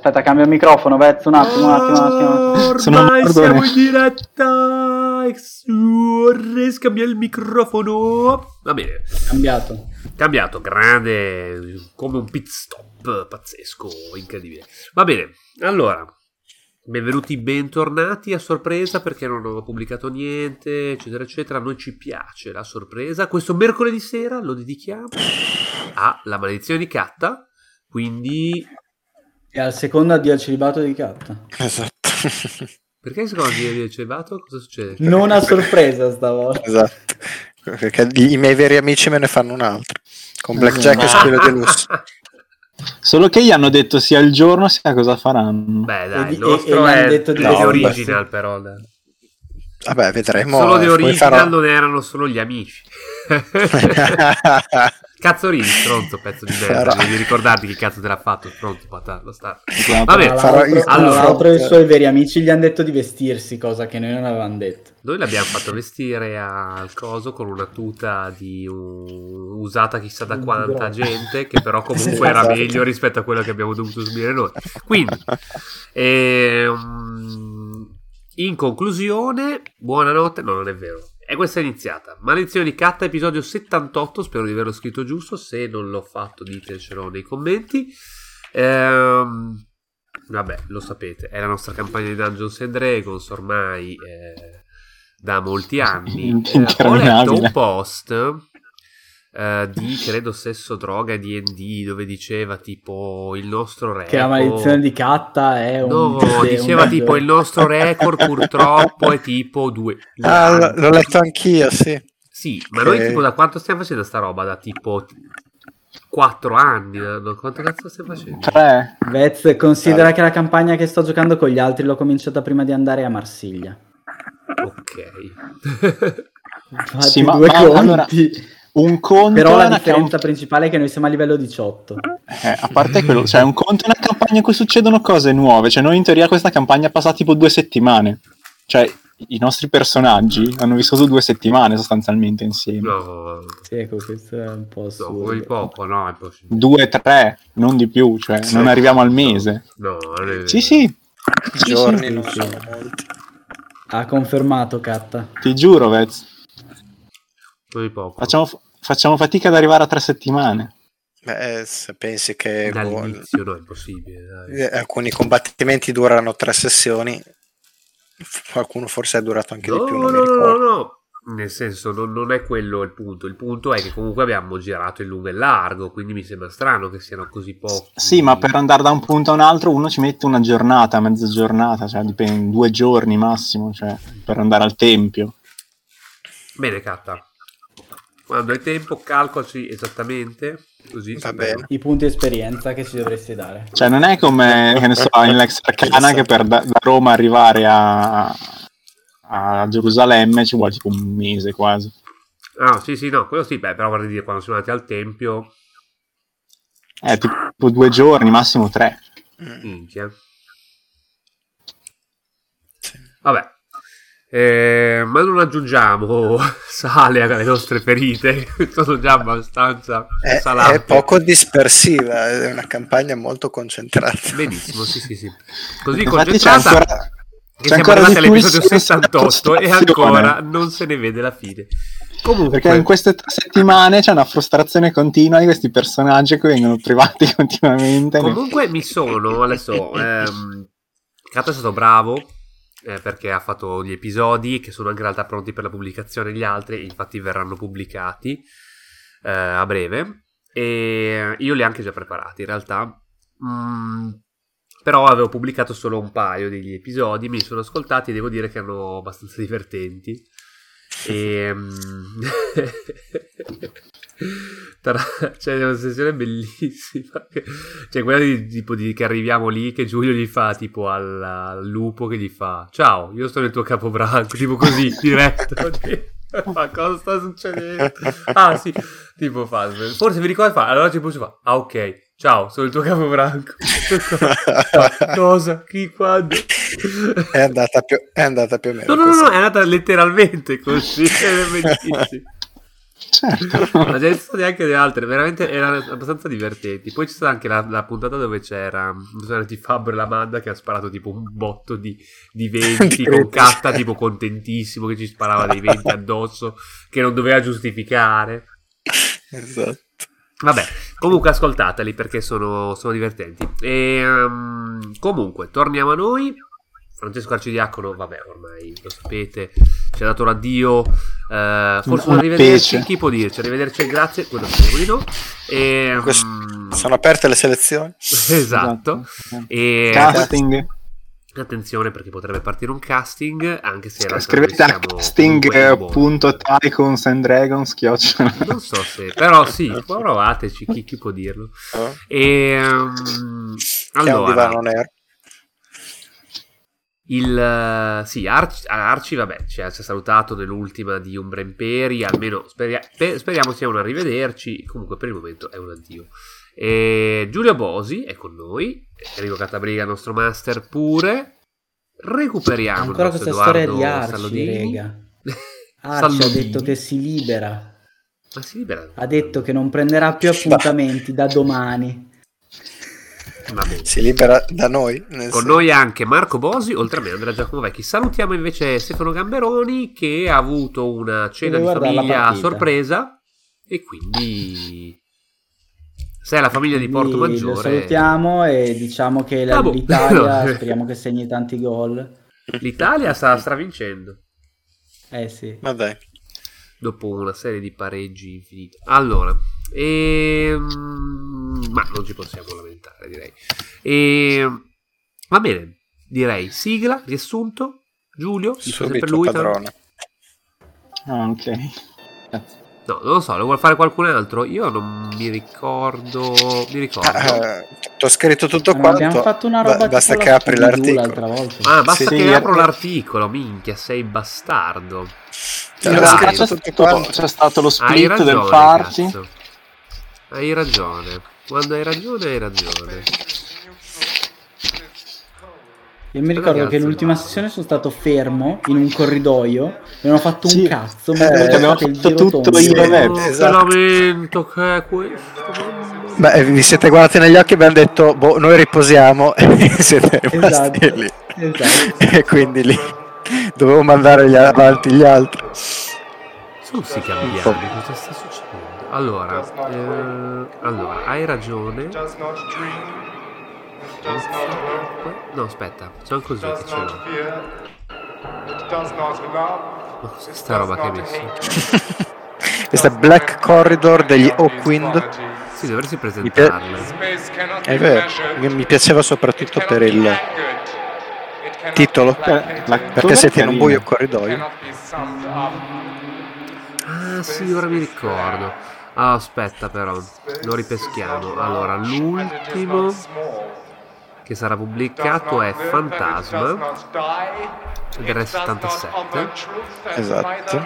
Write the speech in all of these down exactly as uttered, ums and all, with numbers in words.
Aspetta, cambio il microfono, Vez, un attimo, un attimo, un attimo. Ormai Sono siamo in diretta. Vorrei scambiare il microfono. Va bene. Cambiato. Cambiato, grande, come un pit stop, pazzesco, incredibile. Va bene, allora, benvenuti, bentornati a sorpresa perché non ho pubblicato niente, eccetera, eccetera. A noi ci piace la sorpresa. Questo mercoledì sera lo dedichiamo alla maledizione di Katta, quindi... E al secondo addio al celibato di Katta. Esatto. Perché il secondo addio al celibato? Cosa succede? Non a sorpresa stavolta. Esatto. Perché i miei veri amici me ne fanno un altro. Con Blackjack e Spiro di Lusso. Solo che gli hanno detto sia il giorno sia cosa faranno. Beh dai, E il di- nostro e- e è hanno detto di The no, Original beh, però. Dai. Vabbè, vedremo. Solo The Poi Original farò- non erano solo gli amici. Cazzo ridi, stronzo, pezzo di merda. Farò- Devi ricordarti che cazzo te l'ha fatto, stronzo, patarlo, sta. Esatto. Vabbè, Tra farò l'altro, il- tra allora- l'altro i suoi veri amici gli hanno detto di vestirsi, cosa che noi non avevamo detto. noi l'abbiamo fatto vestire al coso con una tuta di un- usata chissà da quanta gente, che però comunque era Esatto. meglio rispetto a quello che abbiamo dovuto subire noi. Quindi, ehm, in conclusione, buonanotte. No, non è vero. E questa è iniziata. Maledizione di Katta, episodio settantotto. Spero di averlo scritto giusto. Se non l'ho fatto, ditecelo nei commenti. Ehm, vabbè, lo sapete. È la nostra campagna di Dungeons and Dragons ormai eh, da molti anni. Eh, ho letto Interminabile. un post eh, di credo sesso, droga e D and D dove diceva tipo il nostro record. Che la maledizione di Katta è un... No, è diceva un- tipo il nostro record purtroppo è tipo due. Ah, l- l'ho letto anch'io, sì. Sì, ma Ok. noi tipo da quanto stiamo facendo sta roba? Da tipo quattro anni? Da quanto cazzo stiamo facendo? Tre. Vez, considera che la campagna che sto giocando con gli altri l'ho cominciata prima di andare a Marsiglia. Ok. Infatti, Sì, ma- due ma conti. allora, Un conto Però è la una differenza principale è che noi siamo a livello diciotto. Eh, a parte quello, cioè un conto è una campagna in cui succedono cose nuove, cioè noi in teoria questa campagna è passata tipo due settimane, cioè i nostri personaggi hanno vissuto due settimane sostanzialmente insieme, No, Sì, ecco, questo è un po' no, assurdo. come poco, no, è possibile. due, tre, non di più, cioè Sì. non arriviamo al mese. No, non è vero. Sì, sì, I giorni sì, non sì. sono molti. Ha confermato Katta. ti giuro, Vez, Come poco. facciamo, facciamo fatica ad arrivare a tre settimane. Beh, se pensi che boh, Dall'inizio no, è impossibile. Dai. eh, alcuni combattimenti durano tre sessioni, qualcuno forse è durato anche No, di più, no, non no, mi no, ricordo. no. Nel senso, non, non è quello il punto. Il punto è che comunque abbiamo girato in lungo e largo, quindi mi sembra strano che siano così pochi. Sì, ma per andare da un punto a un altro uno ci mette una giornata, mezza giornata, cioè dipende, due giorni massimo, cioè per andare al tempio. Bene, Katta. Quando hai tempo, calcolaci esattamente. Così Va sappiamo. bene. I punti esperienza che ci dovresti dare. Cioè non è come, che ne so, in Lex Arcana che per da, da Roma arrivare a, a Gerusalemme ci vuole tipo un mese quasi. Ah, sì, sì, no, quello sì, beh, però vorrei dire, quando siamo andati al tempio, È tipo due giorni, massimo tre. minchia. Sì. Vabbè. Eh, ma non aggiungiamo sale alle nostre ferite, sono già abbastanza È, salate. è poco dispersiva, è una campagna molto concentrata. Benissimo, sì, sì, sì. Così Infatti c'è concentrata ancora, che c'è siamo ancora arrivati di più il all'episodio senso della settantotto e frustrazione. ancora non se ne vede la fine. Comunque, Perché in queste tre settimane c'è una frustrazione continua di questi personaggi che vengono privati continuamente. comunque mi sono adesso ehm, Kato è stato bravo eh, perché ha fatto gli episodi che sono anche in realtà pronti per la pubblicazione, gli altri infatti verranno pubblicati eh, a breve e io li ho anche già preparati in realtà. Mm, però avevo pubblicato solo un paio degli episodi, mi sono ascoltati e devo dire che erano abbastanza divertenti. E tra, c'è una sessione bellissima che, cioè quella di tipo di che arriviamo lì che Giulio gli fa tipo al, al lupo che gli fa ciao, io sono il tuo capobranco, tipo così diretto. Ma cosa sta succedendo? Ah sì, tipo fa forse vi ricordo fa allora tipo si fa ah ok, ciao, sono il tuo capobranco. Cosa? Chi? Quando? È andata più, è andata più o meno No, no, no, così. no, è andata letteralmente così. È bellissimo. Certo. Ma ce ne sono anche delle altre, veramente erano abbastanza divertenti. Poi c'è stata anche la, la puntata dove c'era di Fabro e l'Amanda che ha sparato tipo un botto di, di venti con Catta tipo contentissimo che ci sparava dei venti addosso che non doveva giustificare. Esatto. Vabbè, comunque ascoltateli perché sono, sono divertenti. E um, comunque torniamo a noi. Francesco Arcidiacono, vabbè, ormai lo sapete, ci ha dato l'addio. Uh, forse un arrivederci, chi può dirci? Arrivederci e grazie, quello speriamo di no. E, um, sono aperte le selezioni. Esatto. esatto. E casting. Attenzione perché potrebbe partire un casting, anche se era scrivete a casting.tycoons and dragons chiocciola. Non so se, però sì, provateci, chi, chi può dirlo. Oh. E um, allora, un divano nero. Il sì, Arci, Arci vabbè, ci ha salutato nell'ultima di Umbra Imperi, almeno speria, per, speriamo sia un arrivederci, comunque per il momento è un addio. E Giulio Bosi è con noi, Enrico Catabriga, nostro master pure. Recuperiamo ancora questa storia di Arci, Sallodini. Rega. Arci ha detto che si libera. Ma si libera? Ha detto che non prenderà più appuntamenti da domani. Si libera da noi. Con senso. noi anche Marco Bosi, oltre a me Andrea Giacomo Vecchi. Salutiamo invece Stefano Gamberoni che ha avuto una cena Deve di famiglia la sorpresa e quindi sei la famiglia di Porto Quindi Maggiore. Lo salutiamo e diciamo che la, Ah, boh. l'Italia No. speriamo che segni tanti gol. L'Italia sta stravincendo Eh sì. Ma dai. dopo una serie di pareggi infiniti. Allora, ehm... ma non ci possiamo lamentare, direi. E... va bene, direi sigla, riassunto. Giulio, dice sempre lui. Padrone. Ah, ok. No, non lo so, lo vuole fare qualcun altro? Io non mi ricordo. Mi ricordo. Ah, ti ho scritto tutto Ma quanto. abbiamo fatto una roba Ba- basta tipo che la apri Scooby-Doo l'articolo. l'altra volta. Ah, basta Sì, che sì, apro eh. l'articolo. Minchia, sei bastardo. Te Dai. l'ho C'è scritto stato, tutto quanto. c'è stato lo Hai split ragione, del farci. cazzo. Hai ragione. Quando hai ragione, hai ragione. Io mi ricordo Ragazzi. che l'ultima sessione sono stato fermo in un corridoio e non ho fatto Sì. un cazzo. Eh, mentre abbiamo fate il fatto giro tutto tondo. io e me. Oh, che Esatto. lamento che è questo. Beh, vi siete guardati negli occhi e abbiamo detto, boh, noi riposiamo e siete rimasti Esatto, lì. esatto. E quindi lì dovevo mandare gli avanti gli altri. Sono tutti cambiati, cosa sta succedendo? Allora, eh, allora, hai ragione. No, aspetta, sono così che ce l'ho. Ma cos'è sta roba che hai messo? Questa è Black Corridor degli Hawkwind. Sì, dovresti Mi, presentarla. è vero, mi mi piaceva soprattutto per il titolo, La- perché siete in un buio corridoio. Ah, sì, ora mi ricordo. Ah, aspetta però, lo ripeschiamo. Allora, l'ultimo che sarà pubblicato è Fantasma del settantasette. Esatto.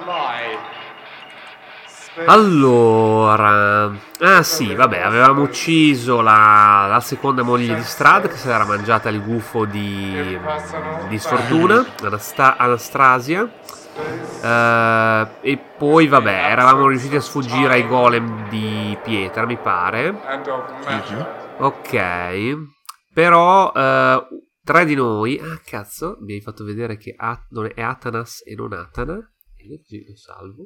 Allora, ah sì, vabbè, avevamo ucciso la, la seconda moglie di Strad che si era mangiata il gufo di, di Sfortuna, Anasta- Anastasia. Uh, e poi vabbè, eravamo riusciti a sfuggire ai golem di pietra, mi pare. Mhm. Ok, però uh, tre di noi. Ah, cazzo, mi hai fatto vedere che At- non è Atanas e non Atana. E io così lo salvo.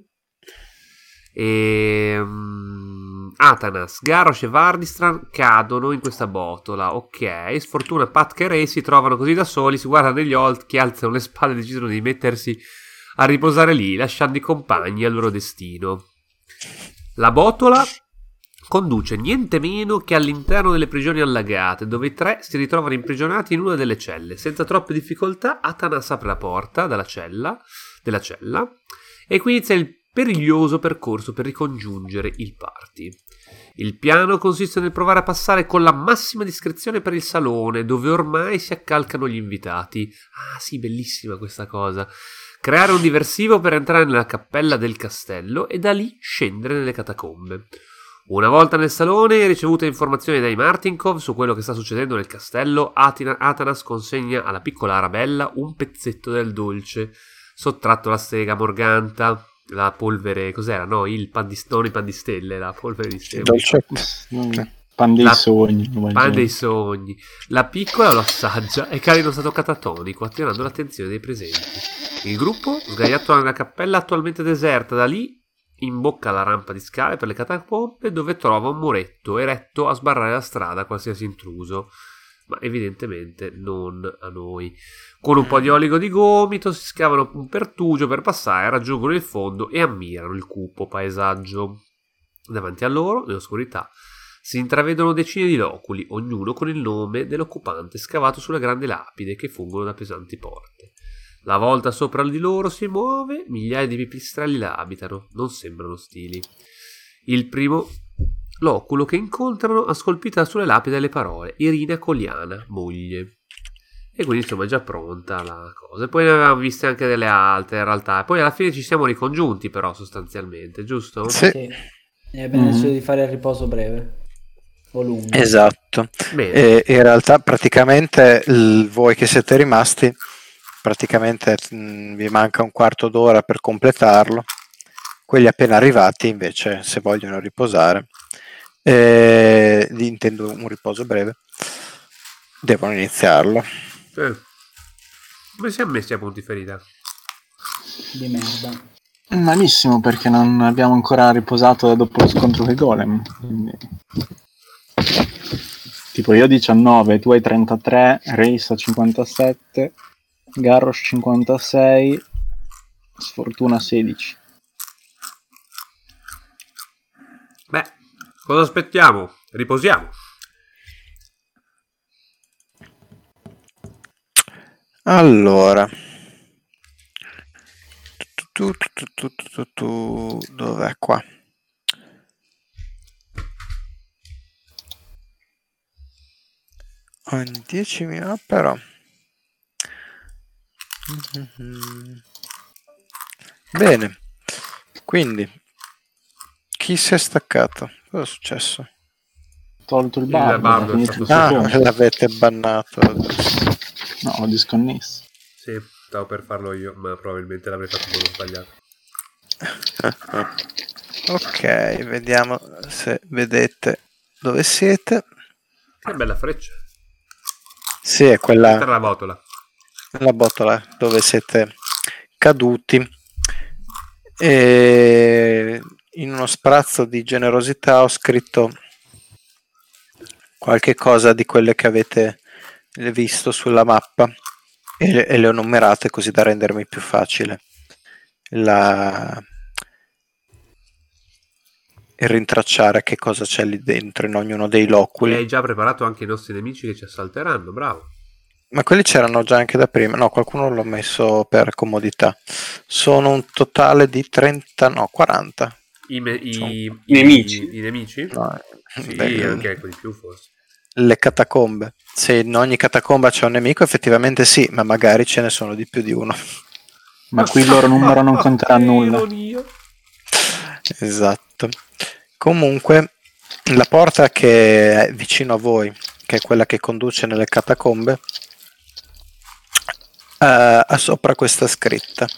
E um, Atanas, Garrosh e Vardistran cadono in questa botola. Ok, sfortuna Pat e Ray si trovano così da soli, si guardano negli occhi, alzano le spalle e decidono di mettersi a riposare lì, lasciando i compagni al loro destino. La botola conduce niente meno che all'interno delle prigioni allagate, dove i tre si ritrovano imprigionati in una delle celle. Senza troppe difficoltà, Atanas apre la porta dalla cella, della cella e qui inizia il periglioso percorso per ricongiungere il party. Il piano consiste nel provare a passare con la massima discrezione per il salone, dove ormai si accalcano gli invitati. Ah sì, bellissima questa cosa. Creare un diversivo per entrare nella cappella del castello e da lì scendere nelle catacombe. Una volta nel salone, ricevute informazioni dai Martinkov su quello che sta succedendo nel castello, Atina- Atanas consegna alla piccola Arabella un pezzetto del dolce, sottratto alla strega Morganta. la polvere, cos'era? No, il pan di, non il pan di stelle, la polvere di stelle. Dolcetto. Pan dei La- sogni. Pan dei sogni. La piccola lo assaggia e cade in uno stato catatonico, attirando l'attenzione dei presenti. Il gruppo, sdraiato nella cappella attualmente deserta, da lì imbocca la rampa di scale per le catacombe, dove trova un muretto eretto a sbarrare la strada a qualsiasi intruso, ma evidentemente non a noi. Con un po' di oligo di gomito si scavano un pertugio per passare, raggiungono il fondo e ammirano il cupo paesaggio. Davanti a loro, nell'oscurità, si intravedono decine di loculi, ognuno con il nome dell'occupante scavato sulle grandi lapidi che fungono da pesanti porte. La volta sopra di loro si muove, migliaia di pipistrelli la abitano, non sembrano ostili. Il primo loculo che incontrano ha scolpita sulle lapidi le parole Irina Coliana, moglie. E quindi insomma è già pronta la cosa. E poi ne avevamo viste anche delle altre in realtà. E poi alla fine ci siamo ricongiunti però sostanzialmente, giusto? Sì. Sì. E abbiamo Mhm. deciso di fare il riposo breve o lungo. Esatto. Bene. E in realtà praticamente il- voi che siete rimasti, praticamente mh, vi manca un quarto d'ora per completarlo. Quelli appena arrivati invece, se vogliono riposare, eh, intendo un riposo breve, devono iniziarlo. Eh. Come siamo messi a punti ferita? Di merda. Malissimo, perché non abbiamo ancora riposato dopo lo scontro con i golem. Quindi... Tipo io diciannove, tu hai trentatré, Reis ha cinquantasette, Garrosh cinquantasei, Sfortuna sedici. Beh, cosa aspettiamo? Riposiamo. Allora, tu, tu, tu, tu, tu, tu, tu, dov'è qua? Ogni dieci minuti, però. Mhm. Bene, quindi chi si è staccato? Cosa è successo? Tolto il Il bardo, bardo ha finito è il stato suo Ah, turno. l'avete bannato. No, ho disconnesso. Sì, stavo per farlo io, ma probabilmente l'avrei fatto in modo sbagliato. Ok, vediamo se vedete dove siete. Che bella freccia. Sì, è Questa era quella la botola. la botola dove siete caduti. E in uno sprazzo di generosità ho scritto qualche cosa di quelle che avete visto sulla mappa e le, e le ho numerate così da rendermi più facile la... il rintracciare che cosa c'è lì dentro in ognuno dei E loculi. hai già preparato anche i nostri nemici che ci assalteranno, bravo. Ma quelli c'erano già anche da prima. No, qualcuno l'ho messo per comodità. Sono un totale di trenta, no, quaranta. I, me- i, I nemici? I, i nemici? No, Sì, beh, anche ecco di più forse. le catacombe. Se in ogni catacomba c'è un nemico, effettivamente sì, ma magari ce ne sono di più di uno. Ma qui il loro numero non conterà Che nulla. ironia. Esatto. Comunque, la porta che è vicino a voi, che è quella che conduce nelle catacombe, Uh, ha sopra questa scritta.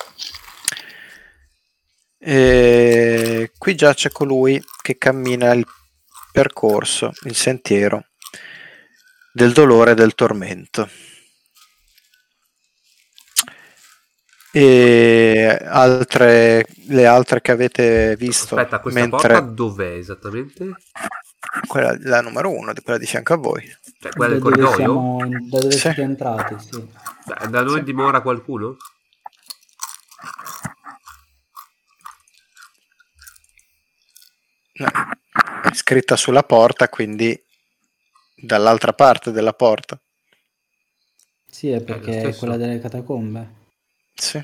E qui giace colui che cammina il percorso, il sentiero del dolore e del tormento. E altre, le altre che avete visto. Aspetta, questa mentre... porta dov'è esattamente? Quella, la numero uno, di quella di fianco a voi. Cioè quella Da del dove, corridoio? siamo, da dove Sì. siete entrati, sì. Da, da noi Sì. dimora qualcuno? No, è scritta sulla porta, quindi dall'altra parte della porta. Sì, è perché lo è stesso. quella delle catacombe. Sì.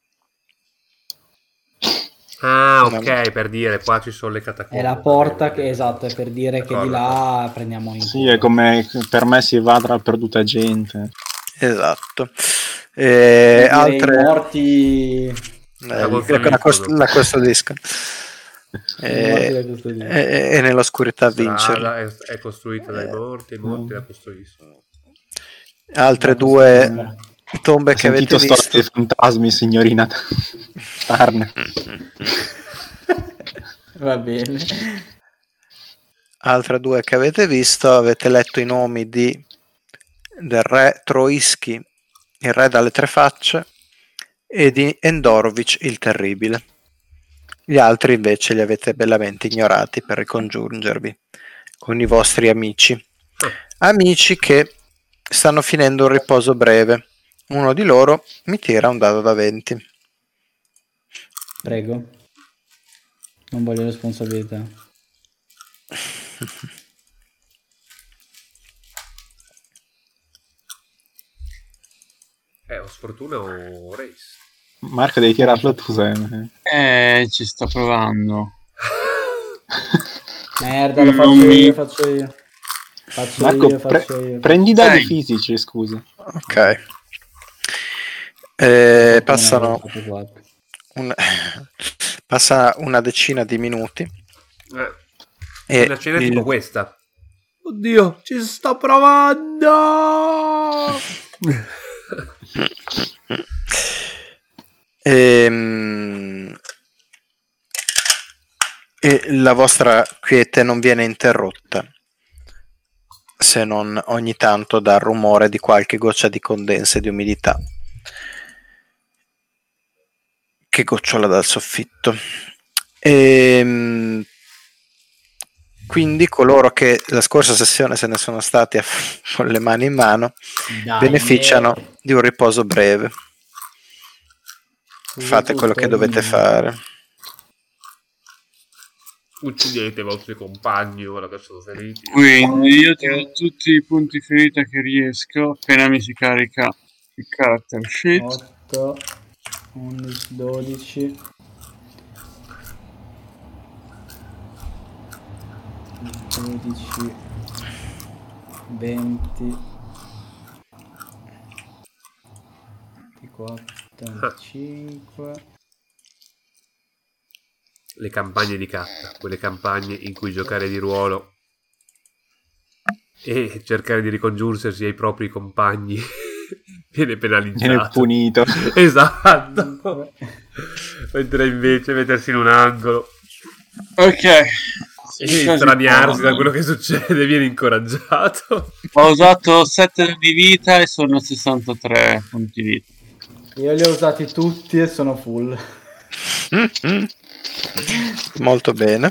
Ah, No. ok, per dire, qua ci sono le catacombe. È la va porta bene, che, va esatto, è per dire che di D'accordo, là prendiamo in Sì, culo. è come per me si va tra perduta gente. Esatto. Per E dire altre i morti... eh, La la, custodiscono. la, cost- la custodiscono. i morti da E, custodire. e, e nell'oscurità bene. vincerli. Strada è, è costruita dai morti, i morti Mm. la costruiscono. Altre La due custodiscono. tombe Ho che avete sentito storie visto. dei fantasmi, signorina Turner. Va bene. Altre due che avete visto, avete letto i nomi di del re Troisky, il re dalle tre facce, e di Endorovic il terribile. Gli altri invece li avete bellamente ignorati per ricongiungervi con i vostri amici. Amici che stanno finendo un riposo breve. Uno di loro mi tira un dado da venti. Prego. Non voglio responsabilità. Eh, o sfortuna o race. Marco, devi tirarlo tu, sai. Eh, ci sto provando. Merda, lo Non faccio mi- io, faccio io. Faccio Marco, io, pre- faccio io. prendi i dadi Dai. fisici, scusa. Ok. Eh, passano Ho fatto quattro. un- passa una decina di minuti Eh, e una scena il- tipo questa. Oddio, ci sto provando! Ehm, e la vostra quiete non viene interrotta se non ogni tanto dal rumore di qualche goccia di condensa e di umidità che gocciola dal soffitto. Ehm, quindi coloro che la scorsa sessione se ne sono stati a f- con le mani in mano Dai, beneficiano eh. di un riposo breve. Fate quello che dovete fare. Uccidete i vostri compagni ora che sono feriti. Quindi io tiro tutti i punti ferita che riesco appena mi si carica il character sheet. otto, undici, dodici. dodici, venti, ventiquattro, venticinque. Le campagne di carta, quelle campagne in cui giocare di ruolo e cercare di ricongiungersi ai propri compagni viene penalizzato. Viene punito. Esatto. Mentre invece mettersi in un angolo Ok. e straniarsi da quello che succede viene incoraggiato. Ho usato sette di vita e sono sessantatré punti vita. Io li ho usati tutti e sono full. Molto bene.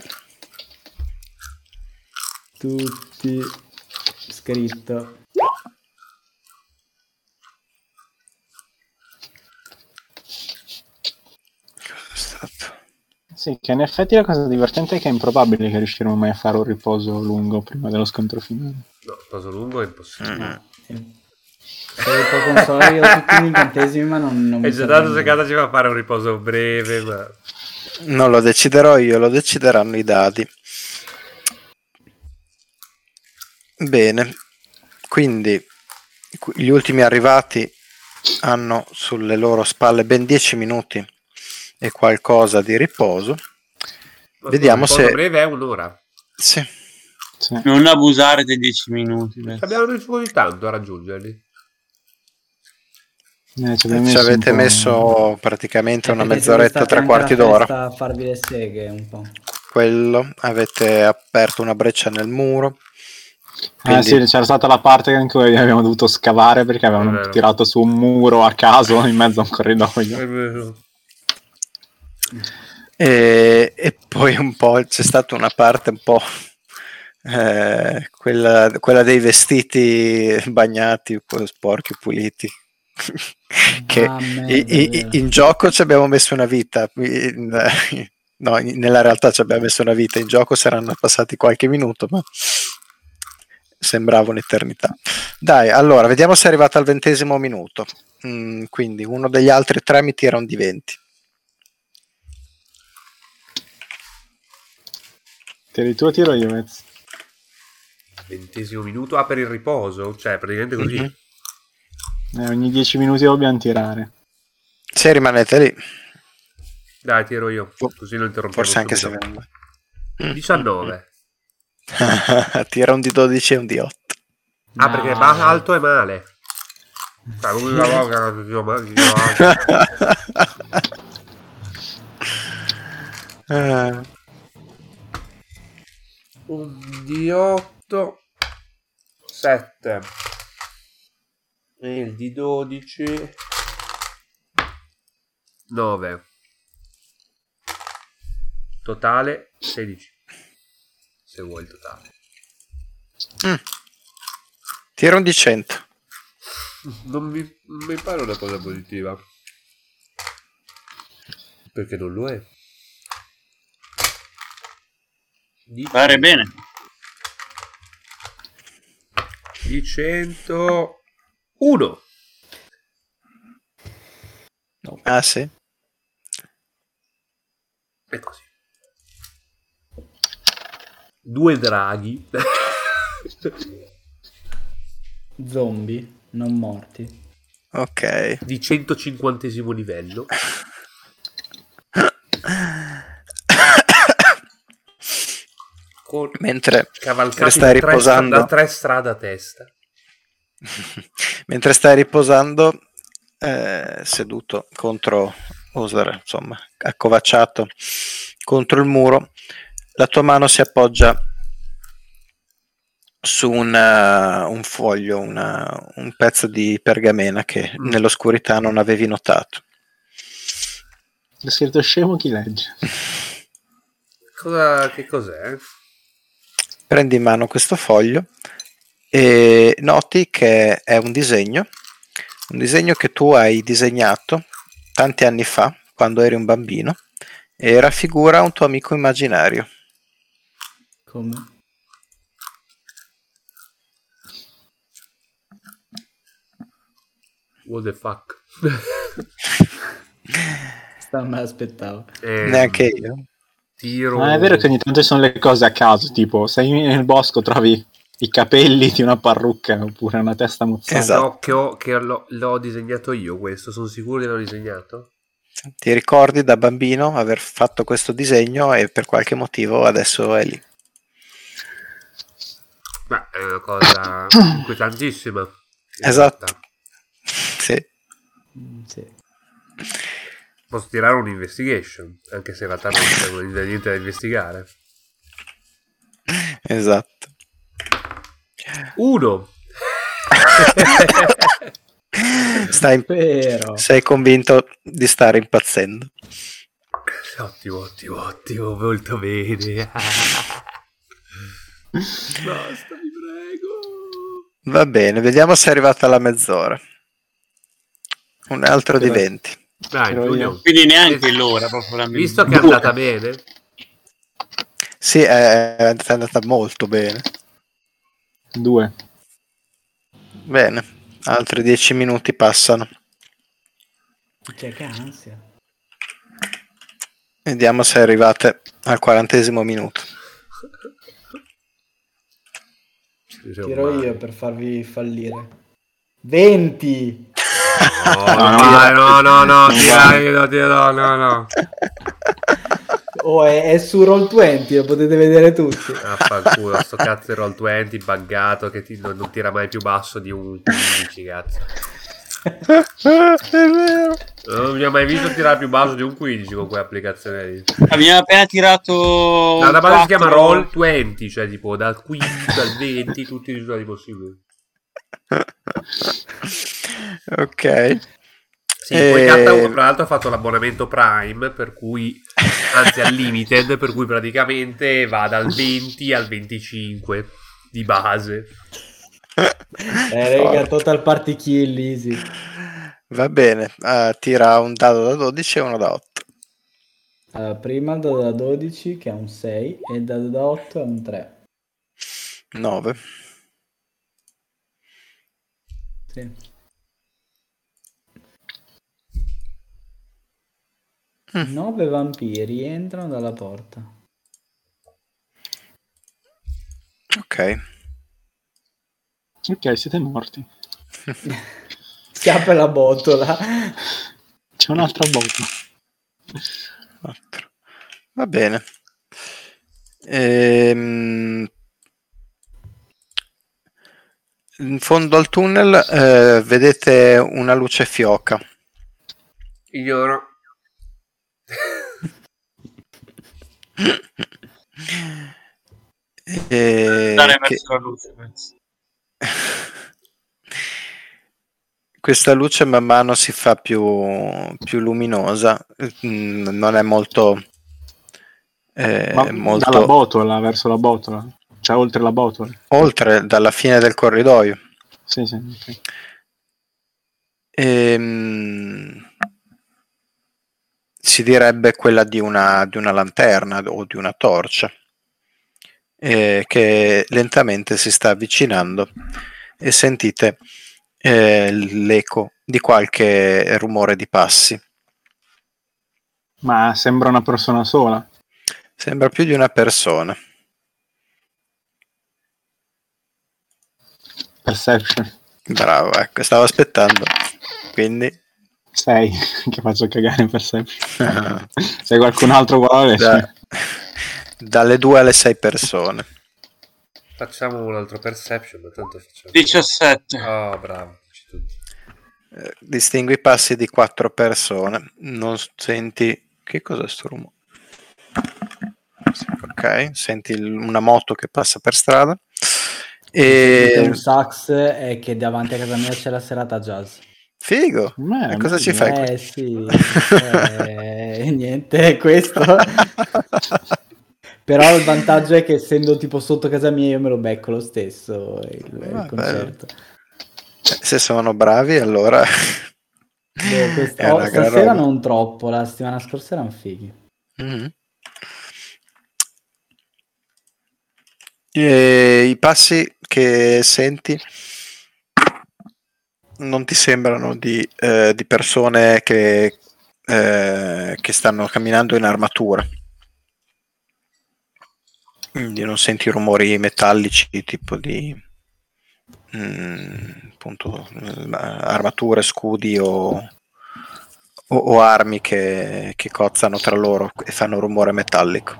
Tutti scritto. Cosa è stato? Sì, che in effetti la cosa divertente è che è improbabile che riusciremo mai a fare un riposo lungo prima dello scontro finale. No, passo lungo è impossibile. Sì. Se riesco a consolare io tutti gli incantesimi, ma non, non È mi già serve dato se niente. cada ci va a fare un riposo breve, ma Non lo deciderò io, lo decideranno i dadi. Bene, quindi qu- gli ultimi arrivati hanno sulle loro spalle ben dieci minuti e qualcosa di riposo. ma Vediamo scusa, il riposo se- breve è un'ora. Sì, Sì. Non abusare dei dieci minuti. beh. Abbiamo riuscito di tanto a raggiungerli. Eh, ci ci abbiamo messo un avete po'- messo praticamente una Perché siete mezz'oretta, stati tre anche quarti alla d'ora. festa a farvi le seghe un po'. Quello, avete aperto una breccia nel muro. Ah Quindi- sì, c'era stata la parte in cui abbiamo dovuto scavare perché È avevano vero. tirato su un muro a caso in mezzo a un corridoio. È vero. E, e poi un po' c'è stata una parte un po' eh, quella, quella dei vestiti bagnati, un po' sporchi, puliti. che Ah, merda, i- i- è vero. in gioco ci abbiamo messo una vita, in- no, in- nella realtà ci abbiamo messo una vita, in gioco saranno passati qualche minuto, ma sembrava un'eternità. Dai, allora vediamo se è arrivato al ventesimo minuto. Mm, quindi uno degli altri tre mi tira un di venti. Tiri tu o tiro io, Mez? Ventesimo minuto. Ah, per il riposo? Cioè, praticamente così. Mhm. Eh, ogni dieci minuti dobbiamo tirare. Se rimanete lì, Dai, tiro io. Così non interrompiamo forse anche se subito. vengo. diciannove. Tira un di dodici e un di otto. Ah, perché No. va alto e male. Cioè, lui la volta, io ma- io alto. Eh, Un di otto, sette. E il di dodici, nove. Totale sedici. Se vuoi il totale. tira un di cento. Non mi, non mi pare una cosa positiva. Perché non lo è. Di, Pare bene. di centouno. Ah sì? È così. Due draghi. Zombie, non morti. Ok. Di centocinquantesimo livello. Con Mentre cavalcati stai da tre, riposando, da tre strade a testa. mentre stai riposando, eh, seduto contro Oser, insomma, accovacciato contro il muro, la tua mano si appoggia su una- un foglio, una- un pezzo di pergamena che Mm. nell'oscurità non avevi notato. È scritto scemo chi legge. Cosa, che cos'è? Prendi in mano questo foglio e noti che è un disegno, un disegno che tu hai disegnato tanti anni fa, quando eri un bambino, e raffigura un tuo amico immaginario. Come? What the fuck? Sta me l'aspettavo. Ehm, Neanche io. Tiro... Ma è vero che ogni tanto ci sono le cose a caso, tipo sei nel bosco, trovi i capelli di una parrucca oppure una testa mozzata. Esatto. No, che, ho, che l'ho, l'ho disegnato io questo, sono sicuro di averlo disegnato? Ti ricordi da bambino aver fatto questo disegno e per qualche motivo adesso è lì. Ma è una cosa inquietantissima. in Esatto. realtà. Sì. Mm, sì. Posso tirare un investigation, anche se in realtà non c'è niente da investigare. Esatto. Uno. Stai, Però sei convinto di stare impazzendo. Ottimo, ottimo, ottimo, molto bene. Basta, vi prego. Va bene, vediamo se è arrivata la mezz'ora. Un altro di venti. Dai, Tiro Giulio. io. Quindi neanche l'ora, proprio la Visto che è mezz'ora. andata bene, Sì, è è andata molto bene. Due. Bene, altri dieci minuti passano. c'è che ansia. Vediamo se arrivate al quarantesimo minuto. Tiro io per farvi fallire. venti! No, no, no, no, no, tirai, no, tirai, no, no, no. Oh, è, è su Roll venti, lo potete vedere tutti. Affanculo, sto cazzo di roll venti buggato che ti- non, non tira mai più basso di un quindici, cazzo. È vero. Non mi ha mai visto tirare più basso di un quindici con quell'applicazione lì. Abbiamo appena tirato. No, la base si chiama quattro- roll venti, cioè tipo dal quindici al venti tutti i risultati possibili. Ok. Sì, poi E- Katta, tra l'altro, ha fatto l'abbonamento Prime, per cui, anzi al Limited, per cui praticamente va dal venti al venticinque di base. Eh, raga, total party kill, easy. Va bene, eh, tira un dado da dodici e uno da otto. Allora, prima il dado da dodici che è un sei e il dado da otto è un tre. nove. Sì. nove vampiri entrano dalla porta. Ok. Ok, siete morti. Si apre la botola. C'è un'altra botta. quattro. Va bene. Ehm, in fondo al tunnel eh, vedete una luce fioca. Ignoro. E Andare che- verso la luce, penso. questa luce man mano si fa più, più luminosa, mm, non è molto, eh, Ma molto dalla botola verso la botola, cioè oltre la botola. oltre, dalla fine del corridoio. Sì, sì. Ok. Ehm, si direbbe quella di una, di una lanterna o di una torcia, eh, che lentamente si sta avvicinando e sentite eh, l'eco di qualche rumore di passi. Ma sembra una persona sola. Sembra più di una persona. Perception. Bravo, ecco, stavo aspettando. Quindi sei, che faccio cagare in Perception. Se qualcun altro vuole... da- dalle due alle sei persone. Facciamo un altro perception, ma tanto facciamo. diciassette. Oh, bravo. Tutti. Eh, distingui i passi di quattro persone. Non senti... Che cos'è sto rumore? Ok, senti il- una moto che passa per strada. Sentite E... un sax e che davanti a casa mia c'è la serata jazz. Figo! Beh, E cosa ci bello. fai qui? Eh sì, eh, niente, è questo. Però il vantaggio è che essendo tipo sotto casa mia io me lo becco lo stesso il, il Ah, concerto. Eh, Se sono bravi, allora Boh, quest- è oh, una gran stasera roba. non troppo, la settimana scorsa erano fighi. Mhm. E i passi che senti non ti sembrano di, eh, di persone che, eh, che stanno camminando in armatura. Quindi non senti rumori metallici tipo di mm, appunto, eh, armature, scudi o, o, o armi che, che cozzano tra loro e fanno rumore metallico.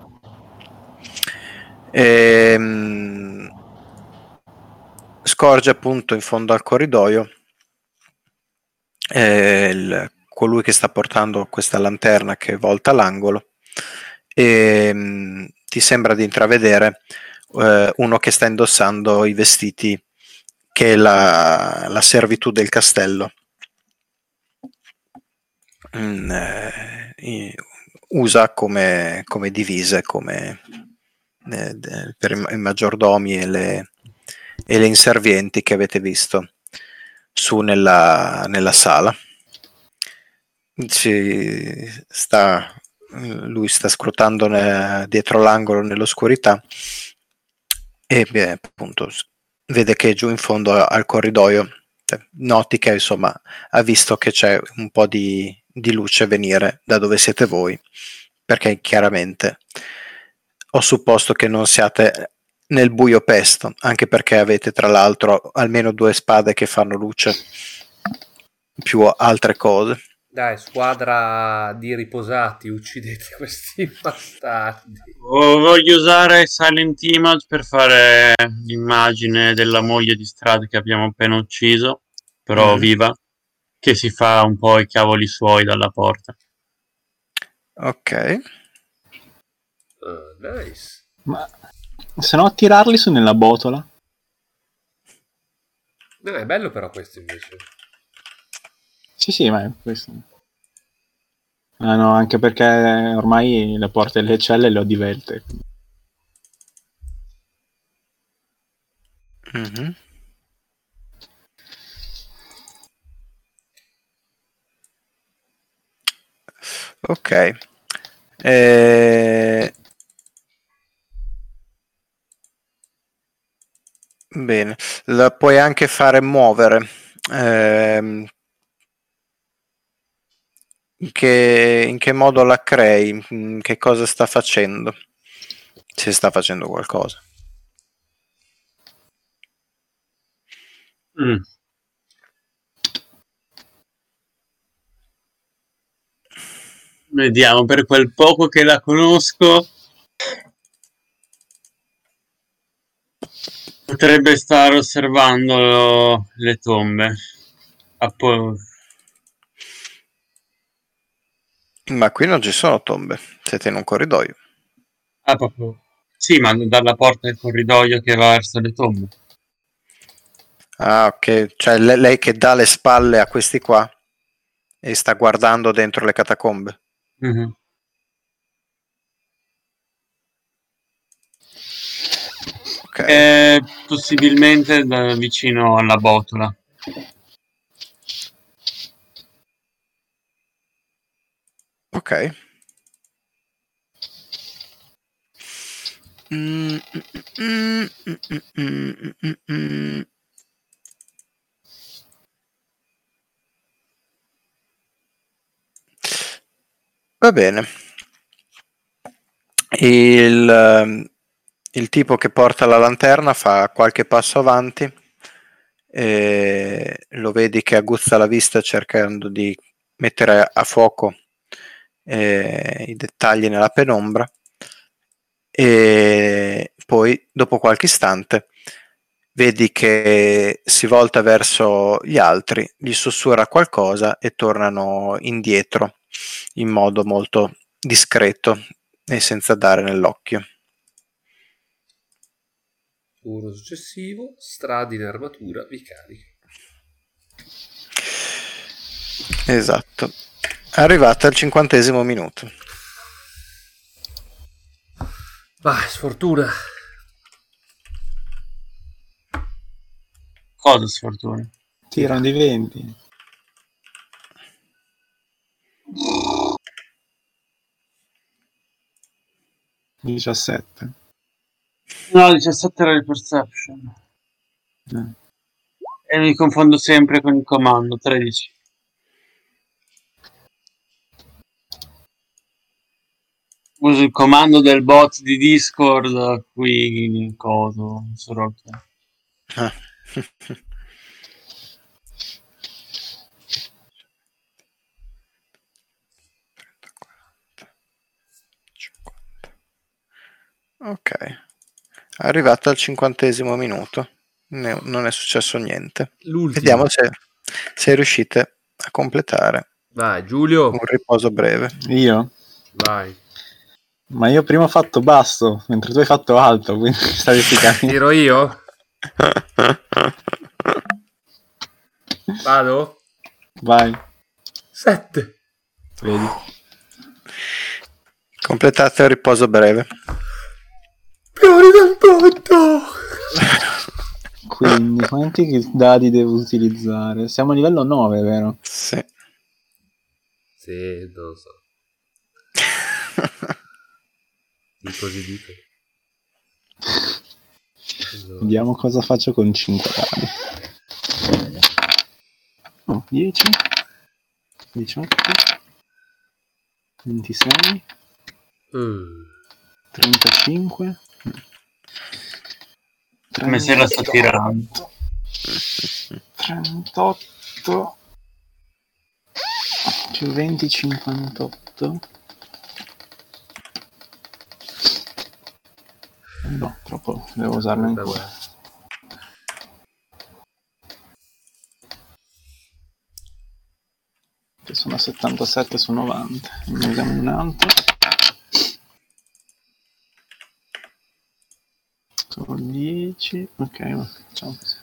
Ehm, scorge appunto in fondo al corridoio eh, il- colui che sta portando questa lanterna che volta l'angolo e mh, ti sembra di intravedere eh, uno che sta indossando i vestiti che è la, la servitù del castello mm, eh, i- usa come, come divise come, eh, de- per i, i maggiordomi e le, e le inservienti che avete visto su nella, nella sala. Ci sta, lui sta scrutando ne- dietro l'angolo nell'oscurità e beh, appunto s- vede che giù in fondo a- al corridoio eh, noti che insomma ha visto che c'è un po' di, di luce venire da dove siete voi, perché chiaramente ho supposto che non siate nel buio pesto, anche perché avete tra l'altro almeno due spade che fanno luce più altre cose. Dai, squadra di riposati, uccidete questi bastardi. Oh, voglio usare Silent Image per fare l'immagine della moglie di Strad che abbiamo appena ucciso, però Mm. viva, che si fa un po' i cavoli suoi dalla porta. Ok. Oh, nice. Ma se no tirarli su nella botola. No, è bello però questo invece. Sì, sì, ma è questo. Ah no, anche perché ormai le porte delle celle le ho divelte. Mhm. Ok. Eh, Bene, la puoi anche fare muovere. Ehm, in che, in che modo la crei? In che cosa sta facendo? Se sta facendo qualcosa. Mm. Vediamo, per quel poco che la conosco, potrebbe stare osservando le tombe. Appo- Ma qui non ci sono tombe, siete in un corridoio. Ah, proprio. Sì, ma dalla porta del corridoio che va verso le tombe. Ah, ok. Cioè le- lei che dà le spalle a questi qua e sta guardando dentro le catacombe. Mhm. Ok. E possibilmente da vicino alla botola. Ok. Mm, mm, mm, mm, mm, mm, mm. Va bene. Il, ehm, il tipo che porta la lanterna fa qualche passo avanti e lo vedi che aguzza la vista cercando di mettere a fuoco eh, i dettagli nella penombra, e poi dopo qualche istante vedi che si volta verso gli altri, gli sussurra qualcosa e tornano indietro in modo molto discreto e senza dare nell'occhio. Turno successivo, stradi in armatura, vicari. Esatto. Arrivata al cinquantesimo minuto. Vai, sfortuna. Cosa sfortuna? Tirano di venti. diciassette. No, diciassette era il perception. Eh. E mi confondo sempre con il comando, tredici. Uso il comando del bot di Discord qui, coso, solo che... Ah. Ok, arrivato al cinquantesimo minuto, ne- non è successo niente. L'ultimo. Vediamo se, se riuscite a completare Vai, Giulio. un riposo breve. Io? Vai. Ma io prima ho fatto basso, mentre tu hai fatto alto, quindi statisticamente... Tiro io? Vado? Vai, Sette. vedi. Completate il riposo breve. Fuori dal botto. Quindi, quanti dadi devo utilizzare? Siamo a livello nove, vero? Sì. Sì, non lo so. Così dico. Allora. Vediamo cosa faccio con cinque dadi. Oh, dieci, diciotto, ventisei, Uh. trentacinque, Come se la sto tirando. trentotto più venti, cinquantotto. No, troppo, devo usarne ancora. Che sono a settantasette su novanta. Ne usiamo un altro. Sono dieci. Ok, ma facciamo così.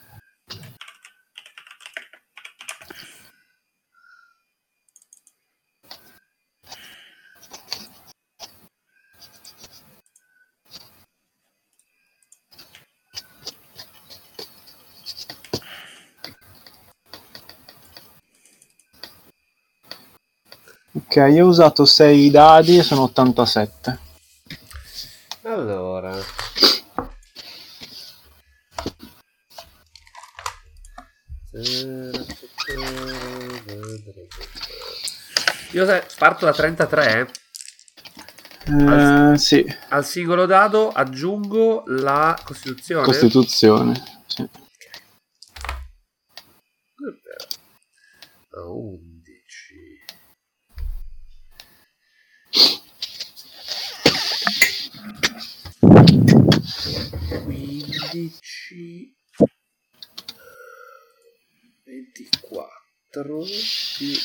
Ok, io ho usato sei dadi e sono ottantasette. Allora. Io parto da trentatré. Eh, al, sì. Al singolo dado aggiungo la Costituzione. Costituzione, sì. A undici. quindici. ventiquattro più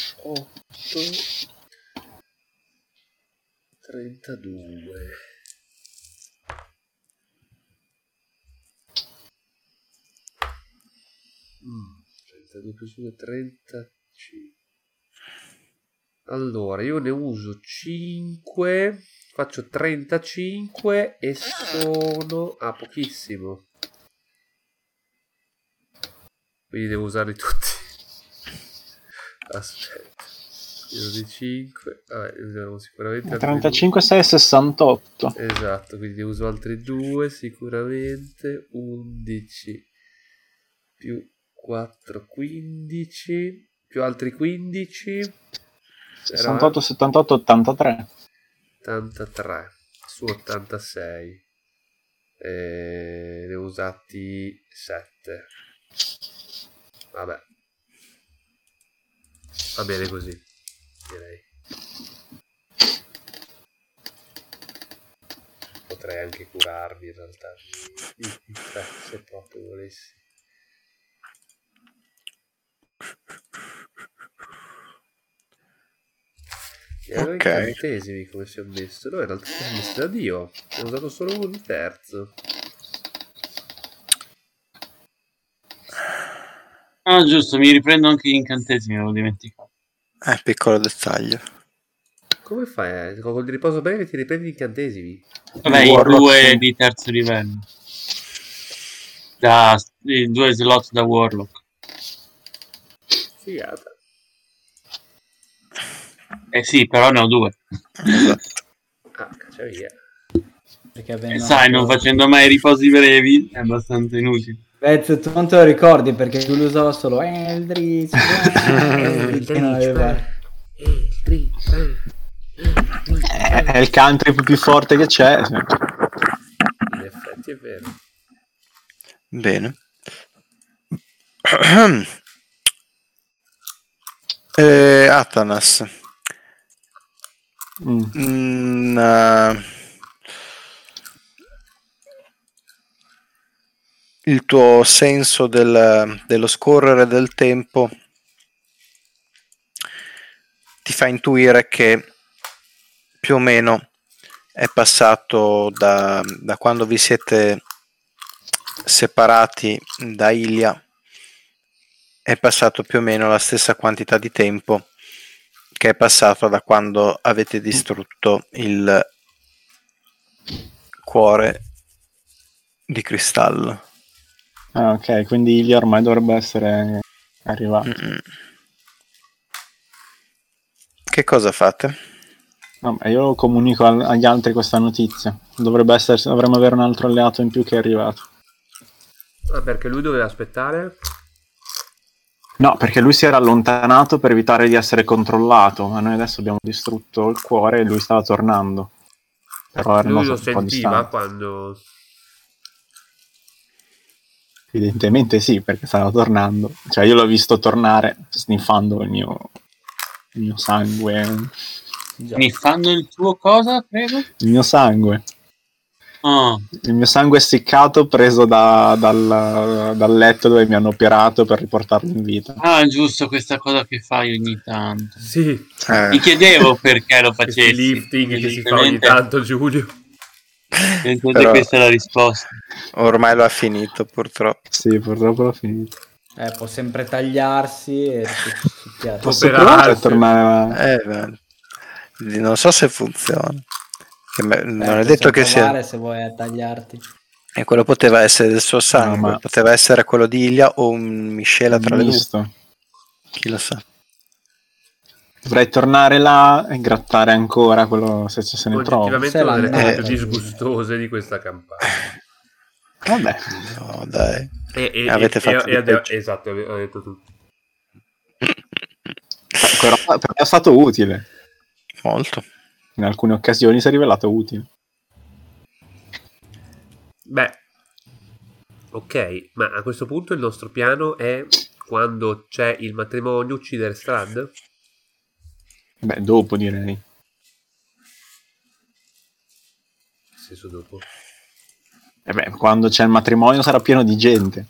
otto. trentadue. due più due, trentacinque. Allora, io ne uso cinque, faccio trentacinque e sono a ah, pochissimo. Quindi devo usarli tutti. Aspetta. Io di cinque. Vabbè, usiamo sicuramente altri trentacinque, sei e sessantotto. due. Esatto, quindi uso altri due sicuramente. undici più quattro, quindici. Più altri quindici. sessantotto, settantotto, ottantatré. ottantatré su ottantasei. E ne ho usati sette. Vabbè, va bene così, direi. Potrei anche curarmi in realtà di, di tre, se proprio volessi. Erano Ok. incantesimi come si è messo. No, in realtà si è messo da Dio. Ho usato solo un terzo. Ah, giusto, mi riprendo anche gli incantesimi, avevo dimenticato. Eh, piccolo dettaglio. Come fai? Eh? Con il riposo breve ti riprendi gli incantesimi? Vabbè, i Warlock, due sì. di terzo livello. Da, I due slot da Warlock. Figata. Eh sì, però ne ho due. Esatto. Ah, caccia via. Perché E avendo sai, non anche- facendo mai riposi brevi è abbastanza inutile. Vez, tu non te lo ricordi perché tu lo usava solo Eldritch, eh, che non aveva... È, è il cantrip più forte che c'è. In effetti è vero. Bene. eh, Atanas. Mm. Mm, uh, il tuo senso del- dello scorrere del tempo ti fa intuire che più o meno è passato da, da quando vi siete separati da Ilia, è passato più o meno la stessa quantità di tempo che è passato da quando avete distrutto il cuore di cristallo. Ah, ok, quindi Ilia ormai dovrebbe essere arrivato. Mm-mm. Che cosa fate? Vabbè, io comunico al- agli altri questa notizia. Dovrebbe essere, dovremmo avere un altro alleato in più che è arrivato. Ah, perché lui doveva aspettare? No, perché lui si era allontanato per evitare di essere controllato, ma noi adesso abbiamo distrutto il cuore e lui stava tornando. Però erano Lui lo un po' sentiva distanti. quando... Evidentemente sì, perché stava tornando. Cioè io l'ho visto tornare sniffando il mio, il mio sangue. Sniffando il tuo cosa, prego? Il mio sangue. Ah, Il mio sangue essiccato preso da- dal, dal letto dove mi hanno operato per riportarlo in vita. ah, giusto, questa cosa che fai ogni tanto. Sì, Eh, Mi chiedevo perché lo questi facessi. lifting che si fa ogni Evidentemente- tanto, Giulio. evidentemente Però- questa è la risposta. ormai lo ha finito, purtroppo. Sì, purtroppo l'ho finito. Eh, può sempre tagliarsi e succhiare. Posso Operarsi. provare a tornare a... Eh, beh, non so se funziona. Che me- Eh, non è detto che sia. provare se vuoi a tagliarti. E quello poteva essere del suo sangue, ma- poteva essere quello di Ilia o un miscela tra le due. misto. Chi lo sa. Dovrei tornare là e grattare ancora quello se, se ne trovo. Oggettivamente Se una delle l'hanno cose eh, più disgustose di questa campagna. Vabbè, No, dai. E, e- Avete e- fatto e- di ed- peggio. esatto, ho detto tutto. però per me è stato utile. Molto. In alcune occasioni si è rivelato utile. Beh, ok, ma a questo punto il nostro piano è, quando c'è il matrimonio, uccidere Strad? Beh, dopo direi. Nel senso dopo. E beh, quando c'è il matrimonio sarà pieno di gente.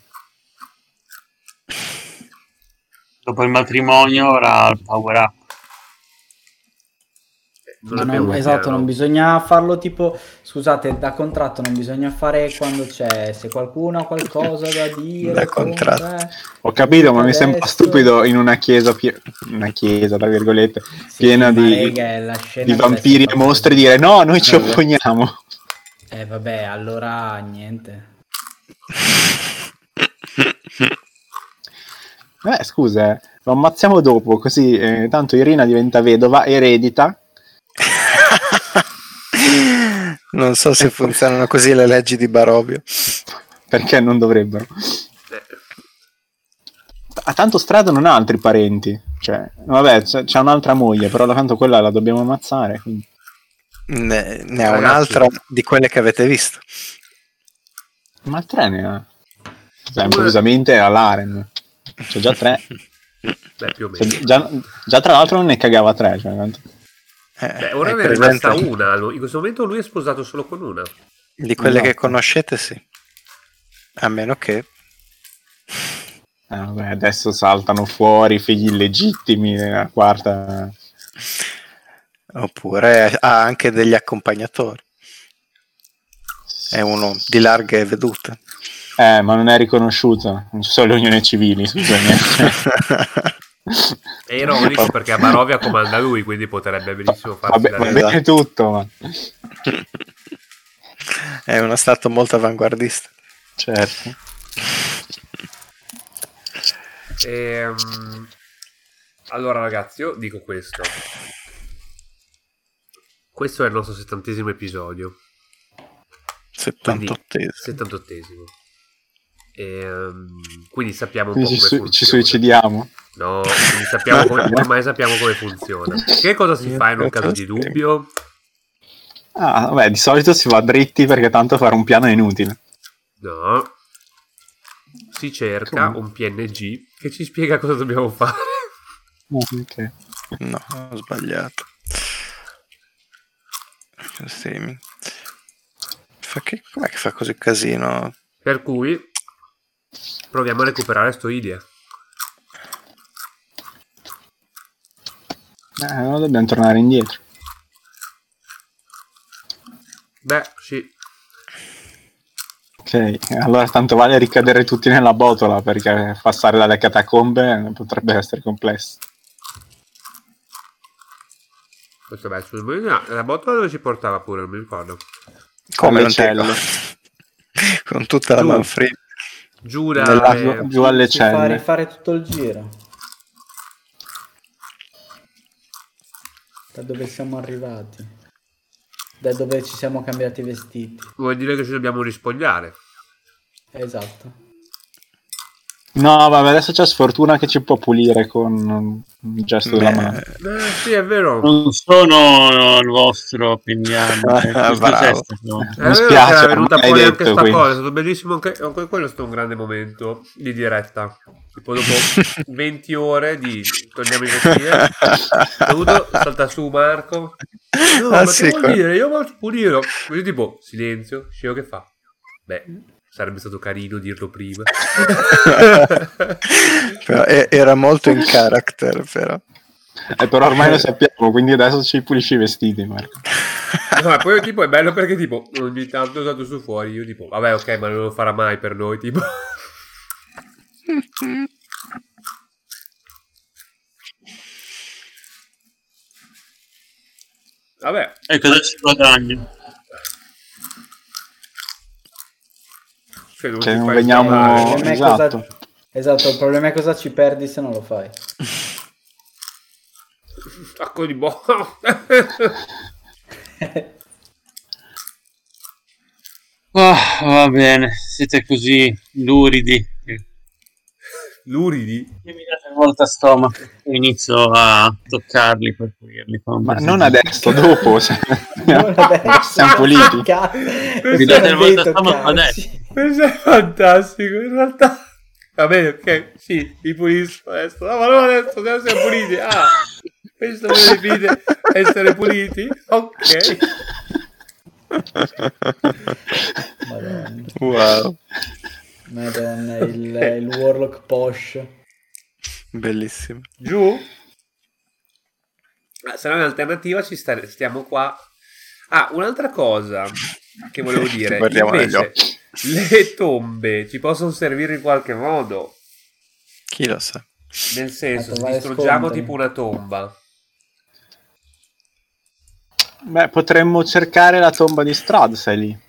Dopo il matrimonio ora il power up. Non Ma abbiamo non, un esatto, piano. non bisogna farlo tipo, scusate, da contratto non bisogna fare quando c'è, se qualcuno ha qualcosa da dire Da contro, contratto. eh, Ho capito, ma mi adesso- sembra stupido in una chiesa, pie- una chiesa tra virgolette, Sì, piena ma di, rega, è la scena di deve vampiri essere e mostri fatta dire no, noi ci Esatto. opponiamo. così. Eh vabbè, allora niente. Eh, scusa, eh, lo ammazziamo dopo, così eh, tanto Irina diventa vedova, eredita. Non so se funzionano così le leggi di Barovio. Perché non dovrebbero? Eh, A tanto Strado non ha altri parenti. Cioè, vabbè, c'è, c'è un'altra moglie, però tanto quella la dobbiamo ammazzare. Quindi. Ne, ne ha Ragazzi. un'altra di quelle che avete visto. Ma tre ne ha. Cioè, improvvisamente ha l'Aren. C'è già tre. beh, più o Cioè, meno. già, già tra l'altro non ne cagava tre. Cioè, tanto- Eh, Beh, ora hai ne è rimasta presente? una. In questo momento lui è sposato solo con una. Di quelle che Esatto. conoscete, sì. A meno che... Eh, vabbè, adesso saltano fuori i figli illegittimi nella quarta. Oppure ha anche degli accompagnatori. È uno di larghe vedute. Eh, ma non è riconosciuto. Non ci sono le unioni civili, scusami. È ironico perché a Barovia comanda lui, quindi potrebbe benissimo farsi Vabbè, la va legge. bene tutto, ma È uno stato molto avanguardista. certo. Ehm, allora ragazzi, io dico questo. Questo è il nostro settantesimo episodio. Quindi settantottesimo. settantottesimo. Ehm, quindi sappiamo un Quindi po' ci, come su- ci funziona. suicidiamo. No, quindi sappiamo come, ormai sappiamo come funziona. Che cosa si fa in un caso di dubbio? Ah, vabbè, di solito si va dritti perché tanto fare un piano è inutile. No. Si cerca Come? un P N G che ci spiega cosa dobbiamo fare. Ok. No, ho sbagliato. Streaming. Fa che, com'è che fa così casino? Per cui proviamo a recuperare sto idea. Eh, allora dobbiamo tornare indietro. Beh, sì. Ok, allora tanto vale ricadere tutti nella botola perché passare dalle catacombe potrebbe essere complesso. Questo è bello. Sul no, la botola dove ci portava pure, non mi ricordo. Come Alle non ti celle. ricordo? Con tutta la Giù. manfrina. Giù da Nella- eh, giù alle Si fa celle. rifare tutto il giro. Da dove siamo arrivati. Da dove ci siamo cambiati i vestiti. vuol dire che ci dobbiamo rispogliare. Esatto. No, vabbè, adesso c'è sfortuna che ci può pulire con un gesto della mano. Eh, Eh, sì, è vero. Non sono il vostro opinione. Ah, Questo bravo. c'è stato. È Mi vero spiace, che era venuta ormai fuori hai anche detto, sta quindi. cosa. È stato bellissimo anche, anche quello è stato un grande momento di diretta. Tipo dopo venti ore di togliamo i vestiti. Ho dovuto saltare su Marco. No, Ah, ma sì, che vuol qua- dire? Io voglio pulire. Così tipo, silenzio. Scio che fa? Beh, sarebbe stato carino dirlo prima. Però e- era molto in character, però. Eh, però ormai lo sappiamo, quindi adesso ci pulisci i vestiti, Marco. No, e poi tipo è bello perché tipo ogni tanto salto su fuori. Io tipo, vabbè, ok, ma non lo farà mai per noi. Tipo, vabbè, E cosa ci guadagno? se non Cioè, ti non fai veniamo- scavare. Il problema è esatto. cosa- Esatto, il problema è cosa ci perdi se non lo fai. Un sacco di buono. Ah, va bene, siete così luridi che Luridi. che mi date molta stomaco e inizio a toccarli per pulirli. con un Ma detergente. non adesso, dopo. se- Non adesso. Siamo puliti. Cazzo. Mi Sono date dei molta stomaco toccarsi. adesso. Questo è fantastico, in realtà. Va bene, ok, sì, li pulisco adesso. No, ma non adesso, adesso siamo puliti. Ah, questo voi definite essere puliti? Ok. Madonna. Wow, Madonna, il, il Warlock Posh. bellissimo. Giù? Se no in alternativa ci sta- stiamo qua. Ah, un'altra cosa che volevo dire, Guardiamo negli invece occhi. le tombe ci possono servire in qualche modo, Chi lo sa. nel senso, A se trovare distruggiamo scontri. tipo una tomba, Beh, potremmo cercare la tomba di Strahd, sei lì.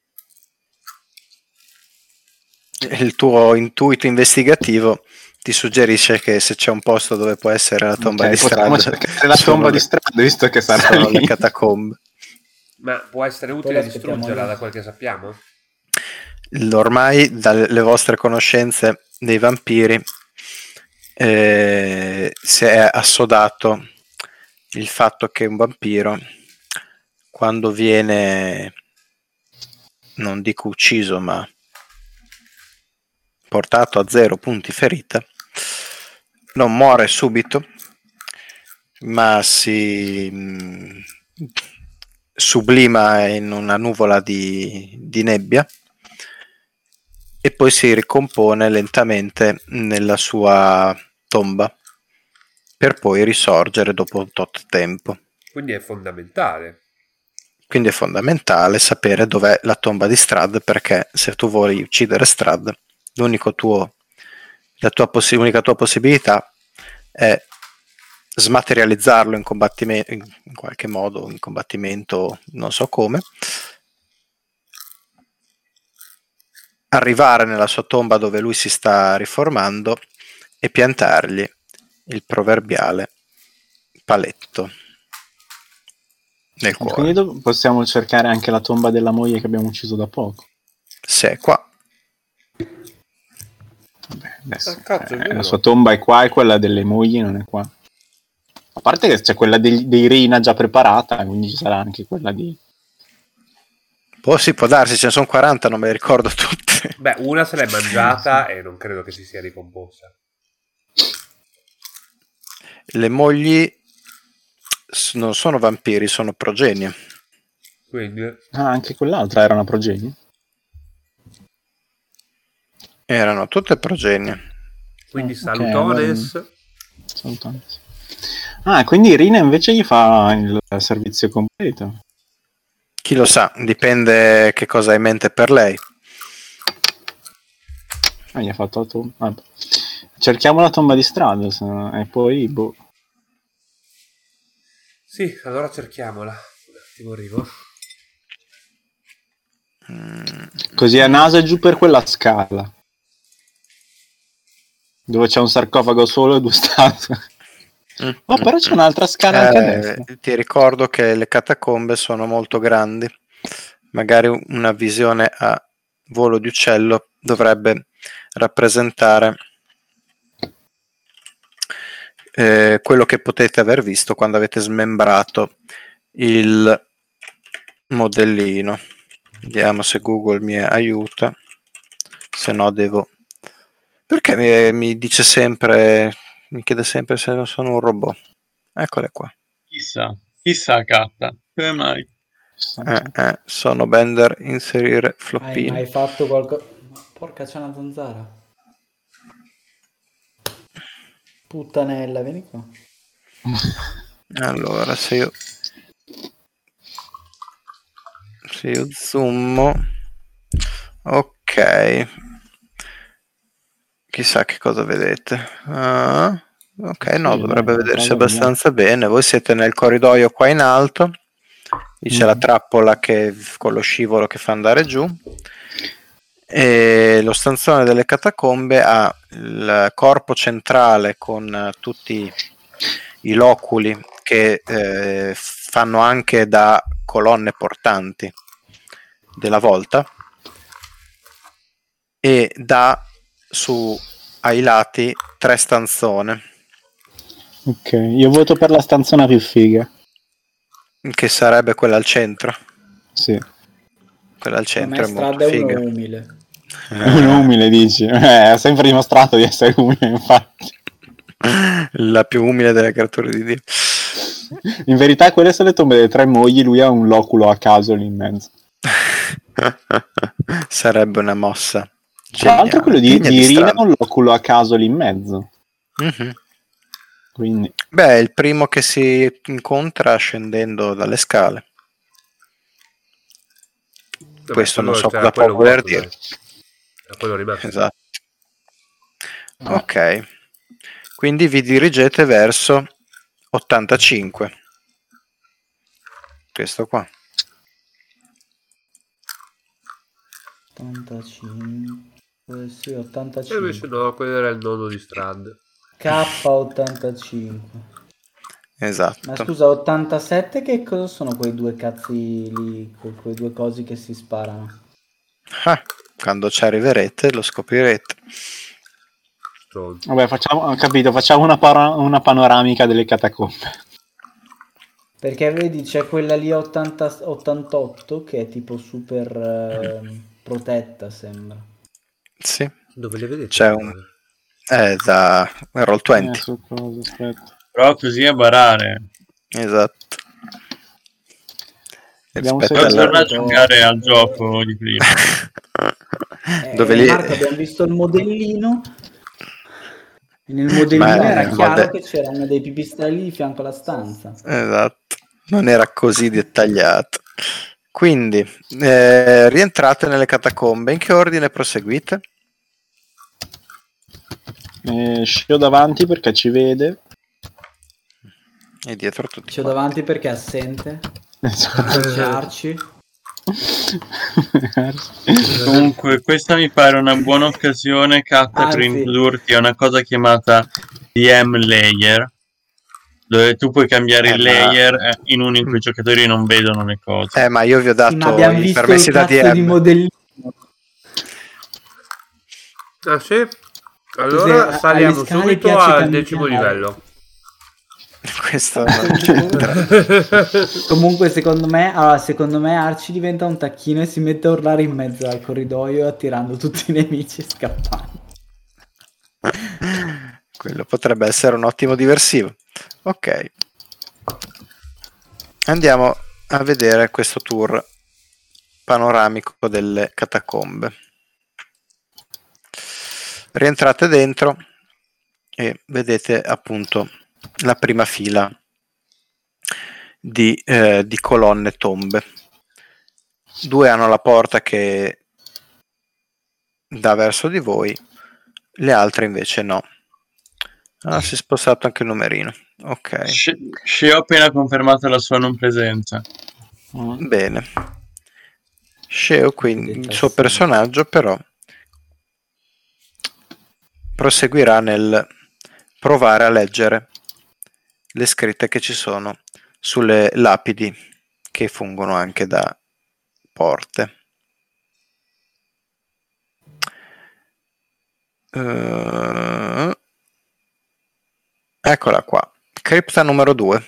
Il tuo intuito investigativo ti suggerisce che se c'è un posto dove può essere la tomba Ok, di potremmo Strahd, cercare la sono tomba le- di Strahd, visto che sarà sono le lì. catacombe. ma può essere Poi utile l'aspettiamo distruggerla lì. da quel che sappiamo? Ormai dalle vostre conoscenze dei vampiri eh, si è assodato il fatto che un vampiro, quando viene, non dico ucciso, ma portato a zero punti ferita, non muore subito, ma si mh, sublima in una nuvola di, di nebbia e poi si ricompone lentamente nella sua tomba per poi risorgere dopo un tot tempo. Quindi è fondamentale. Quindi è fondamentale sapere dov'è la tomba di Strahd, perché se tu vuoi uccidere Strahd, l'unico tuo, la tua possi- l'unica tua possibilità è smaterializzarlo in combattimento, in qualche modo, in combattimento, non so come, arrivare nella sua tomba dove lui si sta riformando e piantargli il proverbiale paletto nel cuore. Quindi do- possiamo cercare anche la tomba della moglie che abbiamo ucciso da poco. Se è qua, Vabbè, adesso, Ah, cazzo, è eh, vero. la sua tomba è qua e quella delle mogli non è qua. A parte che c'è quella dei, dei Rina già preparata, quindi ci sarà anche quella di... Può, sì, può darsi, ce ne sono quaranta, non me le ricordo tutte. Beh, una se l'è mangiata e non credo che si sia ricomposta. Le mogli s- non sono vampiri, sono progenie. Quindi Ah, anche quell'altra era una progenie? Erano tutte progenie. Quindi Ah, ok, Salutones. Salutones. Ah, quindi Rina invece gli fa il servizio completo. Chi lo sa, dipende che cosa hai in mente per lei. Ah, gli ha fatto la tomba. Vabbè. Cerchiamo la tomba di Strahd se no- e poi boh. Sì, allora cerchiamola. Un attimo arrivo. Mm, Così a naso e giù per quella scala. Dove c'è un sarcofago solo e due statue. mm, Oh, però c'è mm. un'altra scala anche a Eh, destra. ti ricordo che le catacombe sono molto grandi. Magari una visione a volo di uccello dovrebbe rappresentare eh, quello che potete aver visto quando avete smembrato il modellino. Vediamo se Google mi aiuta, se no devo... Perché mi, mi dice sempre, mi chiede sempre se non sono un robot. Eccole qua. Chissà, chissà Catta, come mai? Eh, eh, sono Bender, inserire Hai floppino. mai fatto qualcosa? Porca, c'è una zanzara. Puttanella, vieni qua. Allora, se io se io zoom, ok, chissà che cosa vedete. Ah, ok, no, Sì, dovrebbe dai, vedersi guarda, abbastanza bene. Voi siete nel corridoio qua in alto, lì c'è Mm. la trappola che, con lo scivolo che fa andare giù, e lo stanzone delle catacombe ha il corpo centrale con eh, tutti i loculi che eh, fanno anche da colonne portanti della volta, e dà su ai lati tre stanzone Ok, io voto per la stanzona più figa. che sarebbe quella al centro. Sì. Quella al Secondo centro me è molto Strada è uno figa. umile. È uno umile, dici? Eh, ha sempre dimostrato di essere umile, infatti. La più umile delle creature di Dio. In verità quelle sono le tombe delle tre mogli, lui ha un loculo a caso lì in mezzo. Sarebbe una mossa Tra l'altro geniale. quello di, Degna di Irina Strahd. ha un loculo a caso lì in mezzo. Mhm. Quindi Beh, è il primo che si incontra scendendo dalle scale. Vabbè, Questo non quello- so c'era cosa può quello voler morto, dire. dai. Era quello rimasto. Esatto. Ok. Quindi vi dirigete verso ottantacinque. Questo qua. ottantacinque, sì, E ottantacinque. invece no, quello era il nonno di Strand. K ottantacinque. Esatto. Ma scusa, ottantasette che cosa sono quei due cazzi lì, que- quei due cosi che si sparano? Ah, quando ci arriverete lo scoprirete. Stronzo. vabbè, facciamo, ho capito, facciamo una, para- una panoramica delle catacombe. Perché vedi c'è quella lì ottanta ottantotto che è tipo super ehm, protetta, sembra. Sì. Dove le vedete? C'è un... È da Roll Eh, venti. su cosa, aspetta. Però così a barare. Esatto. Abbiamo Rispetto Devo Bella. tornare a Dopo- giocare al gioco di prima. Eh, Dove lì... Marco, abbiamo visto il modellino. E nel modellino Ma era il chiaro mode- che c'erano dei pipistrelli di fianco alla stanza. Esatto. Non era così dettagliato. Quindi, eh, rientrate nelle catacombe. In che ordine proseguite? Eh, Scio davanti perché ci vede. E dietro tutti C'è quanti. davanti perché è assente. Esatto. C'è Arci. Comunque, questa mi pare una buona occasione, K, per Anzi. introdurti a una cosa chiamata D M Layer, dove tu puoi cambiare Eh, il ma- layer eh, in uno in cui i giocatori non vedono le cose. Eh, ma io vi ho Sì, ma dato abbiamo i visto permessi il da cazzo D di M. modellino. Ah sì? Allora Cos'è? saliamo Alle scale subito piace al camminare. decimo livello. Questo non c'entra. Comunque secondo me, allora, secondo me Arci diventa un tacchino e si mette a urlare in mezzo al corridoio attirando tutti i nemici e scappando. Quello potrebbe essere un ottimo diversivo. Ok. Andiamo a vedere questo tour panoramico delle catacombe. Rientrate dentro e vedete appunto la prima fila di, eh, di colonne tombe. Due hanno la porta che dà verso di voi, le altre invece no. Ah, si è spostato anche il numerino. Ok, Sce Sceo ha appena confermato la sua non presenza. bene. Sceo, quindi il Detta suo sì. personaggio, però proseguirà nel provare a leggere le scritte che ci sono sulle lapidi che fungono anche da porte. Uh, eccola qua, cripta numero due.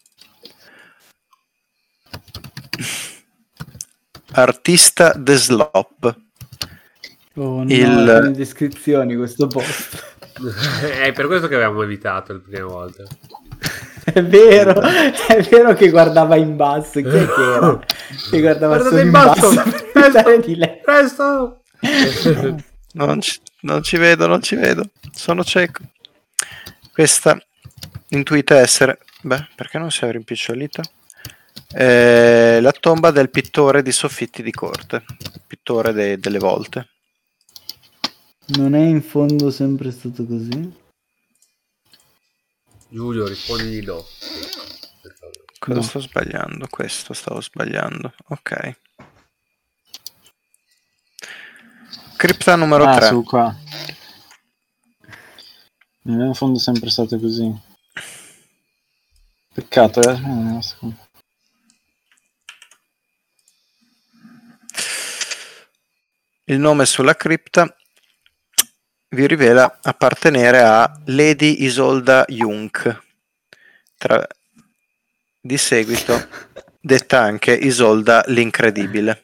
Artista The Slop. Oh no, Il- è nelle descrizioni questo post. È per questo che avevamo evitato la prima volta. È vero, è vero che guardava in basso. Chi è che era? Che guardava Guardate solo in in basso, basso per evitare di lei. Presto! Non ci, non ci vedo, non ci vedo. Sono cieco. Questa intuita essere... Beh, perché non si è rimpicciolita? Eh, la tomba del pittore di soffitti di corte. Pittore de- delle volte. Non è in fondo sempre stato così? Giulio, rispondi di no. Per favore. Cosa No. sto sbagliando? Questo stavo sbagliando. Ok. Cripta numero Ah, tre. su qua. In fondo è sempre stato così. Peccato, eh? eh secondo- Il nome sulla cripta vi rivela appartenere a Lady Isolda Junk, tra... di seguito detta anche Isolda l'Incredibile.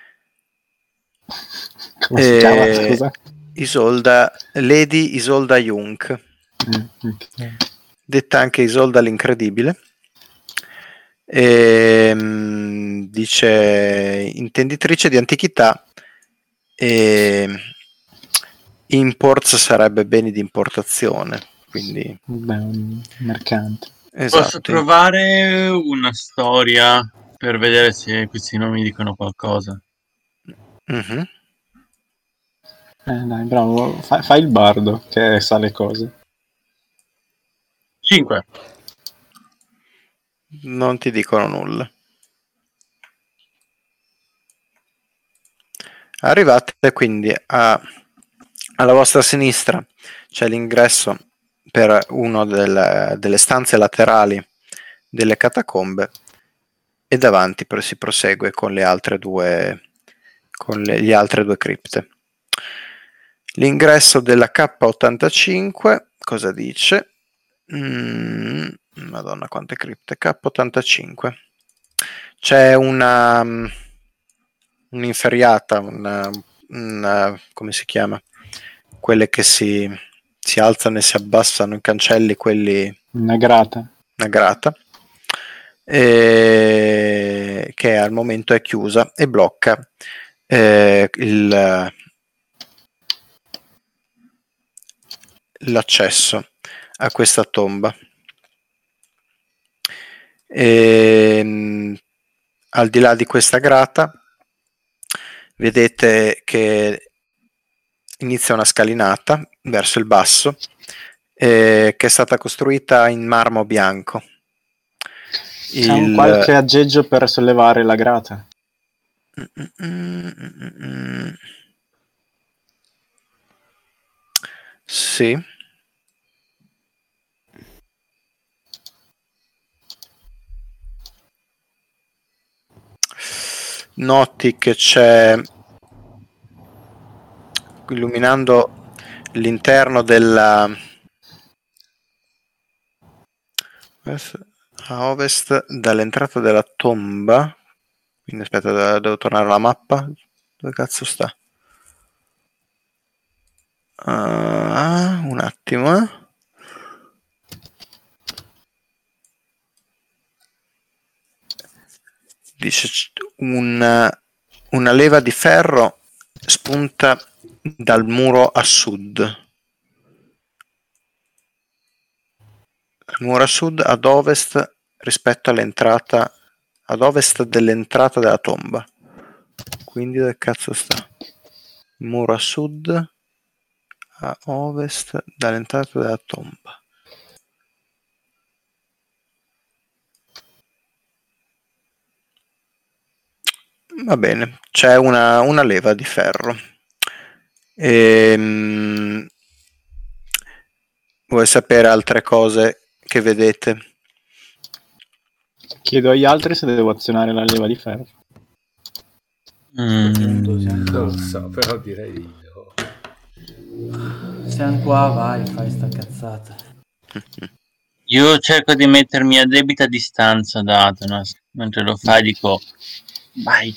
Come si Eh, chiama, scusa? Isolda, Lady Isolda Junk, Eh, ok. detta anche Isolda l'Incredibile. Ehm, dice intenditrice di antichità e imports sarebbe beni di importazione, quindi Beh, un mercante. esatto. Posso trovare una storia per vedere se questi nomi dicono qualcosa? Mhm. Eh, dai, bravo, fa- fai il bardo che sa le cose. cinque. Non ti dicono nulla. Arrivate quindi a, alla vostra sinistra c'è l'ingresso per una del, delle stanze laterali delle catacombe e davanti però si prosegue con le altre due con le, le altre due cripte. L'ingresso della K ottantacinque cosa dice? Mm, Madonna quante cripte. K ottantacinque c'è una un'inferriata, una, una, come si chiama? Quelle che si, si alzano e si abbassano, i cancelli, quelli Una grata. una grata, e che al momento è chiusa e blocca eh, il, l'accesso a questa tomba. E, al di là di questa grata vedete che inizia una scalinata verso il basso eh, che è stata costruita in marmo bianco. C'è un Il... qualche aggeggio per sollevare la grata? Mm-mm-mm-mm. Sì. Noti che c'è, illuminando l'interno della a ovest dall'entrata della tomba, quindi aspetta, devo tornare alla mappa. Dove cazzo sta? Uh, un attimo, eh. Dice una, una leva di ferro spunta dal muro a sud. Il muro a sud ad ovest rispetto all'entrata, ad ovest dell'entrata della tomba. Quindi dove cazzo sta? Il muro a sud a ovest dall'entrata della tomba. Va bene, c'è una, una leva di ferro. Ehm, vuoi sapere altre cose che vedete? Chiedo agli altri se devo azionare la leva di ferro. Mm, Non lo so, però direi di no. Siamo qua, vai, fai sta cazzata. Io cerco di mettermi a debita distanza da Atanas. Mentre lo fai dico, vai.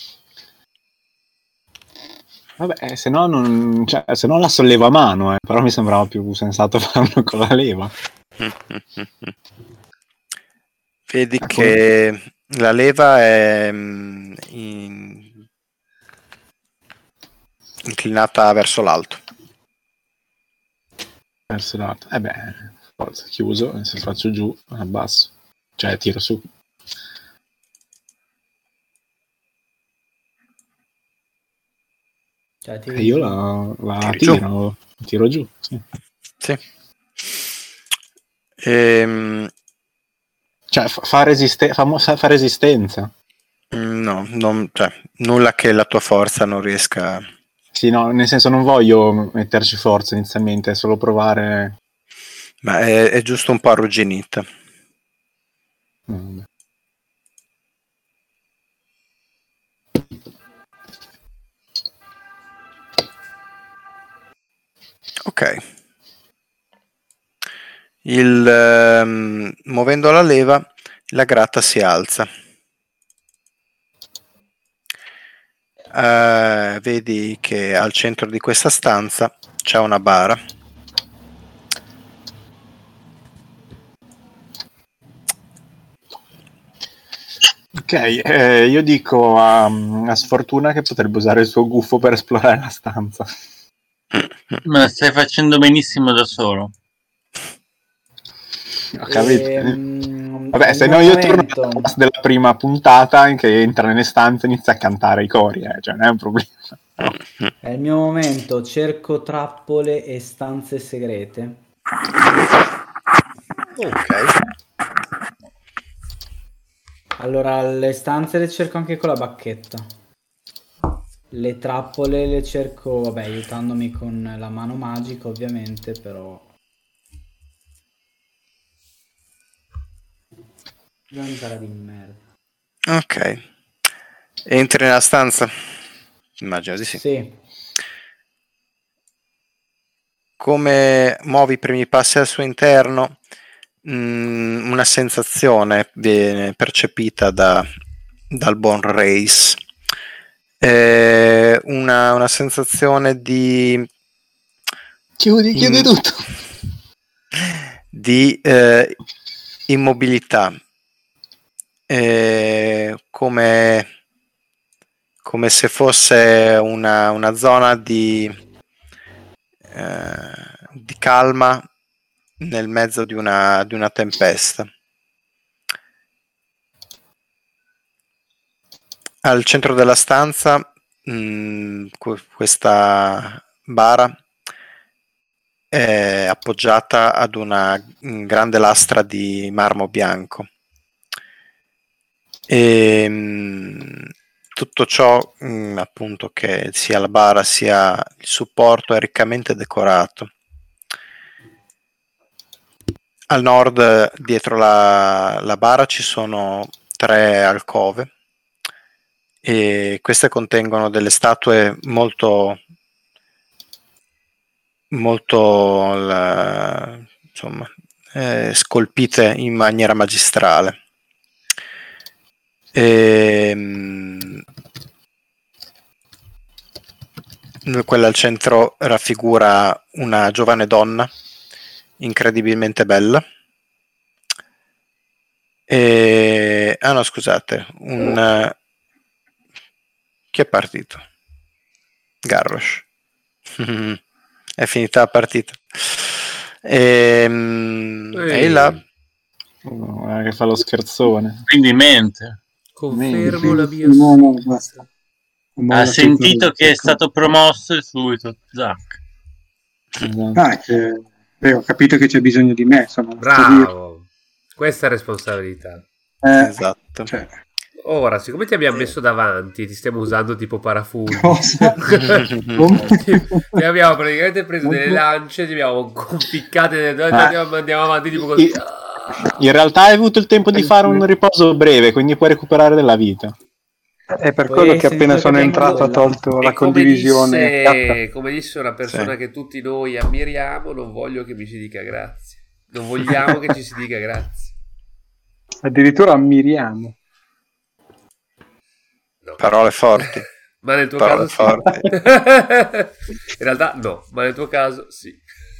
Vabbè, se no non, cioè, se no la sollevo a mano, eh, però mi sembrava più sensato farlo con la leva. Vedi Ah, che la leva è mm, in- inclinata verso l'alto. Verso l'alto. Eh beh, forza, chiuso, se faccio giù, abbasso. Cioè, tiro su. Cioè, E io la, la Tiri giù. tiro, tiro giù. Sì. Sì. Ehm, Cioè, fa, fa, resiste- fa, mo- fa resistenza. no, non, cioè, nulla che la tua forza non riesca. Sì, no, nel senso non voglio metterci forza inizialmente, è solo provare. Ma è, è giusto un po' arrugginita. Mm. Ok. Il, ehm, muovendo la leva, la grata si alza. Eh, vedi che al centro di questa stanza c'è una bara. Ok, eh, io dico a, a Sfortuna che potrebbe usare il suo gufo per esplorare la stanza. Me la stai facendo benissimo da solo. Ho capito. Ehm, Vabbè, al se no io torno momento- alla classe della prima puntata in che entra nelle stanze e inizia a cantare i cori, eh, cioè non è un problema. È il mio momento, cerco trappole e stanze segrete. Ok. Allora, le stanze le cerco anche con la bacchetta. Le trappole le cerco, vabbè, aiutandomi con la mano magica, ovviamente, però... Zanzara di merda. Ok. Entri nella stanza? Immagino di sì. Sì. Come muovi i primi passi al suo interno, mh, una sensazione viene percepita da, dal buon Race. Eh, una, una sensazione di Chiudi, chiudi in- tutto. di eh, immobilità, eh, come, come se fosse una, una zona di, eh, di calma nel mezzo di una, di una tempesta. Al centro della stanza, mh, que- questa bara è appoggiata ad una grande lastra di marmo bianco. E mh, tutto ciò, mh, appunto, che sia la bara sia il supporto, è riccamente decorato. Al nord, dietro la, la bara, ci sono tre alcove e queste contengono delle statue molto molto la- insomma, eh, scolpite in maniera magistrale. E, mh, quella al centro raffigura una giovane donna incredibilmente bella. E, ah no, scusate, un chi è partito? Garrosh. È finita la partita. E, e là Oh, che fa lo scherzone. Quindi mente. Confermo la mia No, no, basta. Ha sentito che è stato promosso e subito. Zac. Esatto. Ah, che... eh, ho capito che c'è bisogno di me, insomma. Bravo. Questa è responsabilità. Eh, esatto. cioè, Ora, siccome ti abbiamo messo davanti e ti stiamo usando tipo parafulmine, cosa? ti, ti abbiamo praticamente preso delle lance, ti abbiamo conficcate nelle due e Ah. andiamo, andiamo avanti tipo così. In realtà hai avuto il tempo di fare un riposo breve, quindi puoi recuperare della vita. È per Poi quello hai che appena sentito sono che entrato ha abbiamo tolto E la come condivisione. disse, come disse una persona Sì. che tutti noi ammiriamo, non voglio che mi si dica grazie. Non vogliamo che ci si dica grazie. Addirittura ammiriamo. No. Parole forti. Ma nel tuo Parole caso sì. forti. In realtà no, ma nel tuo caso sì.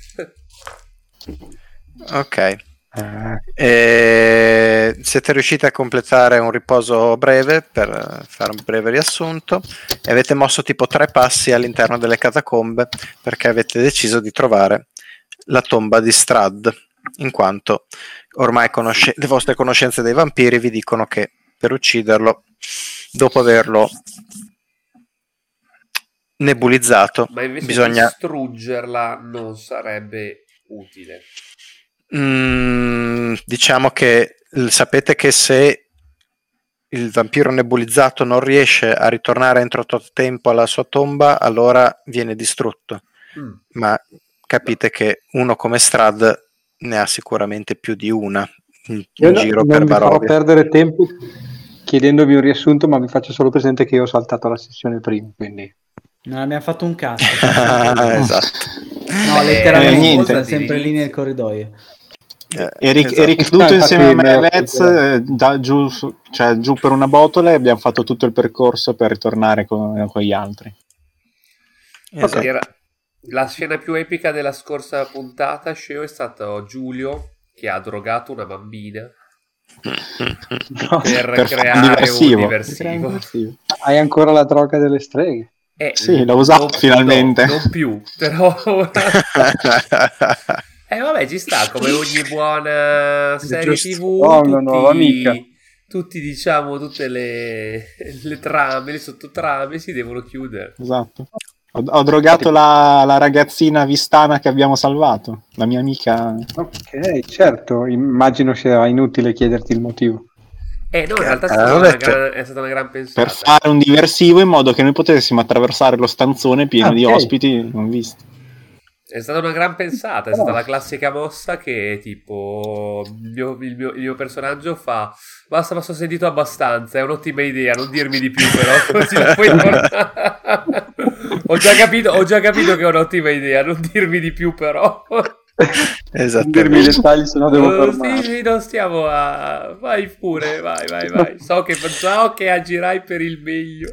Ok. Eh, E siete riusciti a completare un riposo breve per fare un breve riassunto e avete mosso tipo tre passi all'interno delle catacombe perché avete deciso di trovare la tomba di Strahd, in quanto ormai conosce- le vostre conoscenze dei vampiri vi dicono che per ucciderlo, dopo averlo nebulizzato, Ma invece bisogna distruggerla non sarebbe utile. Mm, diciamo che l- sapete che se il vampiro nebulizzato non riesce a ritornare entro tot tempo alla sua tomba, allora viene distrutto. Mm. Ma capite che uno come Strahd ne ha sicuramente più di una in, io in no- giro non per vi farò Barovia. perdere tempo chiedendovi un riassunto, ma vi faccio solo presente che io ho saltato la sessione prima, quindi Non abbiamo fatto un cazzo. Esatto. No, Beh, letteralmente, niente. siamo sempre lì nel corridoio. Eh, Eri, esatto. eri caduto Infatti insieme a me me e lo Lez, ricordo. eh, da giù, su- cioè, giù per una botola e abbiamo fatto tutto il percorso per ritornare con, con gli altri. Esatto. Era la scena più epica della scorsa puntata, Sceo, è stato Giulio che ha drogato una bambina No, per, Per fare un creare diversivo. un Per creare un diversivo. diversivo. hai ancora la droga delle streghe. Eh, Sì, l'ho usato non- finalmente. no, non più, però ora... Eh vabbè, ci sta, come ogni buona serie Giusto. tivù, Oh, una tutti, nuova amica. tutti diciamo, tutte le, le trame, le sottotrame si devono chiudere. Esatto. Ho, ho drogato la, la ragazzina vistana che abbiamo salvato, la mia amica. Ok, certo, immagino sia inutile chiederti il motivo. Eh no, in realtà è Eh, stata, l'ho una detto. gran, è stata una gran pensata. Per fare un diversivo in modo che noi potessimo attraversare lo stanzone pieno Ah, di ok. ospiti non visti. È stata una gran pensata, è stata la classica mossa che tipo il mio, il mio- il mio personaggio fa basta, ma sono sentito abbastanza, è un'ottima idea, non dirmi di più però, così la puoi tornare. ho, già capito, ho già capito che è un'ottima idea, non dirmi di più però. Non dirmi i Esattamente. dettagli, se no devo Oh, fermare. sì, sì, non stiamo a... Vai pure, vai, vai, vai. So che, so che agirai per il meglio.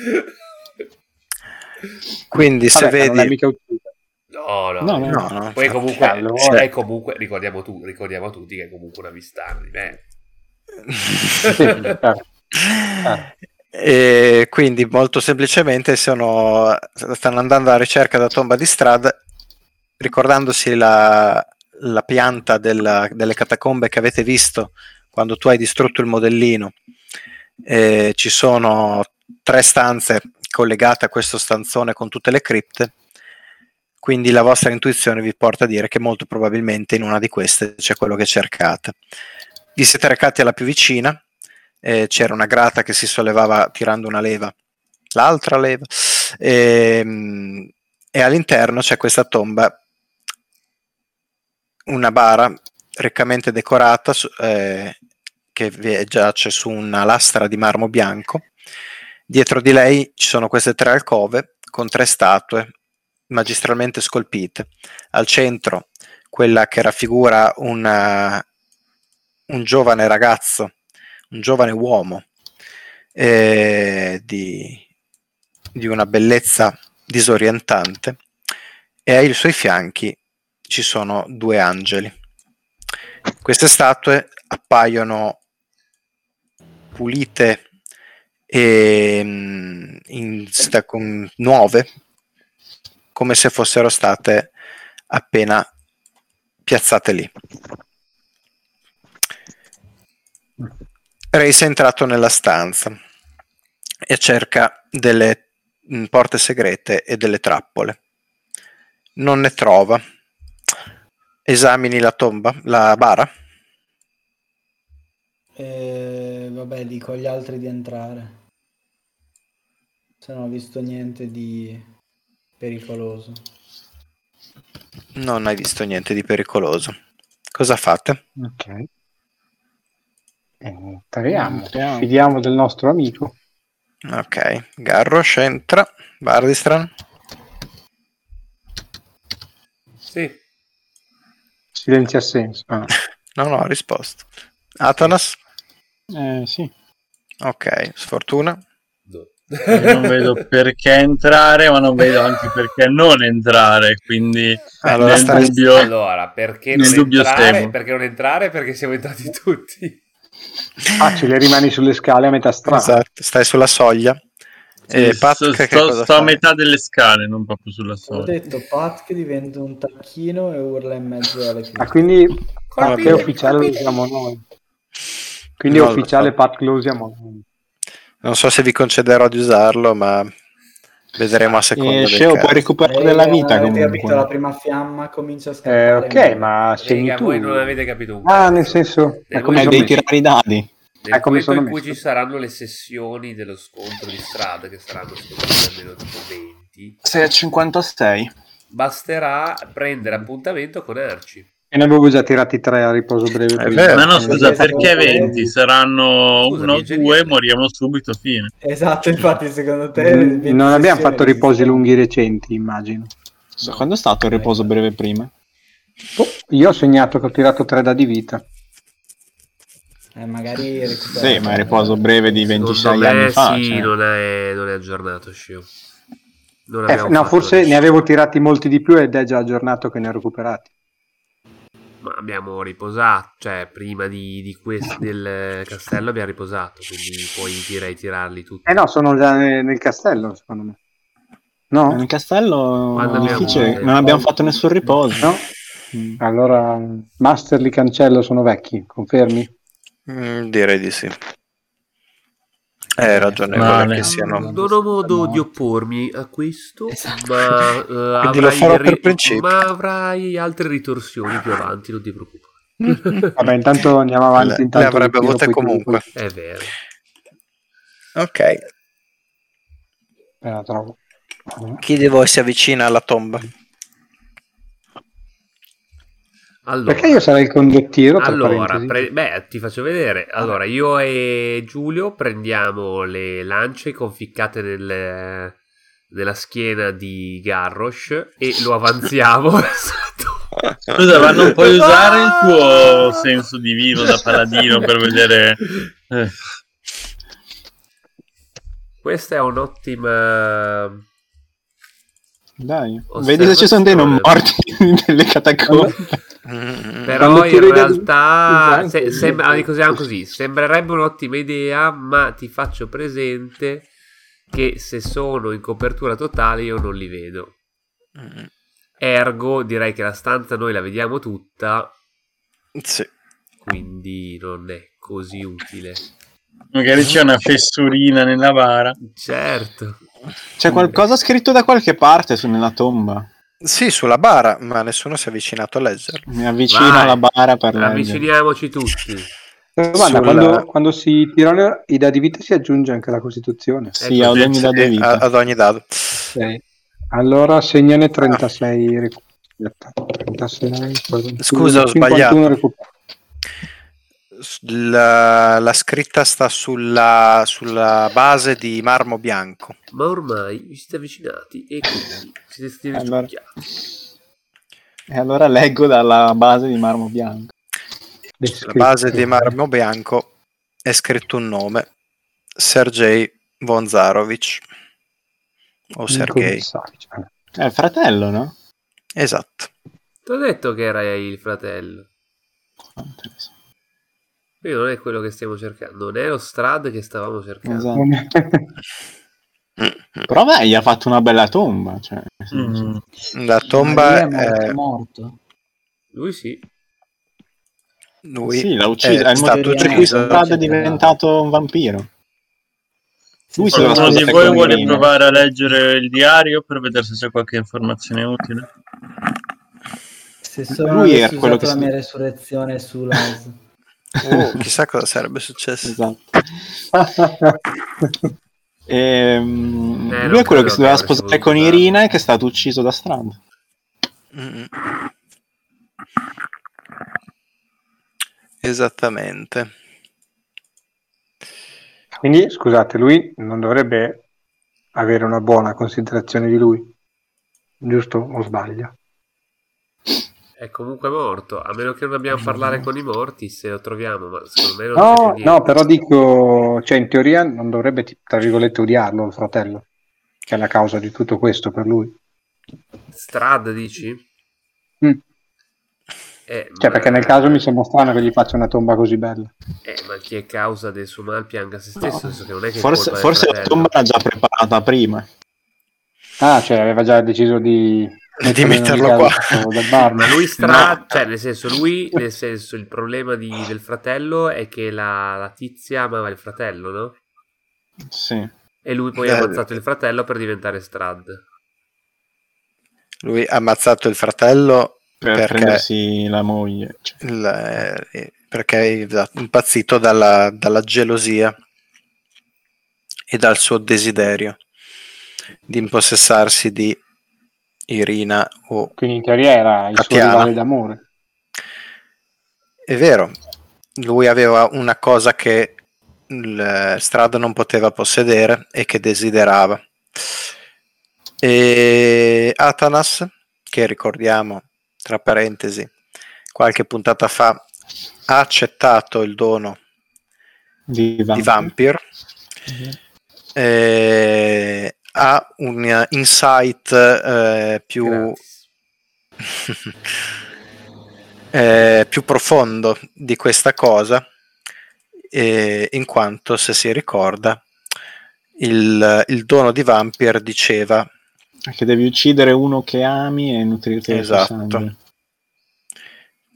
Quindi se Vabbè, non è vedi... mica uccisa. No, no, No, no. no. No, no, Poi infatti. comunque, Allora. è comunque ricordiamo, tu, ricordiamo a tutti che è comunque una vistana di me. Sì, certo. Ah. E quindi molto semplicemente sono, stanno andando alla ricerca della tomba di Strahd, ricordandosi la, la pianta della- delle catacombe che avete visto quando tu hai distrutto il modellino. E ci sono tre stanze collegate a questo stanzone con tutte le cripte, quindi la vostra intuizione vi porta a dire che molto probabilmente in una di queste c'è quello che cercate. Vi siete recati alla più vicina, eh, c'era una grata che si sollevava tirando una leva, l'altra leva, e, e all'interno c'è questa tomba, una bara riccamente decorata, su- eh, che vi- giace su una lastra di marmo bianco. Dietro di lei ci sono queste tre alcove con tre statue magistralmente scolpite. Al centro quella che raffigura una- un giovane ragazzo, un giovane uomo eh, di, di una bellezza disorientante, e ai suoi fianchi ci sono due angeli. Queste statue appaiono pulite e mm, in, sta- con- nuove, come se fossero state appena piazzate lì. Reis è entrato nella stanza e cerca delle mh, porte segrete e delle trappole. Non ne trova. Esamini la tomba, la bara. E vabbè, dico agli altri di entrare. Se non ho visto niente di pericoloso. Non hai visto niente di pericoloso. Cosa fate? Ok. Entriamo. Entriamo. Fidiamo del nostro amico. Ok, Garrosh entra. Bardistran. Sì. Silenzio assenso. Ah. No, no, ha risposto. Atanas. Eh, sì. Ok, sfortuna. No. Io non vedo perché entrare, ma non vedo anche perché non entrare, quindi Allora, nel stai- dubbio... Allora, perché non Nel dubbio entrare? stiamo. Perché non entrare? Perché siamo entrati tutti. Facile, rimani sulle scale a metà strada. Esatto, stai sulla soglia. Sì, E Pat, sto, che sto- cosa sto a fai? metà delle scale, non proprio sulla Ho soglia. detto Pat che diventa un tacchino e urla in mezzo alle cripte. Ah, quindi Pat è Colpite, ufficiale, lo colpite. usiamo noi. Quindi Non è lo ufficiale, so. Pat lo usiamo noi. Non so se vi concederò di usarlo, ma vedremo a seconda E del Sceo puoi caso. recuperare Raga, della vita avete capito, la comunque. prima fiamma comincia a Eh, scappare. ok, ma segni Raga, tu. voi non avete capito un Ah, cazzo. nel senso, Nel è come Eh, sono devi messo. tirare i dadi. Nel Eh, come momento sono in cui messo. ci saranno le sessioni dello scontro di strada, che saranno secondo me almeno tipo venti, Sei a cinquantasei. basterà prendere appuntamento con Arci. E ne avevo già tirati tre a riposo breve È prima. vero. Ma no, Sì, scusa, sì, perché sì. venti? Saranno Scusami, uno o ingegnere. due, moriamo subito, fine. Esatto, infatti secondo te Mm, venti non abbiamo sessioni fatto riposi esistono? lunghi recenti, immagino. So, quando è stato il riposo breve prima? Oh, io ho segnato che ho tirato tre dadi vita. Eh, magari recupera. Sì, ma il riposo breve di Secondo ventisei me anni fa. sì, cioè. non, è, non è aggiornato, Scio. Non Eh, abbiamo no, fatto forse nessuno. ne avevo tirati molti di più ed è già aggiornato che ne ho recuperati. Ma abbiamo riposato, cioè prima di, di questo, del castello abbiamo riposato, quindi puoi direi tirarli tutti. Eh no, sono già ne- nel castello, secondo me. No? Nel castello Quando è abbiamo- difficile, eh, non abbiamo fatto nessun riposo. No? Mm. Allora, Masterly Cancello sono vecchi, confermi? Mm, direi di sì. È ragionevole Male. che siano. Non ho modo di oppormi a questo, Esatto. ma, eh, Quindi lo avrai farò ri- per principio. ma avrai altre ritorsioni più avanti, non ti preoccupare. Vabbè, intanto andiamo avanti. Le, Intanto le avrebbe ritiro, avute poi tu- comunque. poi- È vero. Ok. Eh, la trovo. Chi di voi si avvicina alla tomba? Allora, Perché io sarei il condottiero, tra allora parentesi? pre- beh, ti faccio vedere. Allora, io e Giulio prendiamo le lance conficcate nel- nella schiena di Garrosh e lo avanziamo. Scusa, ma non puoi usare il tuo senso divino da paladino per vedere... Eh. Questa è un'ottima... Dai, vedi se ci sono dei non morti nelle catacombe. Però Quando in tiro i dadi- realtà esatto. se- sembra, ah, cosiamo così, sembrerebbe un'ottima idea, ma ti faccio presente che se sono in copertura totale io non li vedo. Ergo direi che la stanza noi la vediamo tutta, Sì. quindi non è così utile. Magari c'è una fessurina nella bara. Certo. C'è qualcosa scritto da qualche parte su nella tomba. Sì, sulla bara, ma nessuno si è avvicinato a leggerlo. Mi avvicino Vai, alla bara per leggere. avviciniamoci tutti. Domanda, Sulla- quando, quando si tirano i dadi vita si aggiunge anche la Costituzione. Sì, ad ogni dado Sì, vita. a- ad ogni dado. Ok. Allora segnane trentasei recuperi. trentasei, Scusa, ho cinquantuno sbagliato. recuperi. La, la scritta sta sulla, sulla base di marmo bianco. Ma ormai vi siete avvicinati e quindi siete stati Allora. risucchiati. E allora leggo dalla base di marmo bianco. Sulla base di marmo bianco è scritto un nome: Sergei Vonzarovich o Sergei. È il fratello, no? Esatto. Ti ho detto che era il fratello. Io non è quello che stiamo cercando, non è lo Strad che stavamo cercando. Esatto. Però beh, gli ha fatto una bella tomba. Cioè, Mm. La tomba Ma lui è morto, è morto. Lui sì. lui sì, l'ha ucciso. È, è il motivo stato per cui ucciso. Strad è diventato un vampiro. Lui si doveva Qualcuno di sposare voi con vuole Irina. provare a leggere il diario per vedere se c'è qualche informazione utile? Se solo Lui non era avessi quello usato che la si- mia resurrezione su Laz. Oh, chissà cosa sarebbe successo. Esatto. Ehm, Eh, lui non è quello che credo si doveva che avresti sposare voluto con usarlo. Irina e che è stato ucciso da Strad. Mm. Esattamente. Quindi scusate, lui non dovrebbe avere una buona considerazione di lui, giusto o sbaglio? È comunque morto, a meno che non abbiamo a parlare con i morti, se lo troviamo, ma secondo me non No, c'è niente. no, però dico, cioè in teoria non dovrebbe, tra virgolette, odiarlo il fratello, che è la causa di tutto questo per lui. Strad, dici? Mm. Eh, Cioè, ma... perché nel caso mi sembra strano che gli faccia una tomba così bella. Eh, ma chi è causa del suo mal pianga se stesso, nel senso che non è che è Forse, colpa del forse la fratello. tomba l'ha già preparata prima. Ah, cioè aveva già deciso di Di metterlo nel qua. caso del bar. Ma lui Strad, No. cioè nel senso lui, nel senso il problema di- del fratello è che la, la tizia amava il fratello, no? Sì. E lui poi Eh, ha ammazzato il fratello per diventare Strad. Lui ha ammazzato il fratello Per perché, prendersi la moglie. Cioè, il- eh, perché è impazzito dalla, dalla gelosia e dal suo desiderio di impossessarsi di Irina o Quindi in teoria era il suo Tatiana. rivale d'amore. È vero, lui aveva una cosa che il Strad non poteva possedere e che desiderava. E Atanas, che ricordiamo, tra parentesi, qualche puntata fa ha accettato il dono di di Vampir. Vampir, eh, ha un insight eh, più Gratis. eh, più profondo di questa cosa, eh, in quanto, se si ricorda, il, il dono di Vampir diceva Che devi uccidere uno che ami e nutrirti del suo esatto, sangue.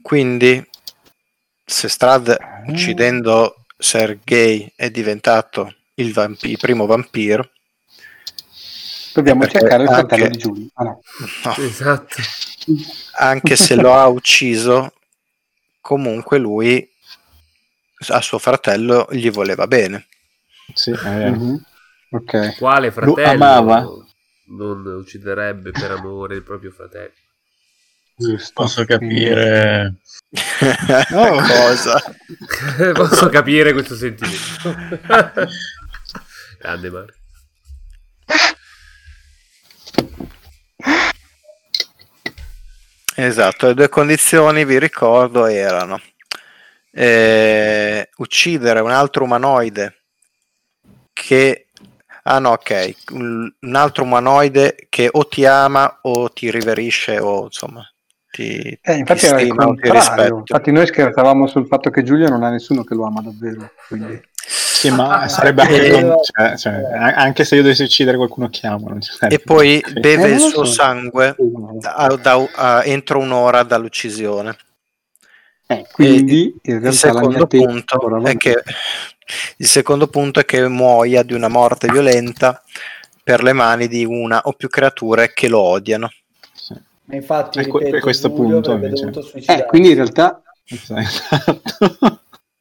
Quindi, se Strad uccidendo Sergei è diventato il, vamp- il primo vampiro, Dobbiamo perché cercare il anche- fratello di Giulio. Ah, no. no, Esatto. anche se lo ha ucciso, comunque lui a suo fratello gli voleva bene. Sì, è vero. Mhm. Ok. Quale Lo fratello amava. non ucciderebbe per amore il proprio fratello? Giusto. Posso capire. Oh. Cosa? Posso capire questo sentimento. Grande Mario. Esatto, le due condizioni, vi ricordo, erano eh, uccidere un altro umanoide che... Ah no, ok, un un altro umanoide che o ti ama o ti riverisce o insomma ti, Eh, infatti ti era il stima o ti contrario. rispetta. Infatti noi scherzavamo sul fatto che Giulio non ha nessuno che lo ama davvero. Quindi... Sì, ma sarebbe anche, E- con- cioè, cioè, a- anche se io dovessi uccidere qualcuno che amo, non ci sarebbe. E poi Sì. beve Eh, il non lo suo so. sangue da- da- a- entro un'ora dall'uccisione. Eh, quindi in il realtà la mia secondo tesi punto ancora va è che il secondo punto è che muoia di una morte violenta per le mani di una o più creature che lo odiano. Sì. Ma infatti, E que- ripeto, e questo Giulio punto, avrebbe invece. dovuto suicidarsi. Eh, quindi in realtà... Esatto.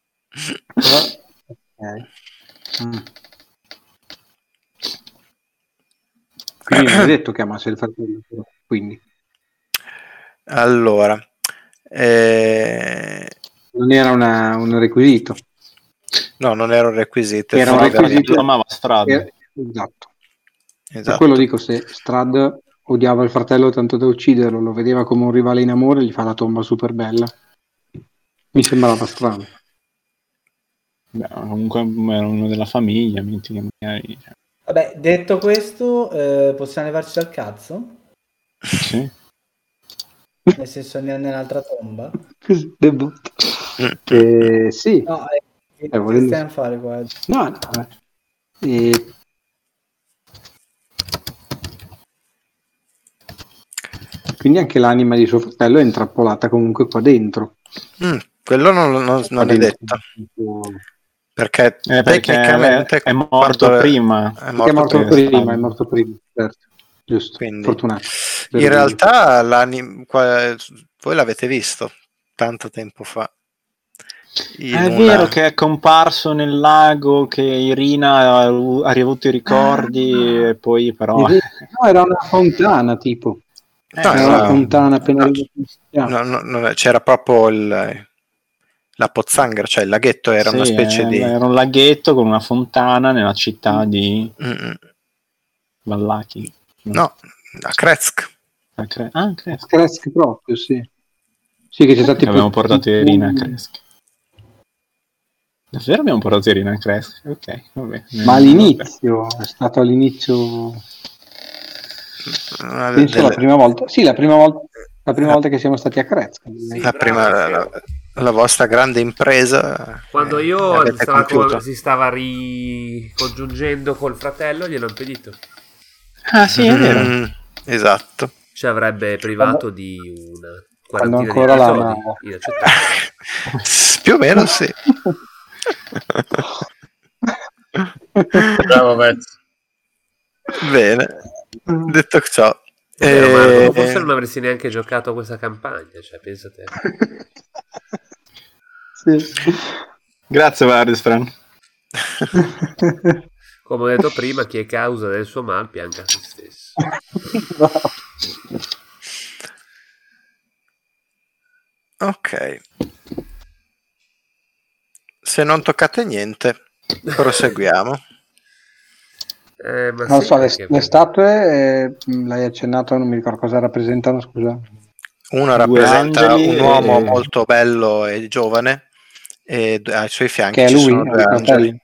Ok. Mm. Quindi non è detto che amasse il fratello, però. Quindi Allora, eh, non era una- un requisito. no, non era un requisito. Era un effettivamente. requisito. Lo amava Strad. Eh, esatto. Per Esatto. quello dico, se Strad odiava il fratello tanto da ucciderlo, lo vedeva come un rivale in amore, gli fa la tomba super bella. Mi sembrava strano. Beh, comunque era uno della famiglia, metti che magari... Vabbè, detto questo, eh, possiamo levarci dal cazzo? Sì. Nel senso, andiamo nell'altra tomba? Debutto. Mm. Eh, sì. No, eh, che, Eh, che volendo- stiamo a fare qua? No, no. Eh, quindi anche l'anima di suo fratello è intrappolata comunque qua dentro. Mm, quello non, non- Qua non è dentro. detto, perché, Eh, perché tecnicamente è morto quando prima. è Perché è morto morto prima. prima, prima. è morto prima, certo. Giusto, Quindi, fortunato. in realtà l'anim- qua- voi l'avete visto tanto tempo fa. In È una- vero che è comparso nel lago, che Irina ha, ha riavuto i ricordi e poi però... No, era una fontana tipo. No, Era era- una fontana appena no, arrivata. no, no, no, c'era proprio il, la pozzanghera, cioè il laghetto era Sì, una specie eh, di... era un laghetto con una fontana nella città di Mm, Vallaki. no, a Kretsk. Ah, Cre- ah, Kresk. Kresk proprio, sì. Sì, che c'è stato Che abbiamo portato Irina a Kresk. Davvero abbiamo portato Irina a Kresk? Ok, vabbè. Ma all'inizio, è stato all'inizio... Una Penso delle- la prima volta. Sì, la prima volta, la prima volta che siamo stati a Kresk. Sì, la, bravo, prima, sì. la, la vostra grande impresa Quando eh, io l'avete stava compiuta. con- si stava ricongiungendo col fratello, gliel'ho impedito. Ah, sì, è vero. Mm, esatto. Ci avrebbe privato di una Quando quarantina di ancora la episodi amavo. inaccettabili. Più o meno sì. Bravo Vezzo. Bene, detto ciò, Vero, Marco, eh, ma forse non avresti neanche giocato a questa campagna, cioè pensa te. Sì. Grazie, Vardistran. Come ho detto prima, chi è causa del suo mal pianca se stesso. ok. Se non toccate niente, proseguiamo. Eh, ma Non sì, so, le, perché- le statue, eh, l'hai accennato, non mi ricordo cosa rappresentano, scusa. Uno Due rappresenta angeli un uomo e- molto bello e giovane e d- ai suoi fianchi Che è ci lui, sono è due il fratello. angeli.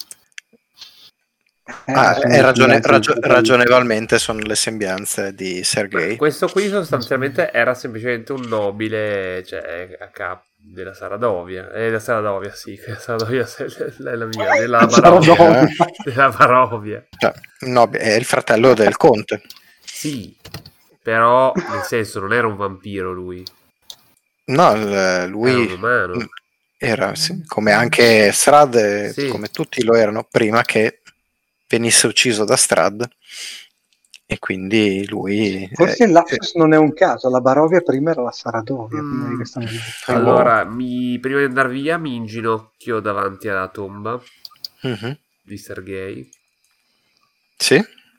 Eh, Ah, sono è le ragione- sembianze del ragio- fratello. ragionevolmente sono le sembianze di Ma Sergei. questo qui sostanzialmente era semplicemente un nobile, cioè a capo della Saradovia. Eh, la Saradovia, sì, che la Saradovia è la mia, della Saradovia. Barovia. Della Barovia. Cioè, no, è il fratello del conte. Sì, però nel senso non era un vampiro lui. No, il- lui Era un umano. era, sì, come anche Strad, eh, Sì. come tutti lo erano, prima che venisse ucciso da Strad. E quindi lui... Forse eh, il lapsus non è un caso, la Barovia prima era la Saradovia, prima di Mm, questa movida. Allora, mi, prima di andare via mi inginocchio davanti alla tomba mhm, di Sergei sì,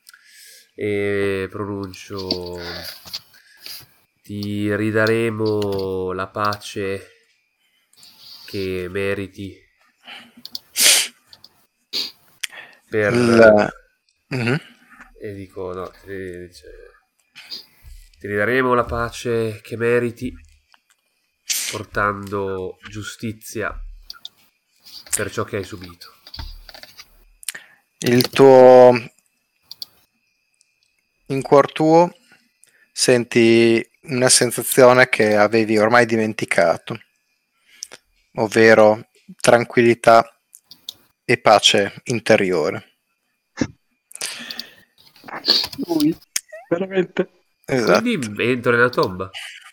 e pronuncio: ti ridaremo la pace che meriti per... il- mhm, E dico, no, ti, dice, ti ridaremo la pace che meriti portando giustizia per ciò che hai subito. il tuo... in cuor tuo senti una sensazione che avevi ormai dimenticato, ovvero tranquillità e pace interiore. Lui, veramente. Esatto. Quindi entro nella tomba.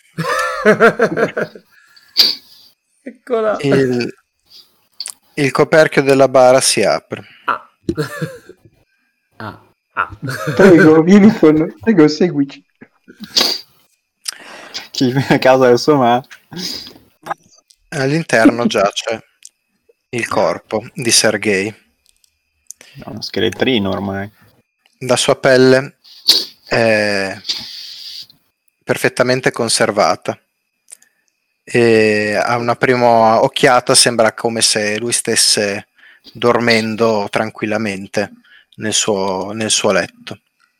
Eccola. Il, il coperchio della bara si apre. Ah. Ah, Ah. Prego, vieni con... Prego, seguici. Chi viene a casa del suo ma All'interno giace il corpo di Sergei. no, uno scheletrino ormai. La sua pelle è perfettamente conservata e a una prima occhiata sembra come se lui stesse dormendo tranquillamente nel suo, nel suo letto.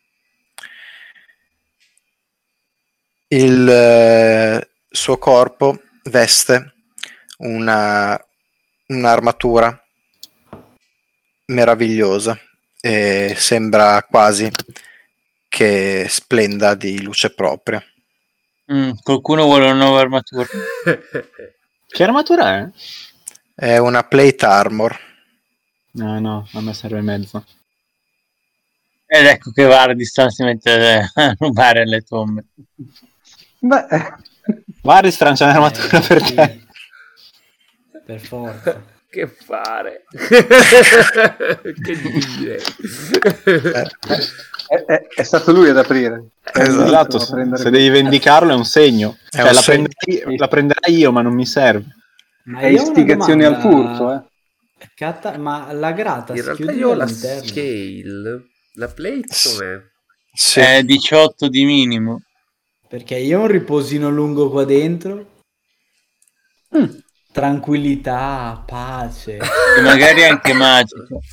Il eh, suo corpo veste una, un'armatura meravigliosa e sembra quasi che splenda di luce propria. Mm, qualcuno vuole una nuova armatura? Che armatura è? È una plate armor. No, no, a me serve mezzo. Ed ecco che Vardis si mette a rubare le tombe. Beh, Vardis trancia un'armatura eh, per sì, te. per forza. Che fare? Che dire? Eh, è, è- è stato lui ad aprire. È Esatto. lui Esatto, a se, prendere se devi vendicarlo è un segno. È Cioè, un la, segno. prenderai, la prenderai io, ma non mi serve. Ma È io ho una istigazione al domanda. furto, eh. Catta- ma la grata In si realtà chiude io ho la all'interno? scale, la plate com'è? Sì. È diciotto di minimo. Perché io ho un riposino lungo qua dentro. Mm. Tranquillità, pace. E magari anche magico.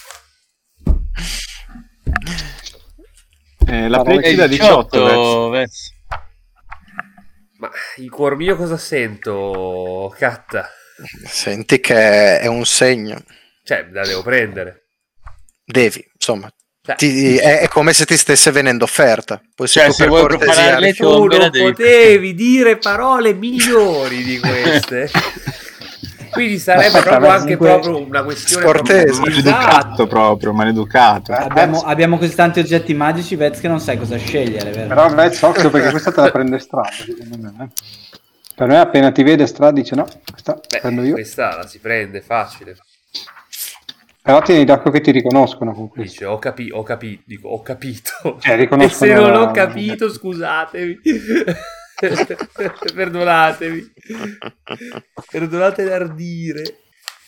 Eh, la Parole plate È da diciotto. diciotto, Vez. Ma in cuor mio cosa sento, Catta? Senti che è un segno. Cioè, la devo prendere. Devi, insomma. Cioè, Ti- è, è come se ti stesse venendo offerta. Poi se Cioè, tu se per vuoi cortesia preparare le tu tombe, la non devi potevi dire parole migliori di queste. Quindi sarebbe Aspetta, proprio Vez, anche que- proprio una questione Scortese. proprio- Maleducato Esatto. proprio, maleducato. Eh, abbiamo, Vez, abbiamo così tanti oggetti magici, Vez, che non sai cosa scegliere, vero? però Vez, occhio perché questa te la prende Strada, secondo me. eh. Per me appena ti vede Strada dice no, questa Beh, prendo io. questa la si prende facile. Però tieni d'occhio che ti riconoscono con questo. Dice, ho, capi- ho capito, dico, ho capito. Cioè, E riconoscono se non la- ho capito, scusatemi. Perdonatemi. Perdonate l'ardire.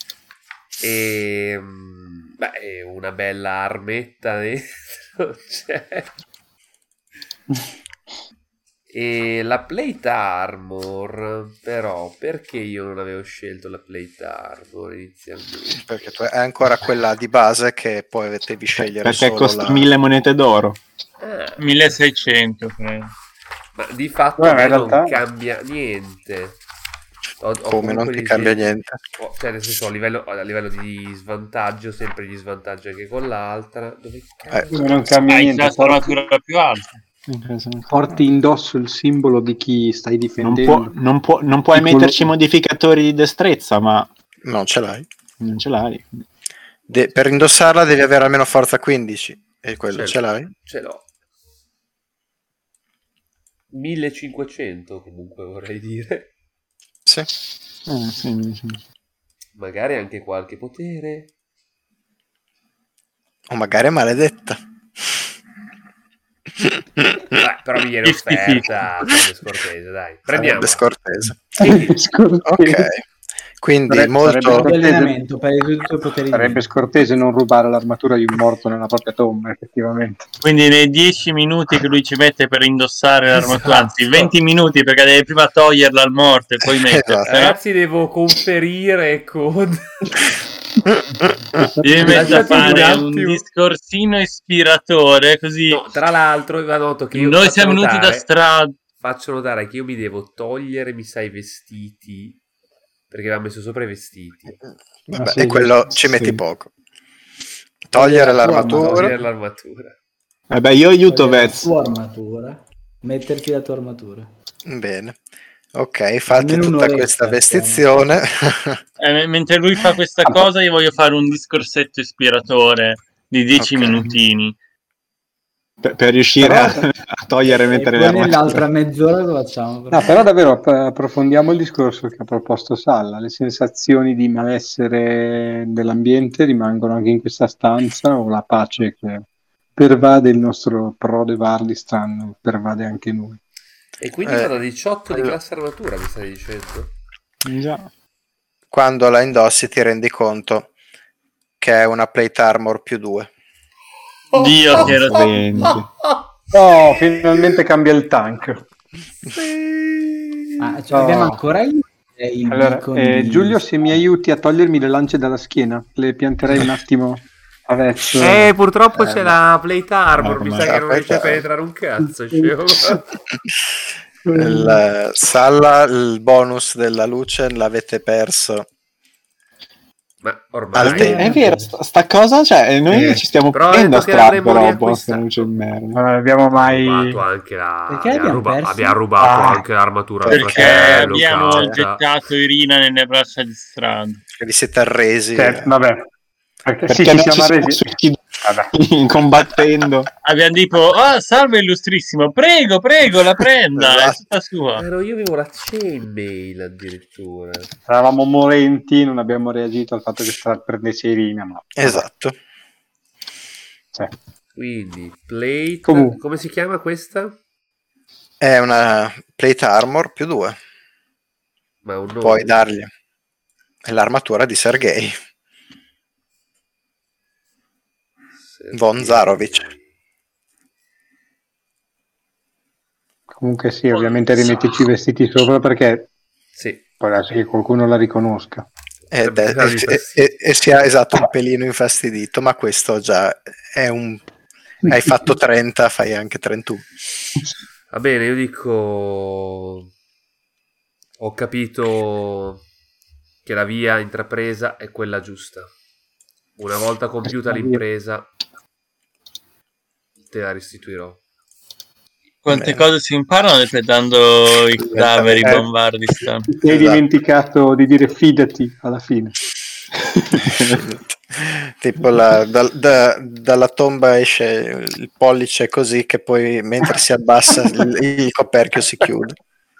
E beh, è una bella armetta dentro. Cioè. E la plate armor, però, perché io non avevo scelto la plate armor inizialmente? perché tu è ancora quella di base che poi devi scegliere Perché solo costa la... mille monete d'oro. Ah, milleseicento, credo. ma di fatto Beh, a me in non realtà- cambia niente. Ho- ho come non comunque ti gli cambia seg- niente. ho- cioè nel senso a livello, a livello di svantaggio sempre gli svantaggi anche con l'altra. Dove cazzo? Come non cambia Hai niente, la porti, armatura più alta. porti indosso il simbolo di chi stai Non, difendendo. può, non, può, non puoi Piccolo- metterci modificatori di destrezza, ma Non ce l'hai. non ce l'hai. De- per indossarla devi avere almeno forza quindici e quello Ce ce l'ho. l'hai. Ce l'ho. millecinquecento comunque vorrei dire. Sì. Eh, sì, sì. Magari anche qualche potere. O magari è maledetta. Beh, però mi viene offerta, sarebbe scortese, dai. Sarebbe Prendiamola. scortese. Scortese. Ok. Quindi Sarebbe- molto... sarebbe Di scortese. allenamento per i tuoi poteri Sarebbe divini. scortese non rubare l'armatura di un morto nella propria tomba, effettivamente. Quindi nei dieci minuti che lui ci mette per indossare l'armatura, anzi Esatto. venti minuti perché deve prima toglierla al morto e poi Esatto. mettersela. Ragazzi, devo conferire con... Devi mettere a Lasciatemi un fare un attimo. discorsino ispiratore, così No, tra l'altro, va noto che io noi faccio siamo venuti da notare- strada. Faccio notare che io mi devo togliere, mi sa, i vestiti, perché aveva messo sopra i vestiti. Vabbè, Ah, sì, e quello sì. ci metti Sì. poco. Togliere La tua l'armatura. Togliere l'armatura. Vabbè, io aiuto Togliere la Vez. tua armatura. Metterti la tua armatura. Bene. Ok, fate Almeno tutta un'oretta, questa siamo. vestizione. Eh, mentre lui fa questa Ah, cosa, io voglio fare un discorsetto ispiratore di dieci Ok. minutini. Per, per riuscire Però- a, a togliere e E mettere poi le nell'altra armature. mezz'ora lo facciamo. No, però davvero app- approfondiamo il discorso che ha proposto Salla. Le sensazioni di malessere dell'ambiente rimangono anche in questa stanza o la pace che pervade il nostro prode Vardistan pervade anche noi? E quindi Eh, vado a diciotto di allora. classe armatura, mi stai dicendo? Già. Quando la indossi ti rendi conto che è una plate armor più due. Dio che ero venti. Oh, finalmente cambia il tank. Ah, cioè, No. abbiamo ancora il, il Allora, beacon eh, di- Giulio, se mi aiuti a togliermi le lance dalla schiena, le pianterei un attimo a Vez. Eh, purtroppo Eh, c'è ma- la plate armor, mi Eh, sa ma- che non riesce a plate penetrare un cazzo, scemo. Il, Salla, il bonus della luce l'avete perso. Ma Al ormai... tempo. È vero, sta, sta cosa, cioè, noi Eh, ci stiamo però ho prendendo a detto che strappo l'avremmo roba, riacquistato. se non c'è il merda. Non abbiamo Ha mai... rubato anche la... Perché abbiamo, abbiamo ruba- perso? abbiamo rubato Ah, anche l'armatura al perché fratello, abbiamo cazzo. gettato Irina nelle braccia di strada. Che vi siete arresi. Cioè, vabbè. Perché, Perché sì, ci noi siamo ci siamo arresi. suicidati combattendo. Abbiamo detto, oh, salve illustrissimo, prego, prego, la prenda, è Esatto. tutta sua. Ero io avevo la chainmail addirittura. Eravamo morenti, non abbiamo reagito al fatto che Strad prendesse Irina, ma... Esatto. Cioè, Quindi, plate... Comunque. Come si chiama questa? È una plate armor più due. Ma un nome? Puoi dargli. È l'armatura di Sergei von Zarovich. comunque sì, ovviamente rimettici i vestiti sopra perché Sì. può darsi che qualcuno la riconosca. Ed Potrebbe è- dargli e, fastidio. e- e sia esatto un pelino infastidito, ma questo già è un... Hai fatto trenta, fai anche trentuno. Va bene, io dico... Ho capito che la via intrapresa è quella giusta. Una volta compiuta l'impresa, te la restituirò. Quante Bene. cose si imparano decretando i cadaveri Eh. Bombardistan. Ti hai Esatto. dimenticato di dire fidati alla fine. Tipo la- da- da- dalla tomba esce il pollice così che poi mentre si abbassa il, il coperchio si chiude.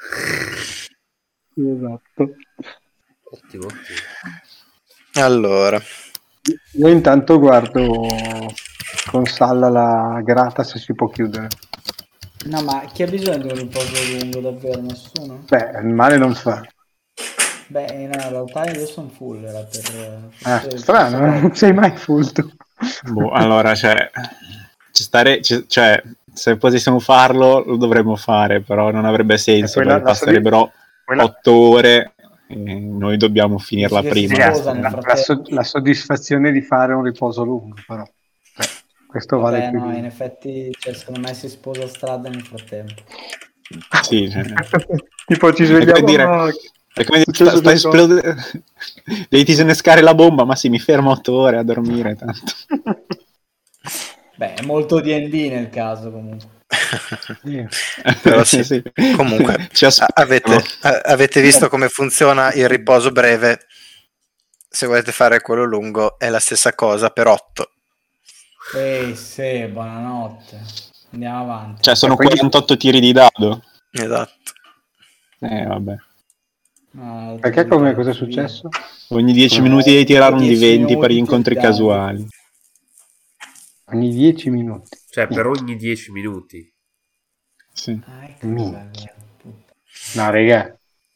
Esatto. Ottimo, ottimo. Allora, Io intanto guardo con Salla la grata se si può chiudere. No, ma chi ha bisogno di un riposo lungo davvero? Nessuno? Beh, il male non fa. Beh, in realtà io sono full, era per... Ah, per- strano, per- non sei mai full tu. Boh, allora, cioè, ci stare, ci- cioè, se potessimo farlo, lo dovremmo fare, però non avrebbe senso, E poi la- perché la passerebbero Quella- otto ore e noi dobbiamo finirla Sì, che si prima. sposa nel la, frattempo. la so- la soddisfazione di fare un riposo lungo, però. Cioè, questo Vabbè, vale più no, di... in effetti, cioè, secondo me si sposa strada nel frattempo. Sì, cioè, tipo ci è come svegliamo... dire, ma- è come dire, successo sta, sta qualcosa. esplodendo, devi disinnescare la bomba, ma sì, mi fermo otto ore a dormire, tanto. Beh, è molto D and D nel caso, comunque. Però sì. Comunque, ci a- aspetto. avete, a- avete visto come funziona il riposo breve? Se volete fare quello lungo è la stessa cosa per otto. Ehi, sì, buonanotte. Andiamo avanti. Cioè, sono E quindi- quarantotto tiri di dado. Esatto. Eh, vabbè. Ah, Perché come cosa è via. successo? Ogni dieci Eh, minuti devi tirare un di dieci venti per minuti gli incontri tiriamo. casuali. Ogni dieci minuti. Cioè, per ogni dieci minuti. Sì. Ah, ecco Mm. cos'è, puta. No, raga.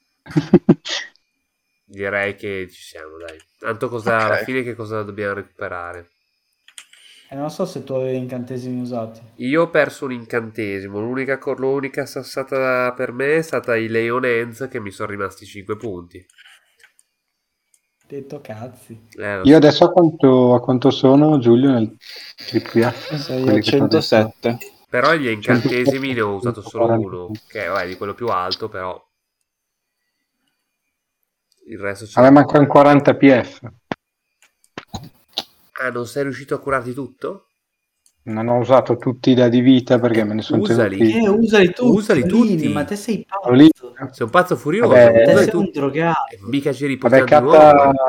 Direi che ci siamo, dai. Tanto cosa, Ok. alla fine che cosa dobbiamo recuperare? Eh, non so se tu avevi incantesimi usati. Io ho perso un incantesimo. L'unica, co- l'unica sassata per me è stata i Leon Hands, che mi sono rimasti cinque punti. Detto cazzi. Eh, lo Io so. adesso a quanto, a quanto sono, Giulio, nel triplo A? Sei Quelli a che t'ho detto. centosette. Però gli incantesimi ne ho centosette, usato solo centoquaranta. uno, che vabbè, di quello più alto, però il resto ce A me l'ho. mancano quaranta P F. Ah, non sei riuscito a curarti tutto? Non ho usato tutti i dadi vita perché me ne sono Usali. tenuti. Eh, usali tutti. Usali Lini, tutti. Ma te sei Lì. pazzo. Sei un pazzo furioso, Vabbè, Te usali sei un tutti. drogato. E mica ci Vabbè, riportiamo di Catta... nuovo.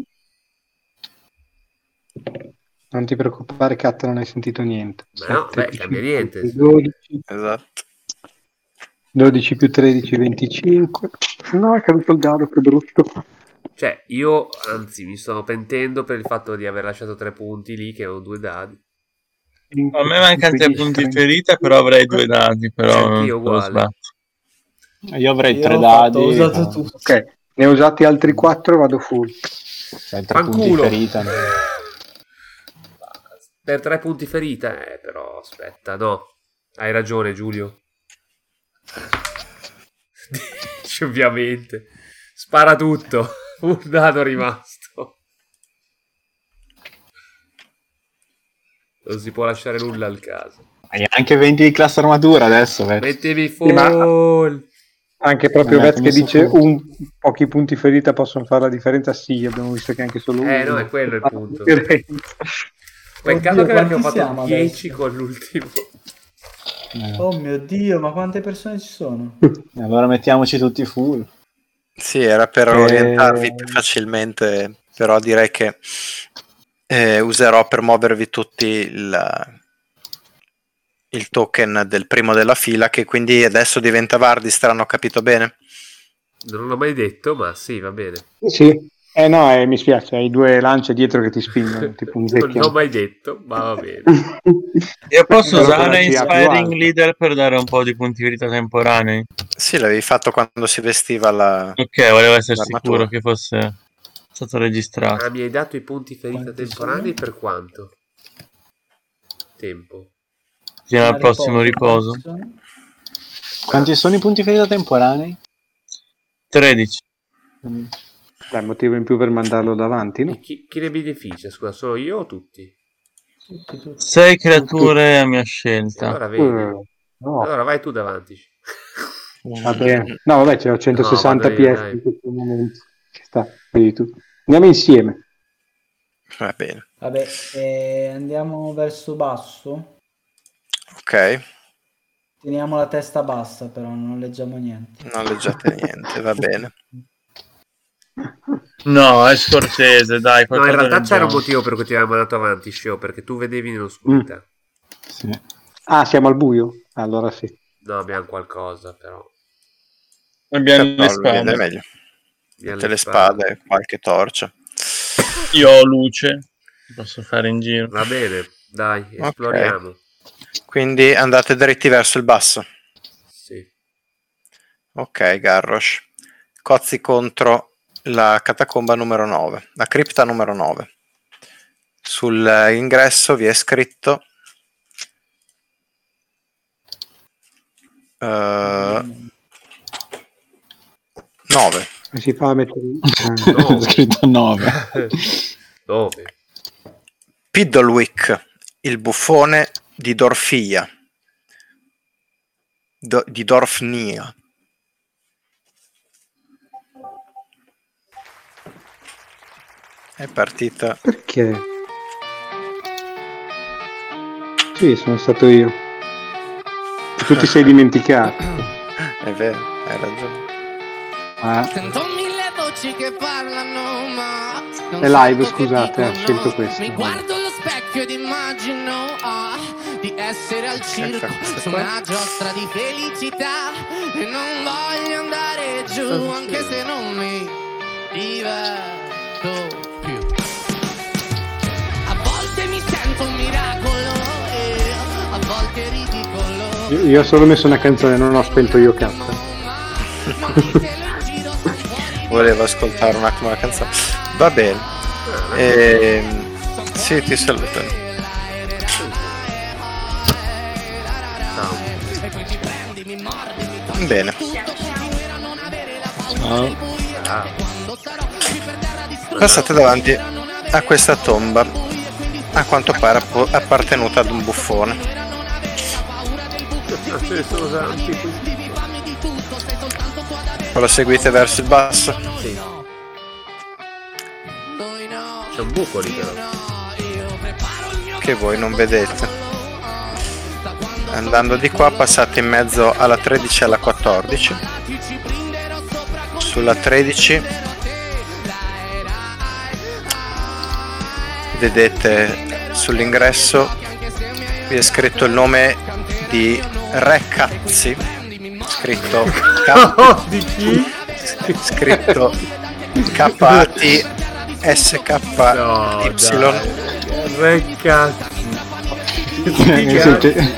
eh. Non ti preoccupare, Catta, non hai sentito niente. Ma no, sette beh, più cambia cinque, niente. dodici, Esatto. dodici più tredici, venticinque. No, è caduto il dado, che brutto. Cioè, io anzi mi sto pentendo per il fatto di aver lasciato tre punti lì, che ho due dadi. A me mancano tre punti ferita, però avrei due dadi, però Sì, non anch'io lo uguale. sbatto. Io avrei Io tre ho dadi. fatto- ho usato ma- tutto. Ok, ne ho usati altri quattro e vado full. Cioè, tre punti Fanculo. ferita. no? Per tre punti ferita, eh, però aspetta, no. Hai ragione, Giulio. Dici, ovviamente. Spara tutto. Un dado rimasto. Non si può lasciare nulla al caso. Hai anche venti di classe armatura adesso, Vez. Mettevi Sì, ma- full. Anche proprio Vabbè, Vez che messo dice full. un, pochi punti ferita possono fare la differenza. Sì, abbiamo visto che anche solo uno. Eh, no, è quello il fa la punto. differenza. Peccato Oddio, che abbiamo quanti fatto siamo dieci adesso? con l'ultimo. Eh, Oh mio Dio, ma quante persone ci sono? Allora mettiamoci tutti full. Sì, era per Eh, orientarvi più facilmente, però direi che eh, userò per muovervi tutti il, il token del primo della fila, che quindi adesso diventa Vardistra, hanno capito bene? Non l'ho mai detto, ma sì, va bene. Sì, eh no, eh, mi spiace, hai due lance dietro che ti spingono, tipo un Non l'ho vecchio. mai detto, ma va bene. Io posso Però con la usare G A più Inspiring alta. Leader per dare un po' di punti vita temporanei? Sì, l'avevi fatto quando si vestiva la... Ok, volevo essere L'armatura. sicuro che fosse stato registrato. Ah, mi hai dato i punti ferita Quanti temporanei sono? per quanto? Tempo. Fino al Ma prossimo riposo. quanti sono? Quanti sono i punti ferita temporanei? tredici. Mm. Dai, motivo in più per mandarlo davanti, no? E chi, chi ne beneficia? Scusa, solo io o tutti? Tutti, tutti. sei creature a mia scelta. Allora vedi. Eh, no, Allora vai tu davanti. va bene. No, vabbè, c'è centosessanta No, vado io, P F dai. in questo momento. Ci sta, vedi tu. Andiamo insieme. Va bene, Vabbè, eh, andiamo verso basso. ok, Teniamo la testa bassa, però non leggiamo niente. non leggiate niente, va bene. No, è scortese, dai. No, in qualcosa realtà leggiamo. c'era un motivo per cui ti avevamo mandato avanti, Show, perché tu vedevi nell'oscurità. Sì. Ah, siamo al buio? Allora sì. No, abbiamo qualcosa, però. Abbiamo No, le lo vede spade. meglio. Abbiamo Tutte le spade, qualche torcia. Io ho luce. Posso fare in giro. Va bene, dai, esploriamo. Quindi andate dritti verso il basso. Sì. Ok, Garrosh. Cozzi contro la catacomba numero nove, la cripta numero nove. Sull'ingresso vi è scritto uh, nove. Come si fa a mettere... Ho scritto nove. Dove? Piddlewick, il buffone di Dorfia. Do- di Dorfnia. È partita. Perché? Sì, sono stato io. Tu ti sei dimenticato. È vero, hai ragione. Ah, Sento mille voci che parlano, ma non È live, sento che scusate, ho dicono. scelto questo. Mi guardo allo specchio ed immagino ah, di essere al circo questo su qua. una giostra di felicità e non voglio andare giù giù anche se non mi diverto più. A volte mi sento un miracolo e a volte ridicolo. Io, io ho solo messo una canzone, non ho spento io cazzo. Volevo ascoltare un attimo la canzone. Va bene. Ehm, sì, ti salutano. Bene. Ah. Passate davanti a questa tomba, a quanto pare appo- appartenuta ad un buffone. Ce ne sono tanti qui. Poi lo seguite verso il basso. Sì. C'è un buco lì però. Che voi non vedete. Andando di qua passate in mezzo alla tredici e alla quattordici. Sulla tredici vedete sull'ingresso vi è scritto il nome di Re Cazzi, scritto K- Di chi? scritto K A T S K No, Y. dai. Re cazzi. Nel senso che-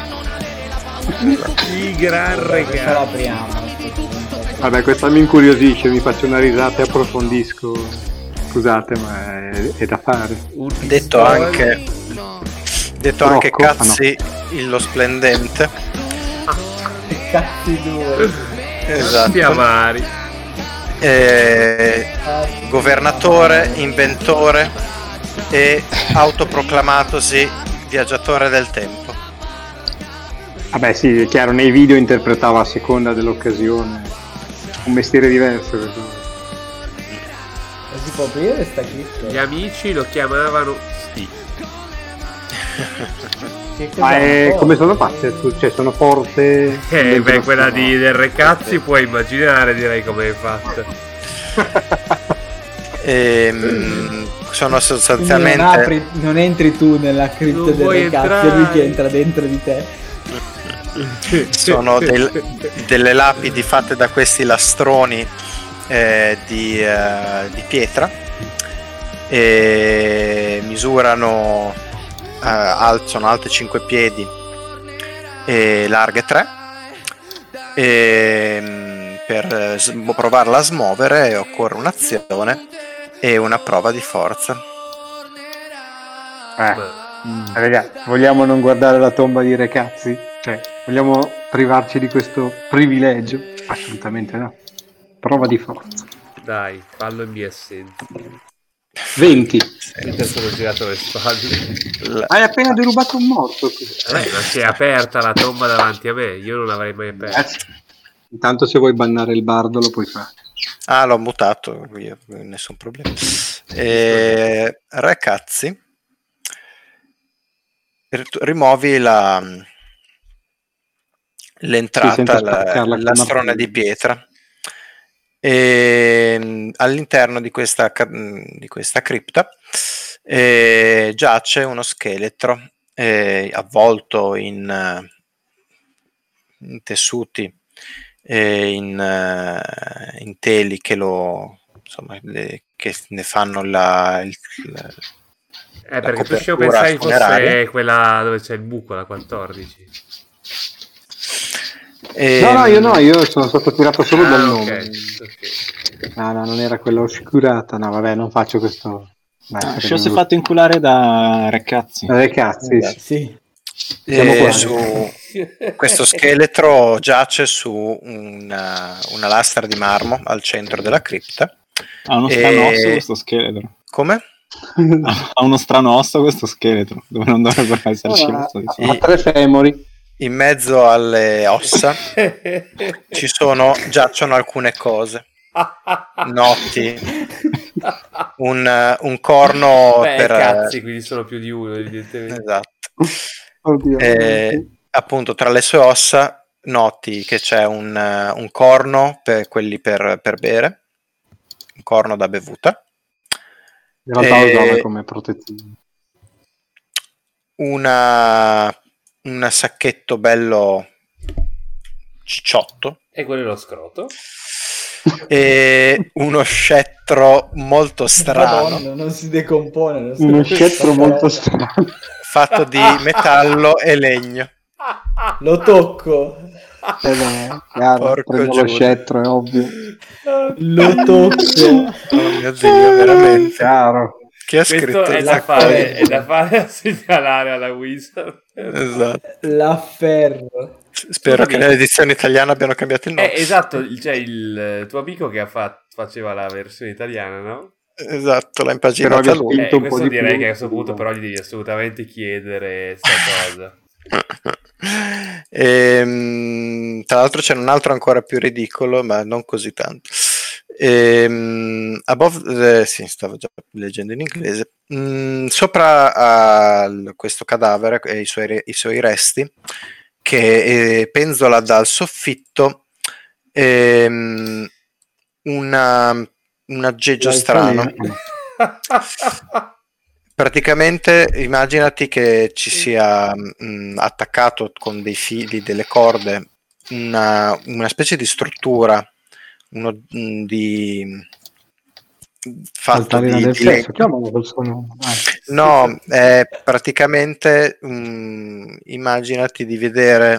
I gran Adesso la regalo. apriamo. Vabbè, questa mi incuriosisce, mi faccio una risata e approfondisco. Scusate, ma è, è da fare. Detto anche detto anche Rocco? Ah, no. Cazzi il- lo splendente. Che cazzi due. Esatto. Chiamari. Eh, governatore, inventore e autoproclamatosi viaggiatore del tempo. Vabbè, sì, è chiaro, nei video interpretava a seconda dell'occasione un mestiere diverso. questo. E si può aprire sta clip? Gli amici lo chiamavano Sti. Che cos'è? Ma è, Oh, come sono fatte? Cioè, sono forte. Eh, beh, quella di di del Re Cazzi puoi immaginare, direi come è fatta. Ehm, sono quindi non, sostanzialmente apri, non entri tu nella cripta Non del vuoi Re Cazzi, entrare. è lui che entra dentro di te. sono del- delle lapidi fatte da questi lastroni eh, di, eh, di pietra e misurano eh, al- sono alte cinque piedi e larghe tre e mm, per eh, sm- provarla a smuovere occorre un'azione e una prova di forza. Eh, ragazzi, vogliamo non guardare la tomba di Re Cazzi? Cioè, vogliamo privarci di questo privilegio? Assolutamente no. Prova di forza. Dai, fallo in mia assenza. venti. Mi sono girato le spalle. La- Hai appena derubato un morto. Eh, ma si è aperta la tomba davanti a me, io non l'avrei mai aperta. Ragazzi, intanto se vuoi bannare il bardo lo puoi fare. Ah, l'ho mutato, io, nessun problema. E, Re Cazzi, rit- rimuovi la, Sì, l'entrata, senza la, spaccarla il col lastrone martello. di pietra. E mh, all'interno di questa, ca- mh, di questa cripta eh, giace uno scheletro eh, avvolto in, eh, in tessuti e in, eh, in teli che lo insomma le- che ne fanno la, il, la- Eh, perché tu ci ho copertura pensato funeraria. fosse quella dove c'è il buco, la quattordici. E, No, no, io no, io sono stato tirato solo Ah, dal ok, nome. ok. No, no, non era quella oscurata. No, vabbè, non faccio questo. Dai, Ah, sarebbe Scio si è brutto. fatto inculare da Reccazzi. Re Cazzi, sì. Sì. Siamo e quasi. su questo scheletro giace su una, una lastra di marmo al centro della cripta. Ha uno E- strano osso questo scheletro. Come? Ha uno strano osso questo scheletro, dove non dovrebbero esserci Ah, l'osso di ha tre femori. In mezzo alle ossa ci sono giacciono alcune cose noti, un, un corno Beh, per cazzi, quindi sono più di uno, evidentemente. esatto. Oddio. Eh, appunto tra le sue ossa noti che c'è un, un corno per quelli per, per bere, un corno da bevuta, In realtà eh, lo usava come protezione. una un sacchetto bello cicciotto E quello è lo scroto. e uno scettro molto strano. Madonna, non si decompone. Non si Uno decompone. scettro molto strano. Fatto di metallo e legno. Lo tocco. Eh, no, chiaro, Porco prendo lo Giuda. scettro, è ovvio. Lo tocco. Oh mio Dio, veramente. Chiaro. Chi ha Questo scritto è questa da, fare, cosa? è da fare a segnalare alla Wizard. Esatto. L'afferro. Spero Scusami. che nell'edizione italiana abbiano cambiato il nome. Eh, esatto, il- cioè il tuo amico che ha fatto, faceva la versione italiana, no? Esatto, l'ha Però impaginata vi lui. spinto Eh, un po' questo di direi più. che a questo punto però gli devi assolutamente chiedere sta cosa. Ehm, tra l'altro c'è un altro ancora più ridicolo, ma non così tanto. Ehm, above, eh, sì, stavo già leggendo in inglese. Mm, sopra al- questo cadavere e i suoi, re- i suoi resti, che eh, penzola dal soffitto, ehm, una, un aggeggio strano. L'altalena. Praticamente immaginati che ci sia mh, attaccato con dei fili, delle corde, una, una specie di struttura, uno, mh, di fatto Altalena di, del di sesso, legno. chiamalo col suo nome. Ah, No, è praticamente mh, immaginati di vedere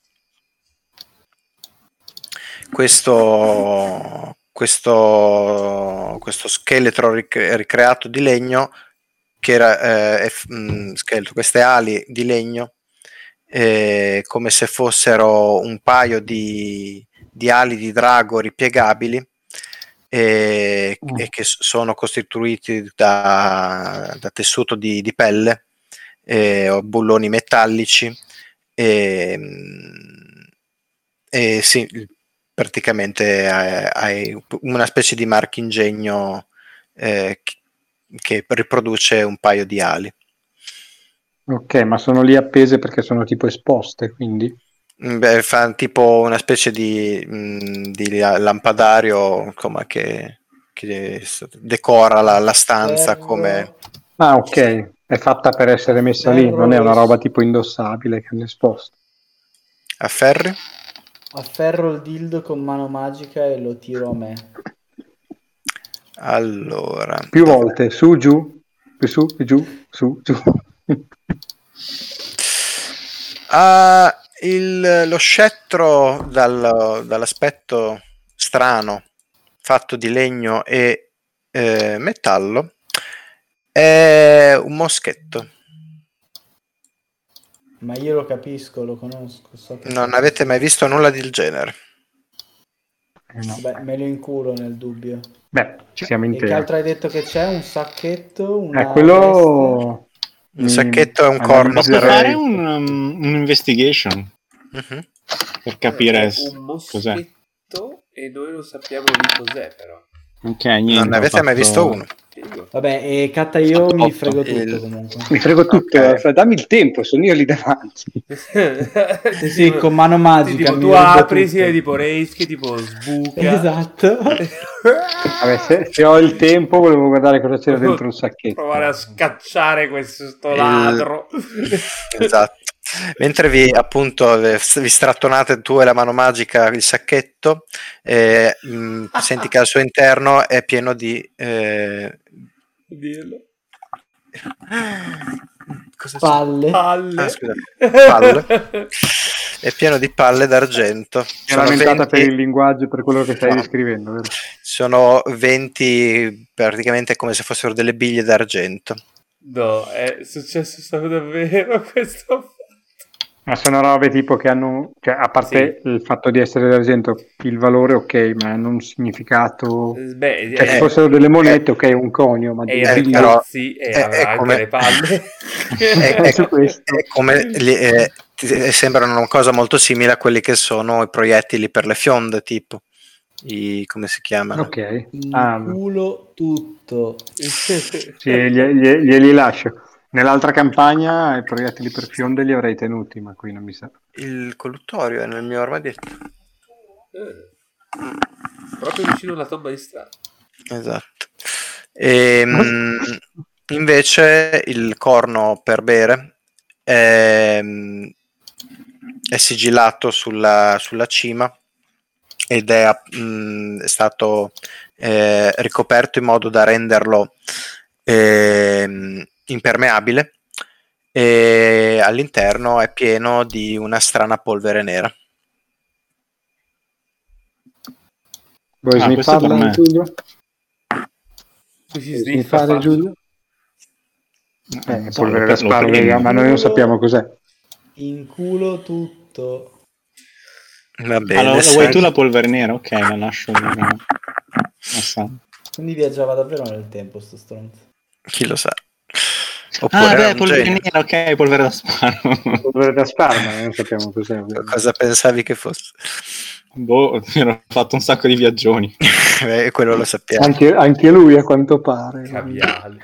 questo, questo, questo scheletro ric- ricreato di legno che era eh, è f- mh, scheletro, queste ali di legno eh, come se fossero un paio di, di ali di drago ripiegabili e, Mm. e che s- sono costituiti da, da tessuto di, di pelle eh, o bulloni metallici e, mh, e sì, praticamente hai, hai una specie di marchingegno eh, che che riproduce un paio di ali. Ok, ma sono lì appese perché sono tipo esposte, quindi? Mm, Beh, fa tipo una specie di, mm, di lampadario insomma, che, che s- decora la, la stanza come Ah, ok, è fatta per essere messa lì, non è una roba tipo indossabile che è esposta. a ferri. Afferro il dildo con mano magica e lo tiro a me. Allora, Più dov'è? volte, su, giù, più su, più giù, su, giù. Ah, il- lo scettro dal- dall'aspetto strano, fatto di legno e eh, metallo, è un moschetto. Ma io lo capisco, lo conosco. So che Non cosa avete sia. mai visto nulla del genere? Eh, no. Beh, me lo inculo nel dubbio. Beh, ci siamo in E che tema. altro hai detto che c'è? Un sacchetto? Una Eh, quello... Un mi sacchetto è un corno Posso per... fare un, um, un investigation Mhm. per capire È s- un cos'è. moschetto e noi non sappiamo di cos'è però. Ok, niente. Non ne ho avete mai fatto- visto uno? Figo. Vabbè, e Catta io Fatto mi otto. frego tutto Il- comunque. Mi frego tutto, Ok. eh, dammi il tempo, sono io lì davanti. Sì, sì, con mano magica Tipo, mi tu rubo apri, tutto. si vede tipo Reischi, tipo sbuca. Esatto. Vabbè, se, se ho il tempo volevo guardare cosa c'era dentro il sacchetto. Provare a scacciare questo sto Il- ladro. Esatto. Mentre vi appunto vi strattonate tu e la mano magica il sacchetto, eh, mh, senti che al suo interno è pieno di eh, Dirlo. cosa c'è? Palle. Palle. Ah, scusate. Palle. È pieno di palle d'argento. È Sono lamentata per il venti, linguaggio, per quello che stai No. descrivendo, vero? sono venti praticamente come se fossero delle biglie d'argento. No, è successo solo davvero questo. Ma sono robe tipo che hanno, cioè a parte il fatto di essere d'argento, il valore ok, ma hanno un significato. Beh, Cioè, se è, fossero delle monete, ok, un conio, ma è delle il Eh, biglie- però- Ricuzzi e è- avrà è anche come- le palle. è, è- Su questo. è come li- eh, ti- eh, sembrano una cosa molto simile a quelli che sono i proiettili per le fionde, tipo i, come si chiamano? Ok. Mi Ah, culo tutto. sì, glie- glie- glieli lascio. Nell'altra campagna i proiettili per fionde li avrei tenuti, ma qui non mi sa. Il colluttorio è nel mio armadietto. Eh, proprio vicino alla tomba di strada. Esatto. Ehm, invece il corno per bere è, è sigillato sulla, sulla cima ed è, mh, è stato eh, ricoperto in modo da renderlo eh, impermeabile, e all'interno è pieno di una strana polvere nera. Vuoi Ah, questo è per sniffarla, me. Giulio? Qui si Vuoi sniffa, sniffare, fa- Giulio? Eh, Eh, non so, polvere lo da pre- lo sparo, prendo. raga, ma noi non sappiamo cos'è. In culo tutto. Va Ah, bene, la, la se- vuoi tu la polvere nera? Ok, la lascio lì. No. Assai. Quindi viaggiava davvero nel tempo sto stronzo. chi lo sa. Ah, Oppure era beh, un polvere genio. nera, ok, polvere da sparo. Polvere da sparo, ma noi non sappiamo cos'è. ovviamente. Cosa pensavi che fosse? Boh, mi ho fatto un sacco di viaggioni. Beh, quello lo sappiamo. Anche, anche lui, a quanto pare. caviale.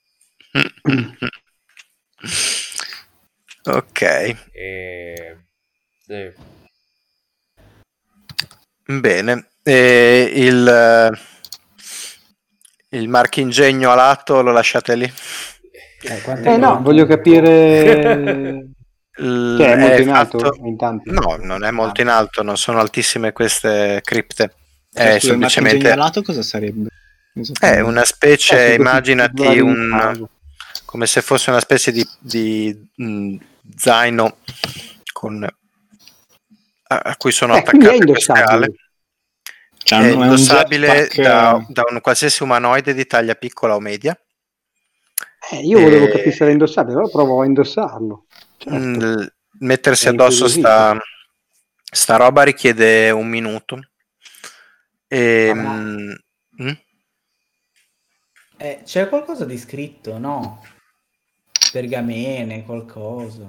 Ok, E... sì. bene. E il, eh, il marchingegno a lato lo lasciate lì? Eh, quanto Eh è no, alto? voglio capire... Il- Cioè, è molto in fatto- alto? In tanti? No, non è molto in alto, non sono altissime queste cripte. Cioè, È scusa, il marchingegno semplicemente alato cosa sarebbe? è una specie, Eh, sono questi immaginati titolari di un naso. come se fosse una specie di, di mh, zaino con, a, a cui sono Eh, quindi è attaccate queste ale. indossabile. Cioè, È non è un indossabile jetpack, da, eh, da un qualsiasi umanoide di taglia piccola o media. Eh, io volevo Eh, capire se era indossabile, allora provo a indossarlo. Certo. mh, mettersi È addosso incuriosito. sta, sta roba richiede un minuto. E, Ah, ma- mh, mh? Eh, c'è qualcosa di scritto, no? Pergamene, qualcosa.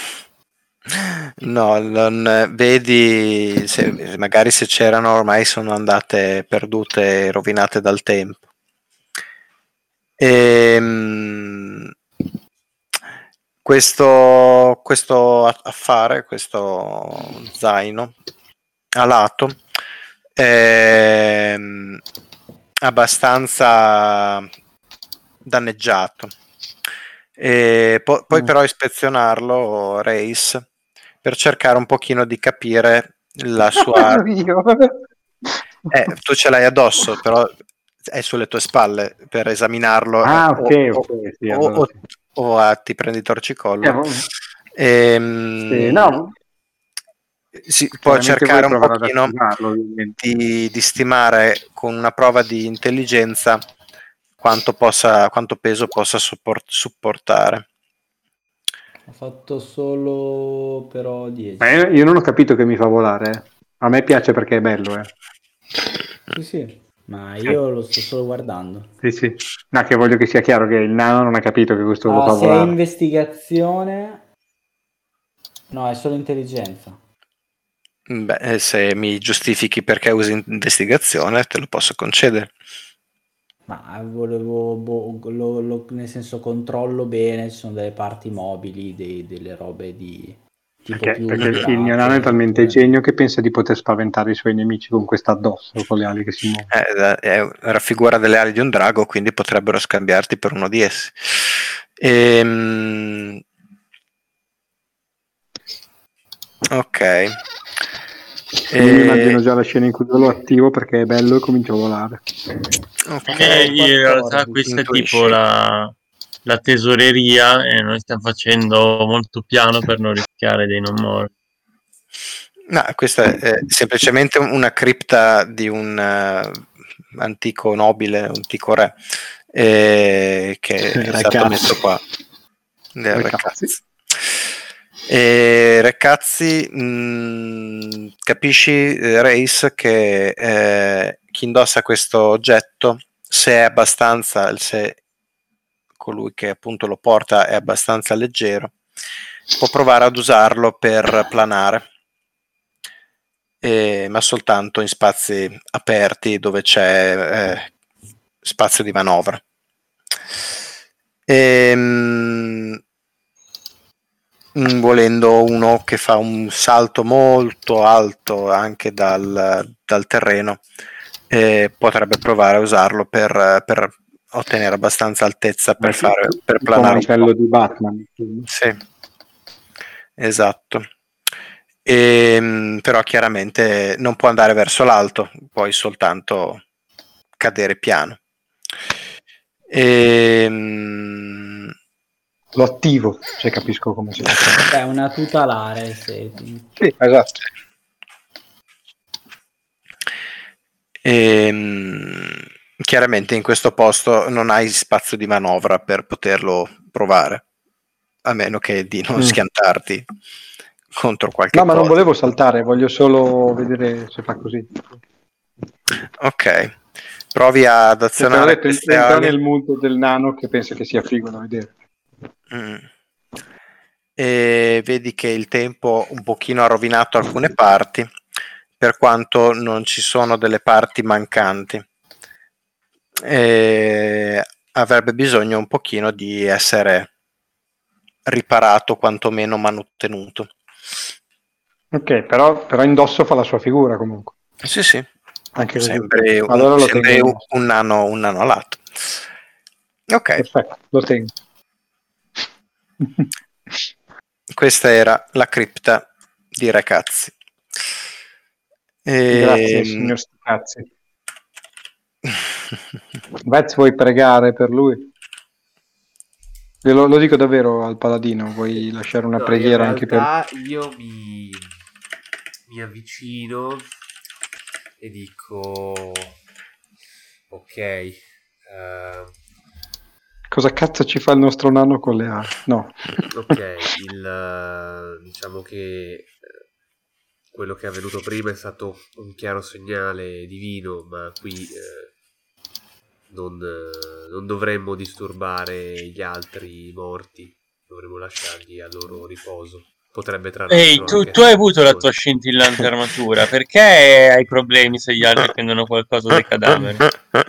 No, non, vedi, se, magari se c'erano ormai sono andate perdute e rovinate dal tempo. Ehm, questo, questo affare, questo zaino a lato è abbastanza danneggiato. E po- poi Mm. però ispezionarlo, Race, per cercare un pochino di capire la sua... Io. Eh, tu ce l'hai addosso, però è sulle tue spalle per esaminarlo. Ah, eh, ok, o, ok, sì, o- allora o- sì. o a- ti prendi torcicollo. Eh, Ehm, sì, no, si può chiaramente cercare voi un proverà ad pochino attivarlo, ovviamente. di, di stimare con una prova di intelligenza quanto, possa, quanto peso possa support- supportare. Ho fatto solo però dieci. Ma io, io non ho capito che mi fa volare. eh. A me piace perché è bello, eh. Sì, sì, ma io lo sto solo guardando. Sì, sì. No, che voglio che sia chiaro che il nano non ha capito che questo lo Ah, fa se è volare. investigazione... No, è solo intelligenza. Beh, eh, se mi giustifichi perché usi investigazione, te lo posso concedere. Ma volevo, boh, lo- lo- nel senso controllo bene, ci sono delle parti mobili, dei- delle robe di tipo Perché, più perché mirate, il mio nano è talmente oppure- genio che pensa di poter spaventare i suoi nemici con questa addosso, con le ali che si muovono. Eh, è, raffigura delle ali di un drago, quindi potrebbero scambiarti per uno di essi. Ehm, ok. Io mi Eh, immagino già la scena in cui io lo attivo perché è bello e comincio a volare. ok. Eh, in realtà quattordici, questa è intuisci. tipo la, la tesoreria e noi stiamo facendo molto piano per non rischiare dei non morti. No, questa è semplicemente una cripta di un eh, antico nobile, un antico re, eh, che è stato Ragazzi. messo qua. Del Re Re Cazzi. Cazzi. E Re Cazzi, mh, capisci, eh, Race, che eh, chi indossa questo oggetto, se è abbastanza, se colui che appunto lo porta è abbastanza leggero, può provare ad usarlo per planare. Eh, ma soltanto in spazi aperti dove c'è eh, spazio di manovra. Ehm, volendo uno che fa un salto molto alto anche dal, dal terreno, eh, potrebbe provare a usarlo per, per ottenere abbastanza altezza per, fare, per planare un po'. Mantello di Batman. Sì, esatto. E, però chiaramente non può andare verso l'alto, puoi soltanto cadere piano. E, Lo attivo, se capisco come si fa. È una tutelare, se... Sì, esatto. E, chiaramente in questo posto non hai spazio di manovra per poterlo provare, a meno che di non Mm. schiantarti contro qualche No, ma cosa. non volevo saltare, voglio solo vedere se fa così. Ok, provi ad Cioè, te l'ho azionare detto, queste entra ali. nel mondo del nano che pensa che sia figo da vedere. Mm. E vedi che il tempo un pochino ha rovinato alcune parti, per quanto non ci sono delle parti mancanti. E avrebbe bisogno un pochino di essere riparato, quantomeno manutenuto. Ok, però, però indosso fa la sua figura comunque. Sì, sì. Anche così. Sempre un, Allora lo sempre tengo. un, un nano, un nano a lato. Ok, Perfetto, lo tengo. questa era la cripta di Recazzi. Grazie, E... signor Sticazzi. Vez, vuoi pregare per lui? Lo, lo dico davvero al paladino, vuoi lasciare una No, preghiera in anche per... realtà io mi, mi avvicino e dico ok, eh, Cosa cazzo ci fa il nostro nano con le ali? No. ok, il, eh, diciamo che eh, quello che è avvenuto prima è stato un chiaro segnale divino, ma qui eh, non, eh, non dovremmo disturbare gli altri morti, dovremmo lasciarli al loro riposo. Potrebbe tra l'altro Ehi, tu, anche tu hai essere avuto la tua pericoloso. scintillante armatura, perché hai problemi se gli altri prendono qualcosa dai cadaveri?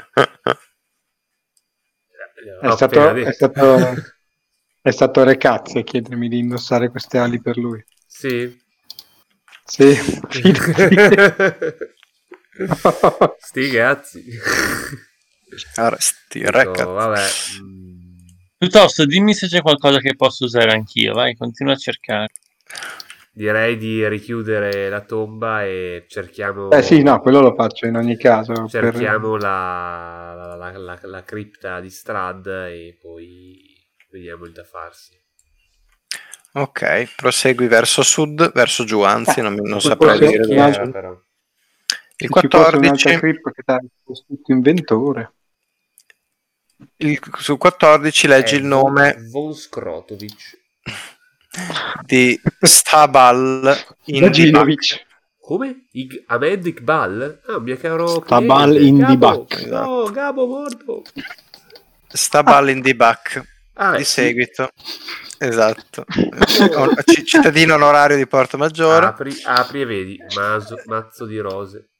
È Ho stato, appena è detto. stato, è stato Recazzi a chiedermi di indossare queste ali per lui. Sì. Sì, fidati. Sti cazzi. Arresti, Dico, Recazzi. vabbè. mm, Piuttosto, dimmi se c'è qualcosa che posso usare anch'io, vai, continua a cercare. Direi di richiudere la tomba e cerchiamo Eh sì, no, quello lo faccio in ogni caso. Per... cerchiamo la, la, la, la, la cripta di Strad e poi vediamo il da farsi. Ok, prosegui verso sud, verso giù, anzi, non, non Ci saprei fosse dire un dove altro- sia. però. Il Se ci fosse un'altra quattordici, crippa che dà scritto inventore. il, sul quattordici leggi È il nome Von Skrotovic. di Stabal Indibak. Daginovic. Come? Ig- Ahmed Iqbal? Ah, un mio caro Stabal cliente. Indibak. Gabo. No, Gabo morto. Stabal Indibak. Ah, Di sì. seguito. Esatto. C- cittadino onorario di Porto Maggiore. Apri, apri e vedi maso- mazzo di rose.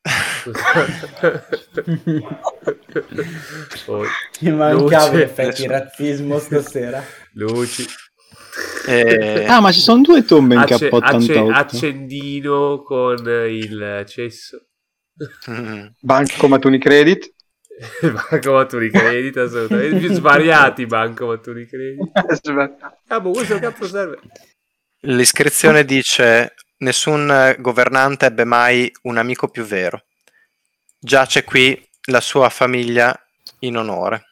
Poi, Mi mancava luce. in effetti il razzismo stasera. Luci. Eh, Ah, ma ci sono due tombe in Acce- K ottantotto. acce- accendino con il cesso. mm, Bancomat Unicredit. Bancomat Unicredit, assolutamente. Più svariati Bancomat Unicredit. Ah, boh, questo cazzo serve. l'iscrizione dice: nessun governante ebbe mai un amico più vero. Giace qui la sua famiglia in onore.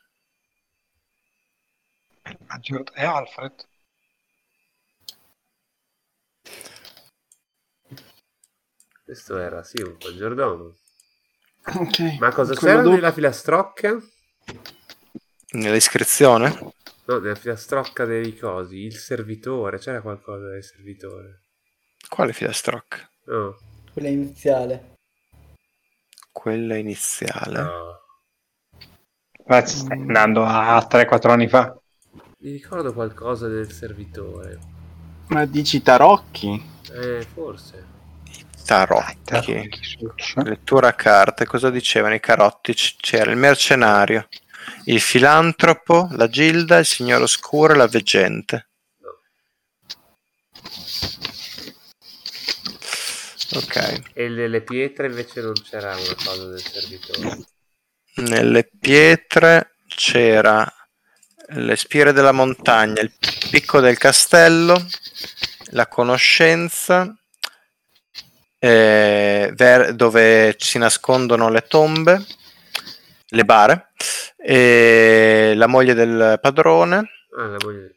È Alfred. Questo era, sì, un maggiordomo. Ok. Ma cosa Quello c'era dopo- nella filastrocca? Nell'iscrizione? No, nella filastrocca dei cosi. Il servitore. C'era qualcosa del servitore. Quale filastrocca? No. Quella iniziale. Quella iniziale. No. Ma ci stai andando a tre quattro anni fa. Mi ricordo qualcosa del servitore. Ma dici tarocchi? Eh, forse. Tarocchi. Lettura a carte. Cosa dicevano i carotti? C- C'era il mercenario, il filantropo, la gilda, il signore oscuro e la veggente. Ok. E nelle pietre invece non c'era una cosa del servitore. Nelle pietre c'era le spire della montagna, il picco del castello, la conoscenza, eh, ver- dove si nascondono le tombe, le bare, e la moglie del padrone, Ah, la moglie.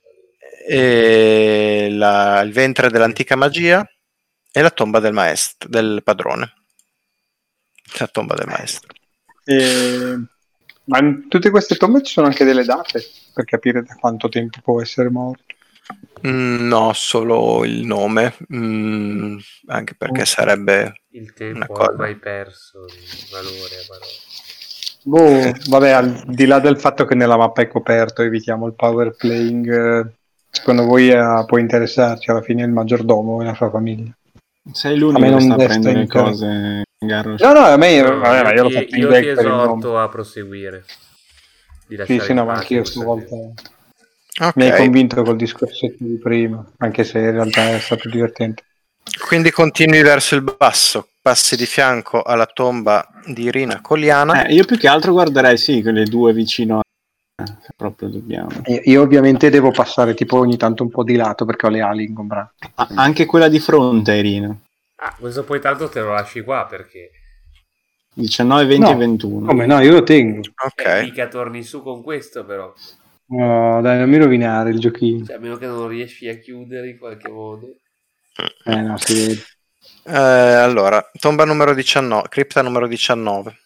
e la- il ventre dell'antica magia e la tomba del maestro, del padrone. La tomba del maestro. E... Ma in tutte queste tombe ci sono anche delle date per capire da quanto tempo può essere morto. Mm, no, solo il nome, mm, anche perché Oh. sarebbe Il una tempo ha cosa. ormai perso il valore a parole. Boh, vabbè, al di là del fatto che nella mappa è coperto, evitiamo il power playing. eh, Secondo voi eh, può interessarci alla fine il maggiordomo e la sua famiglia? Sei A l'unico me che non sta desta aprendo le interesse. cose, Garrosh. No, no, a me, No, vabbè, ma io io, l'ho ti, fatto in io ti deck per il nome. esorto a proseguire. Di Sì, lasciare sì, in no, ma pace anch'io questa stavolta gente. mi hai Ok, convinto col discorsetto di prima, anche se in realtà è stato divertente. quindi continui verso il basso, passi di fianco alla tomba di Irina Coliana. Eh, io più che altro guarderei, sì, quelle due vicino a... se proprio dobbiamo. Io, io ovviamente devo passare tipo ogni tanto un po' di lato perché ho le ali ingombranti. Ah, anche quella di fronte, Irina. Ah, questo poi tanto te lo lasci qua perché diciannove, venti e No, ventuno. come no, io lo tengo. Ok, eh, mica torni su con questo però. No, dai, non mi rovinare il giochino. Cioè, a meno che non riesci a chiudere in qualche modo. Eh no, si vede. Eh, allora, tomba numero diciannove, cripta numero diciannove.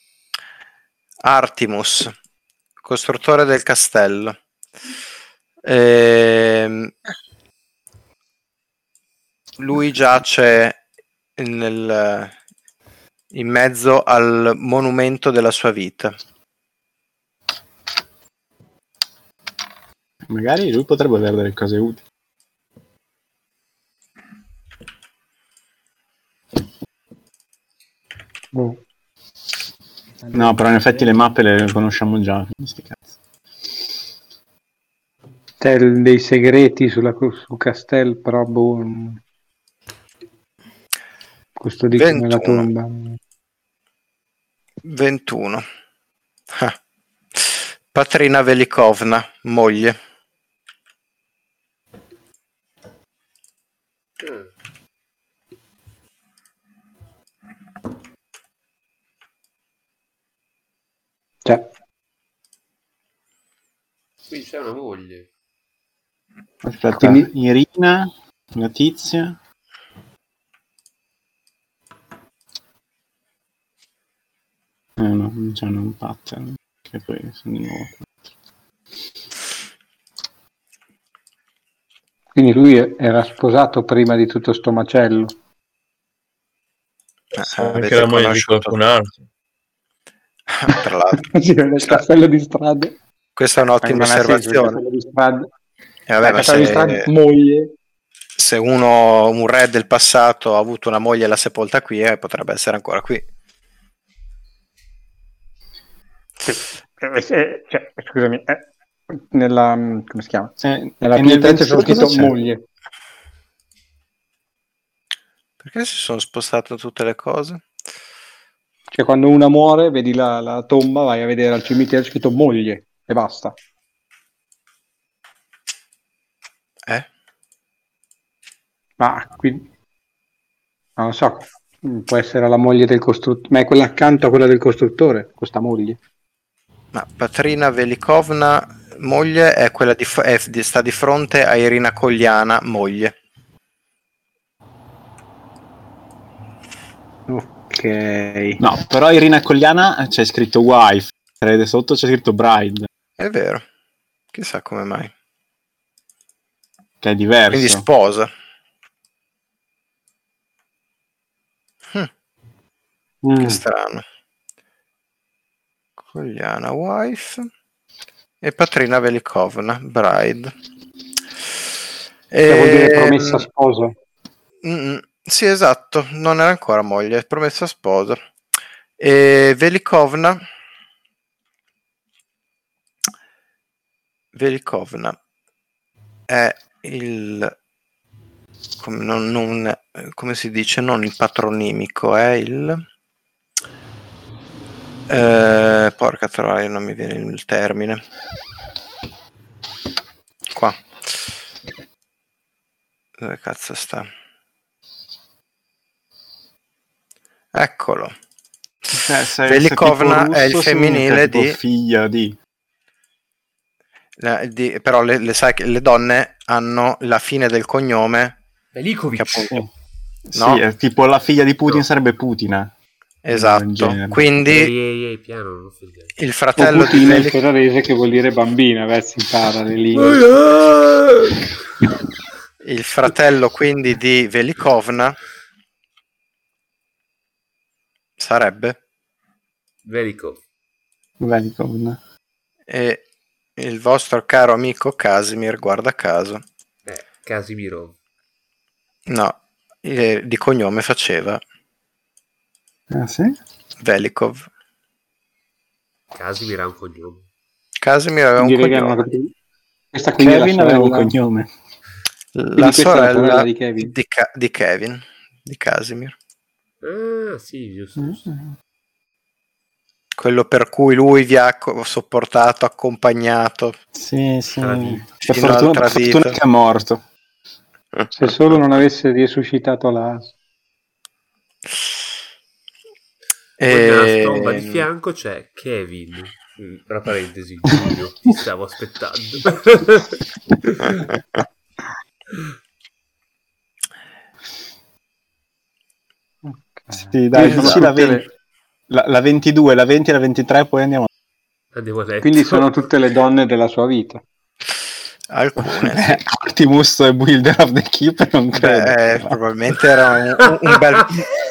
Artimus, costruttore del castello. Ehm, lui giace nel, in mezzo al monumento della sua vita. Magari lui potrebbe avere delle cose utili. Boh. No, però in effetti le mappe le conosciamo già. quindi sti cazzi. C'è il- dei segreti sulla, sul castello, però boh, mm, custodito nella ventuno. tomba. ventuno. Ah. Patrina Velikovna, moglie. Mm. Cioè, Qui c'è una moglie. Aspetta, Quindi- Irina, la tizia. Eh no, non c'è un pattern. Che poi sono di nuovo. quindi lui era sposato prima di tutto sto macello. Eh, Anche avete la moglie di conosciuto, qualcun altro. tra l'altro. Sì, nel castello di strada. Questa è un'ottima Eh, non ha senso, il osservazione. castello di strada. Eh, vabbè, il ma castello di strada, se, moglie. se uno, un re del passato, ha avuto una moglie e l'ha sepolta qui, eh, potrebbe essere ancora qui. Eh, eh, cioè, scusami, eh, nella, mm, come si chiama? Eh, Nella e nel pietra c'è ventidue scritto cosa c'è? moglie. Perché si sono spostate tutte le cose? Cioè, quando una muore, vedi la, la tomba, vai a vedere al cimitero c'è scritto moglie e basta. Eh? Ma quindi, non lo so, può essere la moglie del costruttore, ma è quella accanto a quella del costruttore, questa moglie. Ma Patrina Velikovna, moglie, è quella di, è, di- sta di fronte a Irina Cogliana, moglie. Ok. No, però Irina Cogliana c'è scritto wife. Crede sotto c'è scritto bride, È vero. Chissà come mai. che è diverso. Quindi sposa. Hm, Mm. che strano. Cogliana, wife. E Patrina Velikovna, bride. Che vuol dire Ehm, promessa sposa. mm, sì, esatto, non era ancora moglie, è promessa sposa. E Velikovna Velikovna è il come, non, non- come si dice, non il patronimico, è il eh, porca troia, non mi viene il termine qua. Dove cazzo sta? Eccolo. Cioè, se- Velikovna se tipo è il russo femminile significa tipo di- figlia di... La- di- però le, le sai che le donne hanno la fine del cognome Velikovic. che appunto Sì, no? sì, è tipo la figlia di Putin No. sarebbe Putina. Del Esatto, genere. Ehi, quindi ehi, ehi, piano, non figlio. il O fratello di Putina in Veli- ferrarese, che vuol dire bambina, beh, si impara le lingue. il fratello quindi di Velikovna sarebbe Velikov. Velikovna. e il vostro caro amico Casimir, guarda caso, Eh, Casimirov. no, eh, di cognome faceva Ah, sì? Velikov. Casimir ha un cognome. Casimir aveva un Direi che erano cognome. capito. Questa quindi Kevin è la aveva un sorella- cognome. La questa è la sorella sorella di Kevin. di, Ca- di Kevin, di Casimir, Ah, sì, giusto. giusto. quello per cui lui vi ha co- sopportato, accompagnato. Sì, sì. Tradito. Per Fino fortuna, all'altra per fortuna vita. che è morto. Se solo non avesse risuscitato l'As. E poi nella E- tomba di fianco c'è Kevin. Mm, Tra parentesi, Giulio, ti stavo aspettando. Sì, dai, Quindi dici sono la, tutte venti, le- la, la ventidue, la venti e la ventitré, poi andiamo. Andiamo a letto. Quindi sono tutte le donne della sua vita. alcune sì. Artimus e Builder of the Keep non credo. Beh, eh, probabilmente era un, un bel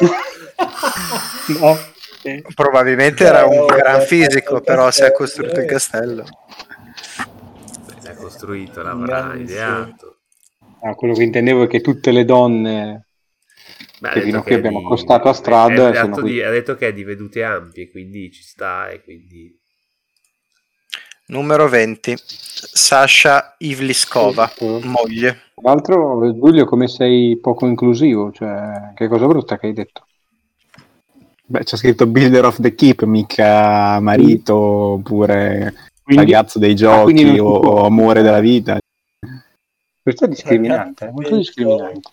No. probabilmente era un gran fisico, però si è costruito il castello. Beh, l'ha costruito, Un l'avrà grande ideato. Ah, quello che intendevo è che tutte le donne Beh, ha che detto fino a che qui è abbiamo di- accostato a è- Strad è- sono ha qui. di- ha detto che è di vedute ampie, quindi ci sta e quindi... Numero venti, Sasha Ivliskova, Sì, sì. moglie. Tra l'altro, Giulio, come sei poco inclusivo, cioè, che cosa brutta che hai detto. Beh, c'è scritto Builder of the Keep, mica marito, oppure Quindi- ragazzo dei Ah, quindi giochi non o, si può. o amore della vita. Questo è discriminante, è molto discriminante.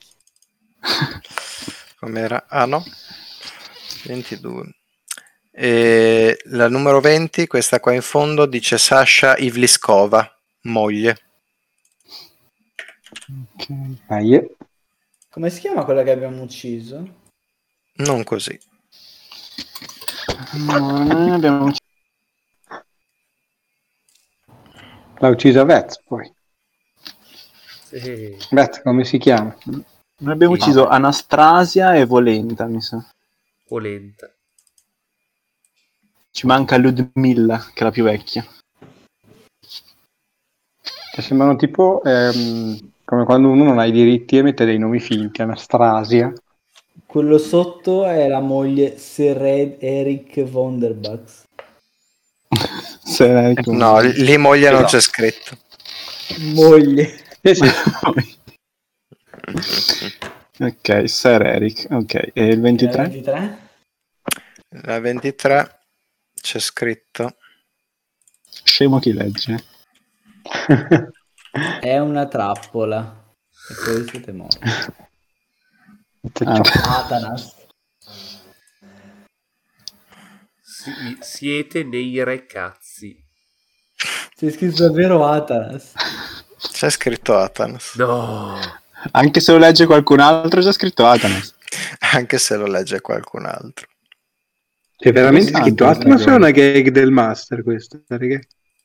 Com'era? Ah no? ventidue. E la numero venti, questa qua in fondo, dice Sasha Ivliskova, moglie. Ah, yeah. Come si chiama quella che abbiamo ucciso? Non così. No, noi abbiamo... L'ha uccisa Vez, poi. Sì. Vez, come si chiama? noi abbiamo Sì. ucciso Anastasia e Volenta, mi sa. Polenta. Ci manca Ludmilla, che è la più vecchia. Che sembrano tipo ehm, come quando uno non ha i diritti e mette dei nomi finti, Anastasia. Quello sotto è la moglie Sir Eric Vonderbucks. Se lei- No, lì moglie non No. c'è scritto. Moglie. Sì, sì. Ok, Sir Eric. Ok, e il ventitré? ventitré? La ventitré c'è scritto Scemo chi legge. È una trappola. E poi siete morti. Ah, Atanas. Si- siete nei re cazzi. C'è scritto davvero Atanas. c'è scritto Atanas, No. anche se lo legge qualcun altro, c'è scritto Atanas. anche se lo legge qualcun altro. C'è veramente Tanto, scritto tanto, Atlas o è tanto. una gag del master questa? Perché?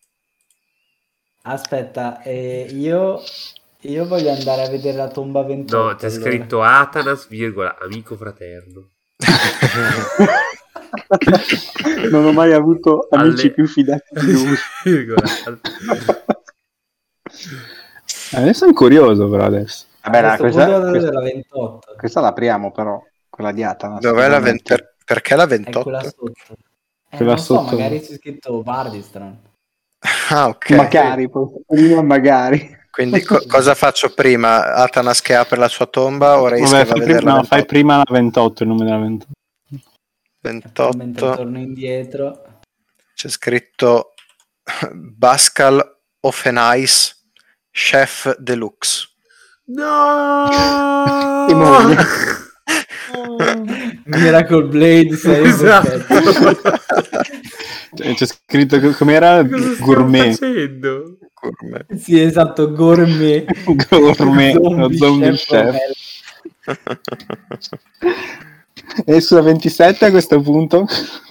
Aspetta, eh, io, io voglio andare a vedere la tomba ventotto. No, c'è allora. scritto Atanas, virgola, amico fraterno. Non ho mai avuto amici Alle- più fidati di lui. Virgola. Adesso sono curioso, però adesso. Vabbè, A no, questo questa, punto vado a questa, vedere la ventotto. questa l'apriamo però, quella di Atanas. Dov'è la secondo me. venti? per- perché la È quella ventotto? sotto. Eh, Quella non so, sotto. magari c'è scritto Bardistran. Ah, ok. Magari, poi, prima magari. Quindi co- cosa faccio prima? Atanas che apre la sua tomba o Reis Vabbè, che va a fai, vedere prima, la no, fai ventotto? prima la ventotto, il nome della ventotto. Mentre ventotto torno indietro. c'è scritto Pascal Offenais, chef deluxe. No! E moglie. Miracle Blade sei Esatto. C'è scritto che- com'era gourmet. Facendo? Gourmet. Sì, esatto, gourmet. Gourmet, lo zombie chef. E sulla ventisette a questo punto?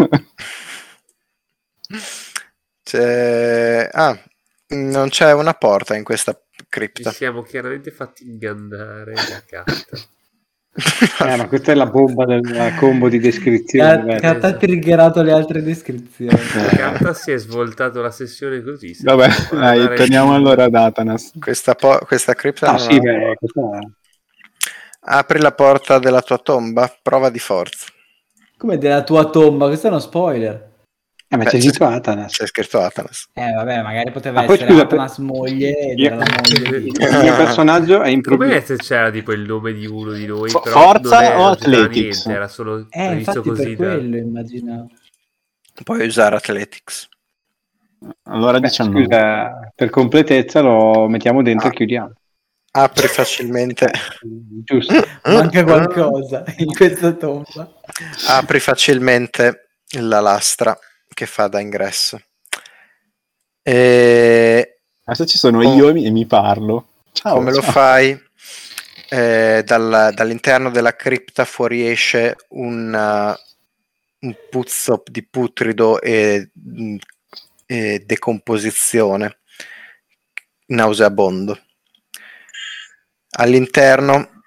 C'è... Ah, non c'è una porta in questa Ci cripta. siamo chiaramente fatti ingannare da carta. Eh, ma questa è la bomba del combo di descrizione. vero? Catta ha triggerato le altre descrizioni. Carta si è svoltato la sessione così. senza Vabbè, guardare dai, il torniamo film. allora ad Atanas. Questa, po- questa cripta Ah non sì, ha- beh, questa è... Apri la porta della tua tomba, prova di forza. Come della tua tomba, questo è uno spoiler. Eh, ma Beh, c'è c'è- scritto Atanas. C'è scritto Atanas. Eh vabbè, magari poteva Ah, poi essere scusa, per- Atanas moglie ed Io- era la moglie di... Il mio personaggio è Com'è improvvisato. se c'era tipo il nome di uno di noi? Fo- però Forza non era, o non c'era Athletics? niente, era solo Eh, visto infatti così per da- quello immaginavo. Puoi usare Athletics. Allora Beh, diciannove. scusa, per completezza lo mettiamo dentro Ah. e chiudiamo. Apri facilmente. Giusto. Manca qualcosa in questa tomba. Apri facilmente la lastra che fa da ingresso. E Adesso ci sono Oh. io e mi, e mi parlo. Ciao, come lo ciao. fai? Eh, dal- dall'interno della cripta fuoriesce un, uh, un puzzo di putrido e, mm, e decomposizione nauseabondo. All'interno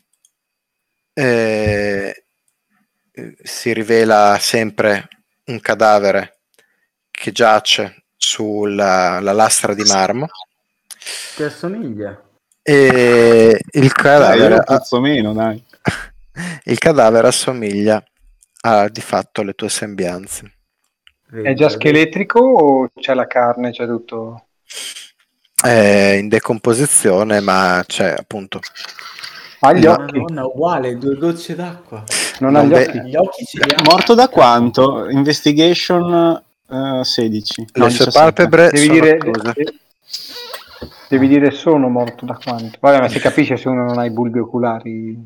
eh, si rivela sempre un cadavere che giace sulla la lastra di marmo Ti assomiglia? e il Dai, io cadavere, lo puzzo meno, dai. il cadavere assomiglia a di fatto le tue sembianze. È già scheletrico o c'è la carne, c'è tutto? È in decomposizione, ma c'è appunto. Ha gli No. occhi? Madonna, uguale, due gocce d'acqua. Non ha Non gli ve- occhi? Gli occhi ce li ha. Morto da quanto? Investigation eh, sedici. No, Le sue diciassette. palpebre Devi sono dire, chiuse. de- devi dire sono morto da quanto? Vabbè, ma si capisce se uno non ha i bulbi oculari.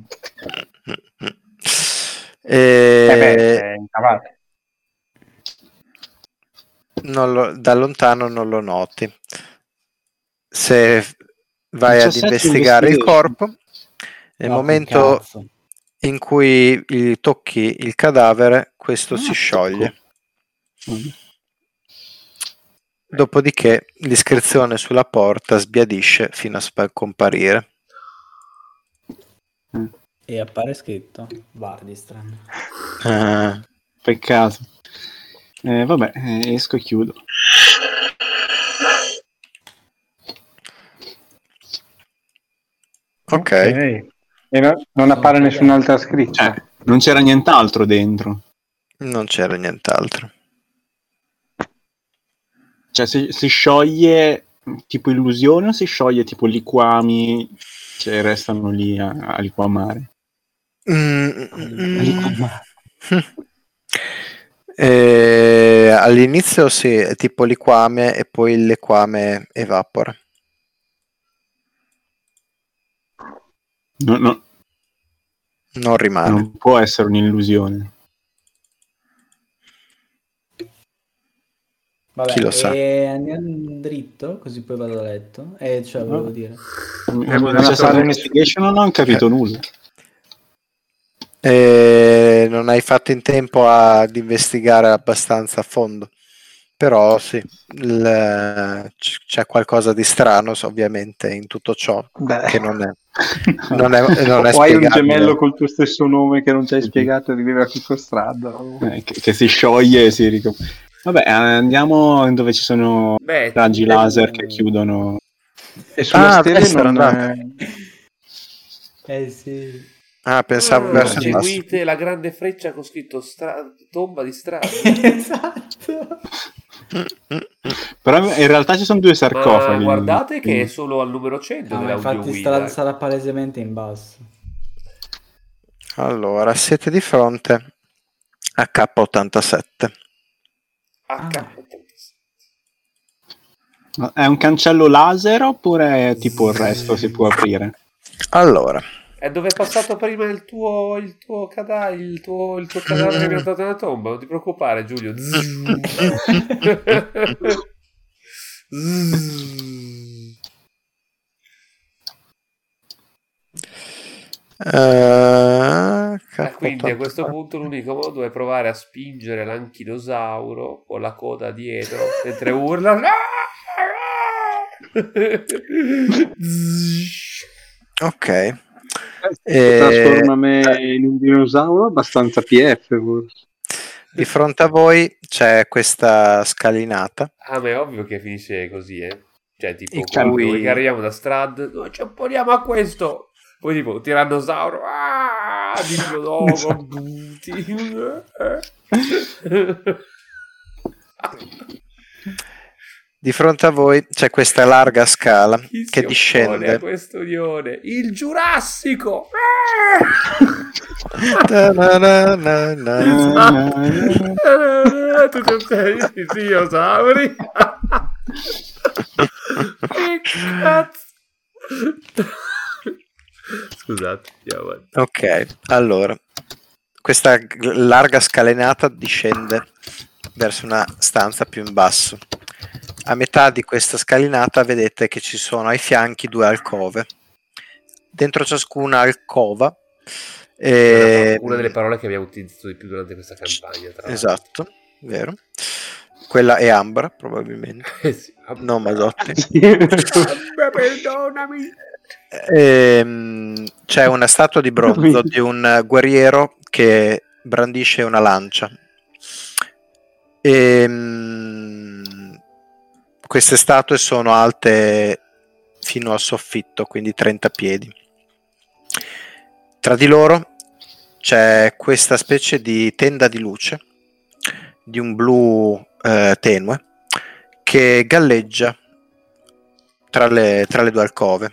E Eh beh, è incavato. non lo- da lontano non lo noti. Se vai ad diciassette investigare il investigation. corpo, nel No, momento cazzo. in cui gli tocchi il cadavere, questo Ah, si scioglie. Mm. Dopodiché l'iscrizione sulla porta sbiadisce fino a scomparire. E appare scritto Vardistran. Ah, Peccato. Eh, vabbè, eh, esco e chiudo. ok, E no- non appare nessun'altra scritta. Cioè, non c'era nient'altro dentro. non c'era nient'altro. Cioè, si, si scioglie tipo illusione o si scioglie tipo liquami che restano lì a, a liquamare? Mm, mm, Eh, all'inizio sì, è tipo liquame e poi il liquame evapora. No, no, Non rimane. non può essere un'illusione. Vabbè, Chi lo sa? e andiamo dritto, così poi vado a letto. E cioè, volevo dire. Abbiamo Non c'è dato- stata investigation, non ho capito nulla. Eh, non hai fatto in tempo ad investigare abbastanza a fondo. Però sì, il- c- c'è qualcosa di strano ovviamente in tutto ciò Beh. che non è, non è, non è o hai un spiegabile. gemello col tuo stesso nome che non ci hai spiegato di vivere a strada. Eh, che, che si scioglie e si ricopre. Vabbè, eh, andiamo dove ci sono Beh, raggi eh, laser che chiudono. E sulla Ah, stele adesso non era Eh sì. Ah, pensavo Oh, verso il basso. seguite la grande freccia con scritto stra- tomba di strada. Esatto. Però in realtà ci sono due sarcofagi. Ma guardate che è Quindi- solo al numero cento No, ma dell'audio infatti guida. strada sarà palesemente in basso. Allora, siete di fronte a K ottantasette. H. Ma è un cancello laser oppure tipo il resto si può aprire? Allora, È dove è passato prima il tuo il tuo cadavere, il tuo, il tuo cadavere che abbiamo dato nella tomba. Non ti preoccupare, Giulio. Uh, E quindi a questo punto l'unico modo è provare a spingere l'anchilosauro con la coda dietro mentre urla. Ok. Eh, trasforma me in un dinosauro abbastanza P F forse. Di fronte a voi c'è questa scalinata. Ah, ma è ovvio che finisce così, eh. Cioè, tipo, In quando cui- noi che arriviamo da Strad, noi ci opponiamo a questo. Poi, tipo, tirannosauro, ah, diplodocus, buti. Di fronte a voi c'è questa larga scala Chi si che oppone a discende. questa unione? Il Giurassico! Ta-na-na-na-na. Tutti i dinosauri. Che cazzo? Scusate, andiamo avanti. Ok, allora questa g- larga scalinata discende verso una stanza più in basso. A metà di questa scalinata vedete che ci sono ai fianchi due alcove. Dentro ciascuna alcova eh, Una delle parole che abbiamo utilizzato di più durante questa campagna, tra l'altro. esatto, vero. Quella è Ambra, probabilmente. Eh sì, No, Masotti. perdonami. Ehm, c'è una statua di bronzo di un guerriero che brandisce una lancia. Ehm, queste statue sono alte fino al soffitto, quindi trenta piedi. Tra di loro c'è questa specie di tenda di luce di un blu eh, tenue che galleggia tra le, tra le due alcove.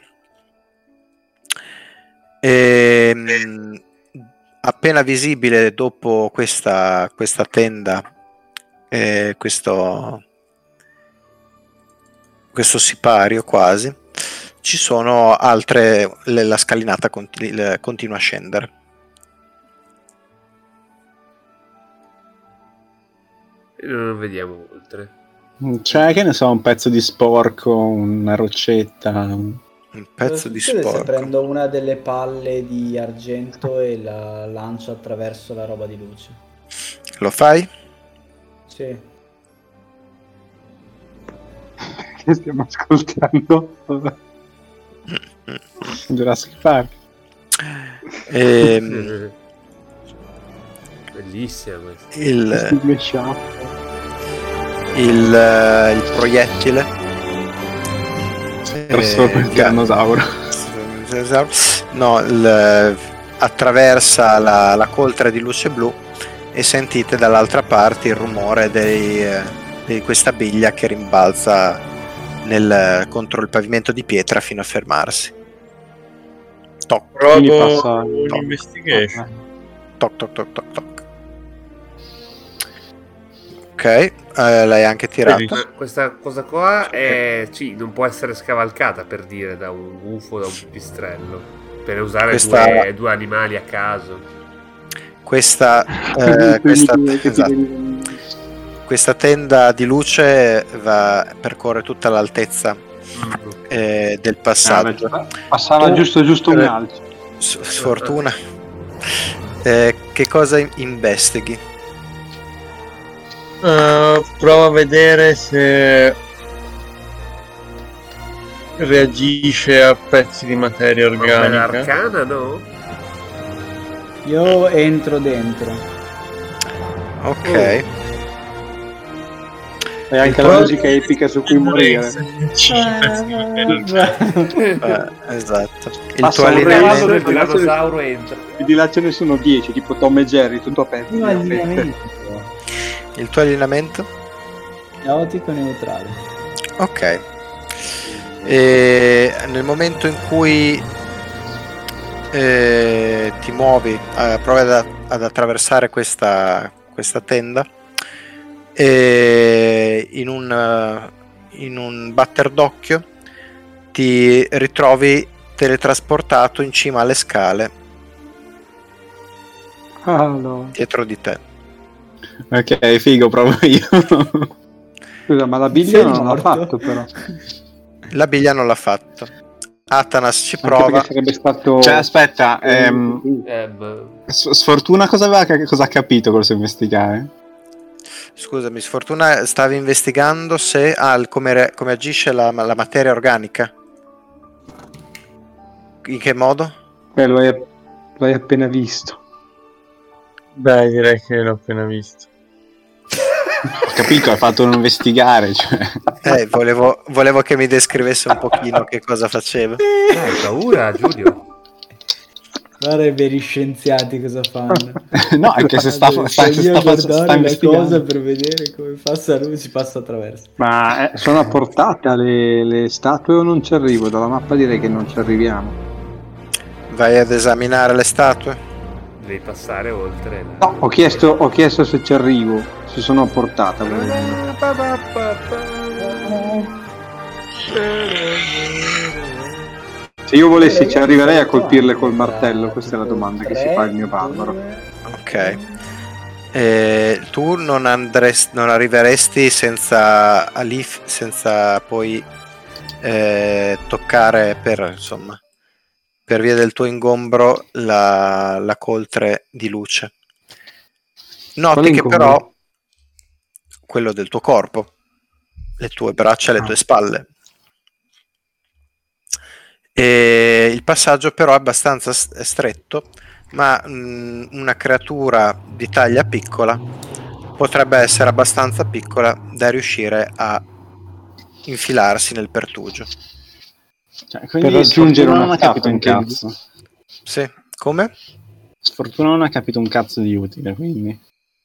Ehm, appena visibile dopo questa, questa tenda, eh, questo, questo sipario quasi, ci sono altre, le- la scalinata conti- le- continua a scendere. E noi non vediamo oltre. C'è, che ne so, un pezzo di sporco, una roccetta. un- Un pezzo di Succede se sporco. prendo una delle palle di argento e la lancio attraverso la roba di luce. Lo fai? Sì. Che stiamo ascoltando? Vabbè. Jurassic Park. Ehm, Bellissima questa. il, Due sciappe. il, eh, il proiettile Trasforma il ga- tirannosauro. no, il- attraversa la, la coltre di luce blu e sentite dall'altra parte il rumore dei, eh, di questa biglia che rimbalza nel, contro il pavimento di pietra fino a fermarsi. Toc, Quindi Provo passa- un'investigation. toc, toc, toc, toc, toc. Ok, eh, l'hai anche tirato. Vedi? Ma questa cosa qua è, sì, non può essere scavalcata, per dire, da un gufo, da un pipistrello, per usare Questa- due, due animali a caso. Questa, eh, questa, esatto. Questa tenda di luce va, percorre tutta l'altezza eh, del passaggio. Passava Tu- giusto giusto un eh, alto. S- sfortuna. Eh, che cosa in- investighi? Uh, provo a vedere se reagisce a pezzi di materia Ma bella organica. arcana, no? Io entro dentro. Ok. E anche la musica epica su cui morire. Eh, esatto. Il Passa tuo un allineamento. raso del Il tirannosauro entra. E di là ce ne sono dieci, tipo Tom e Jerry, tutto a pezzi. Prima allineamento. Il tuo allineamento? Caotico neutrale. Ok. E nel momento in cui eh, ti muovi, eh, provi ad, ad attraversare questa, questa tenda, e in un, eh, in un batter d'occhio ti ritrovi teletrasportato in cima alle scale Ah, no. dietro di te. Ok, figo, provo io. Scusa, ma la biglia Sei non l'ha morto? fatto però. La biglia non l'ha fatto. Atanas ci Anche prova. perché sarebbe stato... Cioè, aspetta, ehm, Eh, ma- S- Sfortuna cosa aveva cosa ha capito col suo investigare? Scusami, Sfortuna, stavi investigando se ah, il- come, re- come agisce la, la materia organica. In che modo? Eh, lo, hai, lo hai appena visto. Beh, direi che l'ho appena visto. Ho capito, hai fatto un investigare, cioè. Eh, volevo, volevo che mi descrivesse un pochino che cosa faceva. Eh, hai paura, Giulio? Guarda i veri scienziati cosa fanno. No, è che se sta, sta, Sto se lì a sta, sta, sta guardare la investigando. cosa per vedere come passa lui, si passa attraverso. Ma eh, sono a portata le, le statue o non ci arrivo? Dalla mappa direi che non ci arriviamo. Vai ad esaminare le statue? Devi passare oltre. No, ho chiesto, ho chiesto se ci arrivo, se sono a portata. volendo. Se io volessi ci arriverei a colpirle col martello, questa è la domanda che si fa il mio barbaro. Ok. Eh, tu non, andresti, non arriveresti senza Alif, senza poi eh, toccare per insomma per via del tuo ingombro la, la coltre di luce. Noti Quale che ingombro? però quello del tuo corpo, le tue braccia, le Ah. tue spalle. E il passaggio però è abbastanza s- stretto, ma mh, una creatura di taglia piccola potrebbe essere abbastanza piccola da riuscire a infilarsi nel pertugio. Cioè, quindi Per raggiungere Sfortuna una non ha capito un statua, cazzo. Sì, come? Sfortuna non ha capito un cazzo di utile, quindi.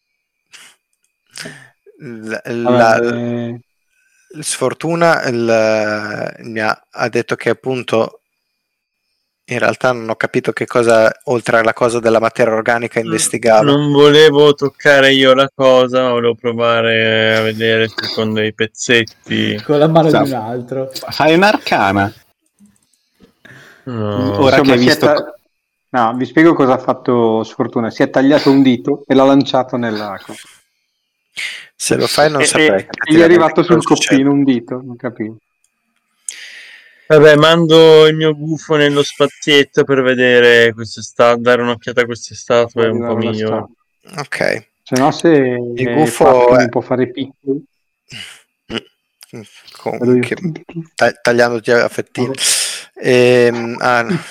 La, Vabbè, la- eh, Sfortuna il- mi ha, ha detto che appunto in realtà non ho capito che cosa, oltre alla cosa della materia organica, investigava. Non volevo toccare io la cosa, ma volevo provare a vedere se con dei pezzetti. Con la mano Sa- di un altro. Fai un'arcana. No. Ora insomma, che hai si è visto. ta- No, vi spiego cosa ha fatto Sfortuna. Si è tagliato un dito e l'ha lanciato nell'acqua. Se lo fai non E- saprei e, e gli è effettivamente arrivato cosa sul succede. coppino un dito, non capivo. Vabbè, mando il mio gufo nello spazietto per vedere queste statue, dare un'occhiata a queste statue un po' Arrivare alla migliori. statua. Ok. Se no, se Il eh, gufo Faffi è- mi può fare piccoli. Mm, con- Vado io. che- ta- tagliandoti a fettine. Ehm, ah, no.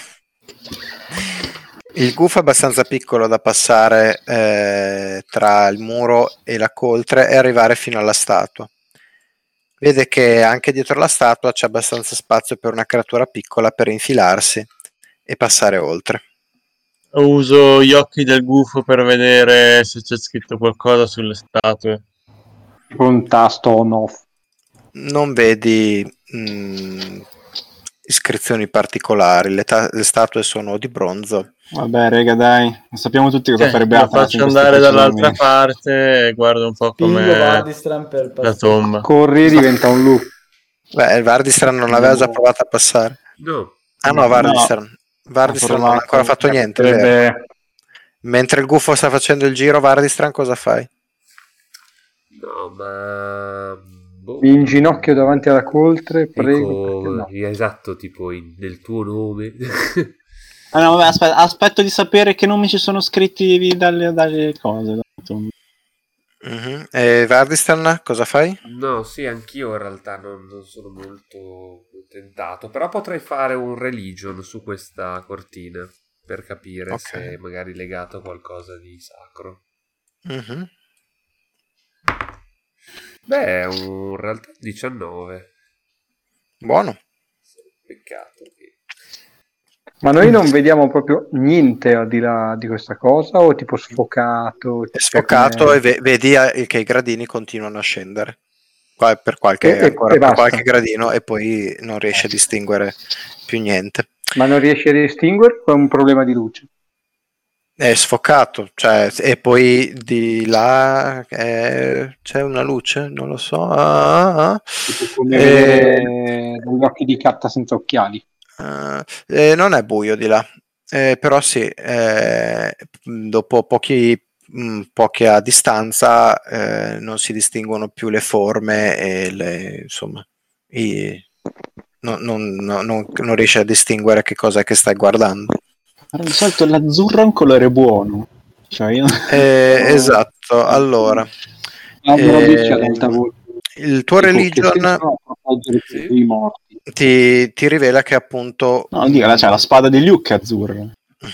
Il gufo è abbastanza piccolo da passare eh, tra il muro e la coltre e arrivare fino alla statua. Vede che anche dietro la statua c'è abbastanza spazio per una creatura piccola per infilarsi e passare oltre. Uso gli occhi del gufo per vedere se c'è scritto qualcosa sulle statue. Un tasto on off. Non vedi mh, iscrizioni particolari, le, ta- le statue sono di bronzo. Vabbè, rega, dai. Sappiamo tutti cosa Cioè, farebbe lo Atanas in faccio questi andare dall'altra procedimenti. parte e guardo un po' Pingo come Vardistran per la passare. tomba. Corri e diventa un loop. Beh, il Vardistran non aveva già provato a passare. No. Ah no, Vardistran. Vardistran non ha provato. ancora fatto niente, vero? Potrebbe- Mentre il gufo sta facendo il giro, Vardistran cosa fai? No, ma... boh. Mi inginocchio davanti alla coltre, prego. Ecco, perché no. esatto, tipo in- nel tuo nome. Ah, no, vabbè, aspetta, aspetto di sapere che nomi ci sono scritti dalle, dalle cose. dalle- Mhm. E Vardistran cosa fai? No, sì, anch'io in realtà non, non sono molto tentato, però potrei fare un religion su questa cortina per capire Ok. se è magari legato a qualcosa di sacro. Mhm. Beh, un, in realtà diciannove. Buono. Peccato che... Ma noi non vediamo proprio niente al di là di questa cosa, o tipo sfocato? È sfocato come- e ve- vedi eh, che i gradini continuano a scendere. Qua- per qualche, E- e- ancora e per basta. qualche gradino e poi non riesce a distinguere più niente. Ma non riesci a distinguere o è un problema di luce? È sfocato, cioè, e poi di là eh, c'è una luce, non lo so. Ah, ah, ah. Tipo come Eh, vedere dagli occhi di Catta senza occhiali. Uh, eh, non è buio di là, eh, però sì, eh, dopo pochi, mh, poche a distanza eh, non si distinguono più le forme e le, insomma, i, non, non, non, non, non riesci a distinguere che cosa è che stai guardando. Di solito l'azzurro è un colore buono. Cioè io... Eh, esatto, allora. Allora eh, dice ad alta voce. Il tuo religion Sì. i morti. ti, ti rivela che appunto No, dico, là c'è la spada di Luke azzurra.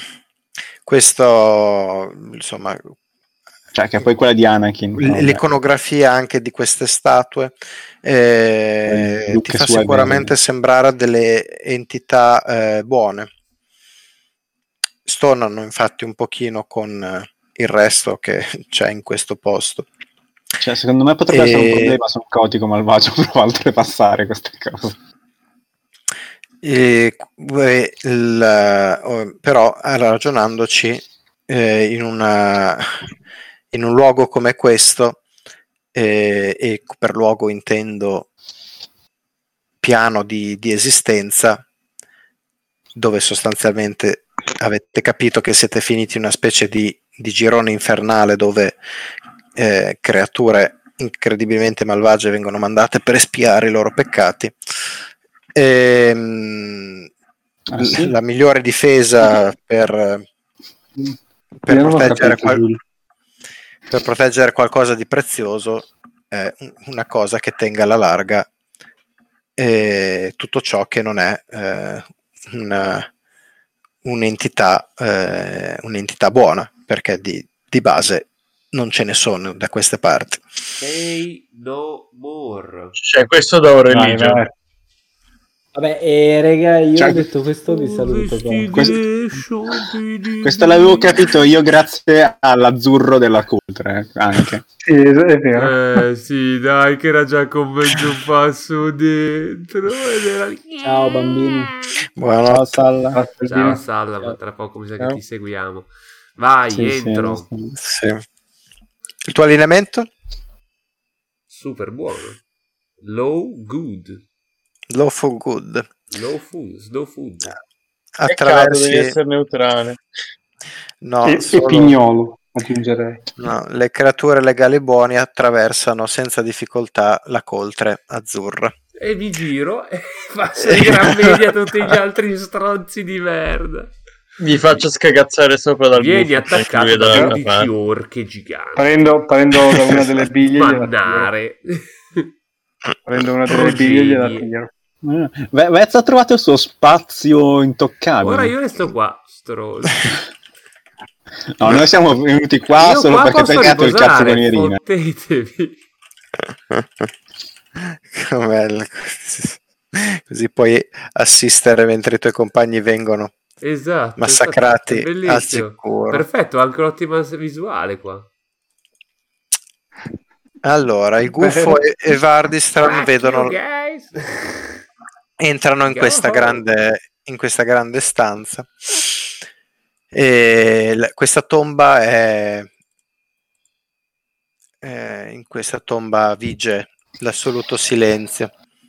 questo, insomma, Cioè che poi quella di Anakin. l- vabbè. l'iconografia anche di queste statue eh, Eh, ti Luke fa su sicuramente Anakin. sembrare delle entità eh, buone. Stonano infatti un pochino con eh, il resto che c'è in questo posto. Cioè, secondo me potrebbe E- essere un problema su un caotico malvagio provo a oltrepassare queste cose. E, eh, il, oh, però ragionandoci eh, in, una, in un luogo come questo, eh, e per luogo intendo piano di, di esistenza, dove sostanzialmente avete capito che siete finiti in una specie di, di girone infernale dove eh, creature incredibilmente malvagie vengono mandate per espiare i loro peccati. Ehm, Ah, sì? La migliore difesa per, per, Io non ho proteggere capito, qual- Giulio. per proteggere qualcosa di prezioso è un- una cosa che tenga alla larga eh, tutto ciò che non è eh, una, un'entità, eh, un'entità buona, perché di, di base non ce ne sono da queste parti. Say no more. Cioè, questo da un Vai, religio. vai. Vabbè, e raga, io Cioè, detto questo vi saluto qua. Questo, questo l'avevo capito io grazie all'azzurro della Coultre anche. Sì, è vero. Eh sì, dai, che era già con mezzo passo dentro. Ed era... Ciao bambini. Buonanotte. Ciao Salla. Basta Ciao dire. Salla, ma Ciao. tra poco mi sa Ciao. che ti seguiamo. Vai, Sì, sì, entro. Sì. Il tuo allineamento? Super buono. Low good. Lawful good. Low food, slow food. Peccato, Attraversi devi essere neutrale. no, e, e solo- pignolo, aggiungerei. no, le creature legali buoni attraversano senza difficoltà la coltre azzurra. E mi giro e passo in gran media tutti gli altri stronzi di merda. Gli faccio scagazzare sopra dal Vieni buffo, attaccato lui da dall'altra dodici parte. orche giganti. Prendo, prendo da una delle biglie e gliela tiro. Mannare. Prendo una delle biglie e gliela Progenie. tiro. Eh, Ve- Vezza ha trovato il suo spazio intoccabile. Ora io resto qua, stronzo. No, noi siamo venuti qua Io solo qua perché posso peccato il cazzo con riposare, Irina. fottetevi. Che bello. Così puoi assistere mentre i tuoi compagni vengono Esatto. massacrati esatto, è al bellissimo. sicuro. Perfetto, anche un'ottima visuale qua. Allora, il Gufo e, e Vardistran Fuck vedono, you guys. entrano in Go questa, home. grande, in questa grande stanza. E l- questa tomba è, è- in questa tomba vige l'assoluto silenzio.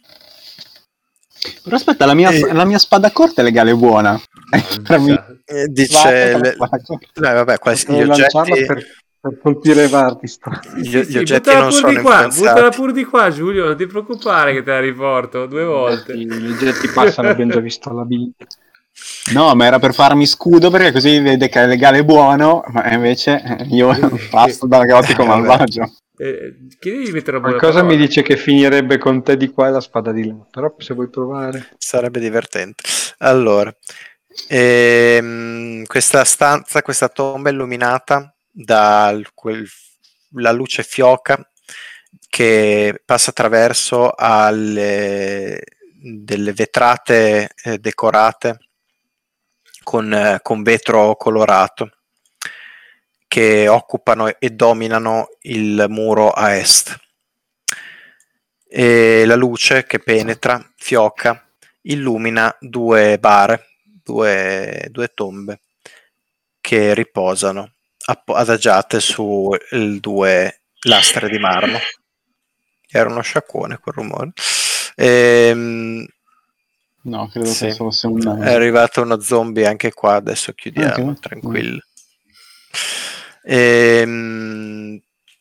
Però aspetta, la mia, Eh. la mia spada corta è legale e buona. Per me- Eh, dice Vado con la le- spada corta. no, vabbè, quasi- gli Potrei lanciarla oggetti, per, per colpire Vardistan. gli, Sì, gli sì, oggetti buttala non pur sono di qua, buttala influenzati. pur di qua, Giulio, non ti preoccupare che te la riporto due volte. Sì, gli oggetti passano, abbiamo già visto la biglia. No, ma era per farmi scudo perché così vede che è legale e buono, ma invece eh, io passo dal caotico Eh, vabbè. malvagio. Eh, chiedi di mettere una buona Qualcosa mi parola. dice che finirebbe con te di qua e la spada di là, però se vuoi provare. Sarebbe divertente. Allora, ehm, questa stanza, questa tomba è illuminata da quel, la luce fioca che passa attraverso alle delle vetrate eh, decorate con, eh, con vetro colorato che occupano e dominano il muro a est. E la luce che penetra, fioca, illumina due bare, due, due tombe che riposano app- adagiate su il- due lastre di marmo. Era uno sciacquone quel rumore. Ehm, No, credo Sì. che fosse un... È arrivato uno zombie anche qua, adesso chiudiamo, Ok. tranquillo. Ehm,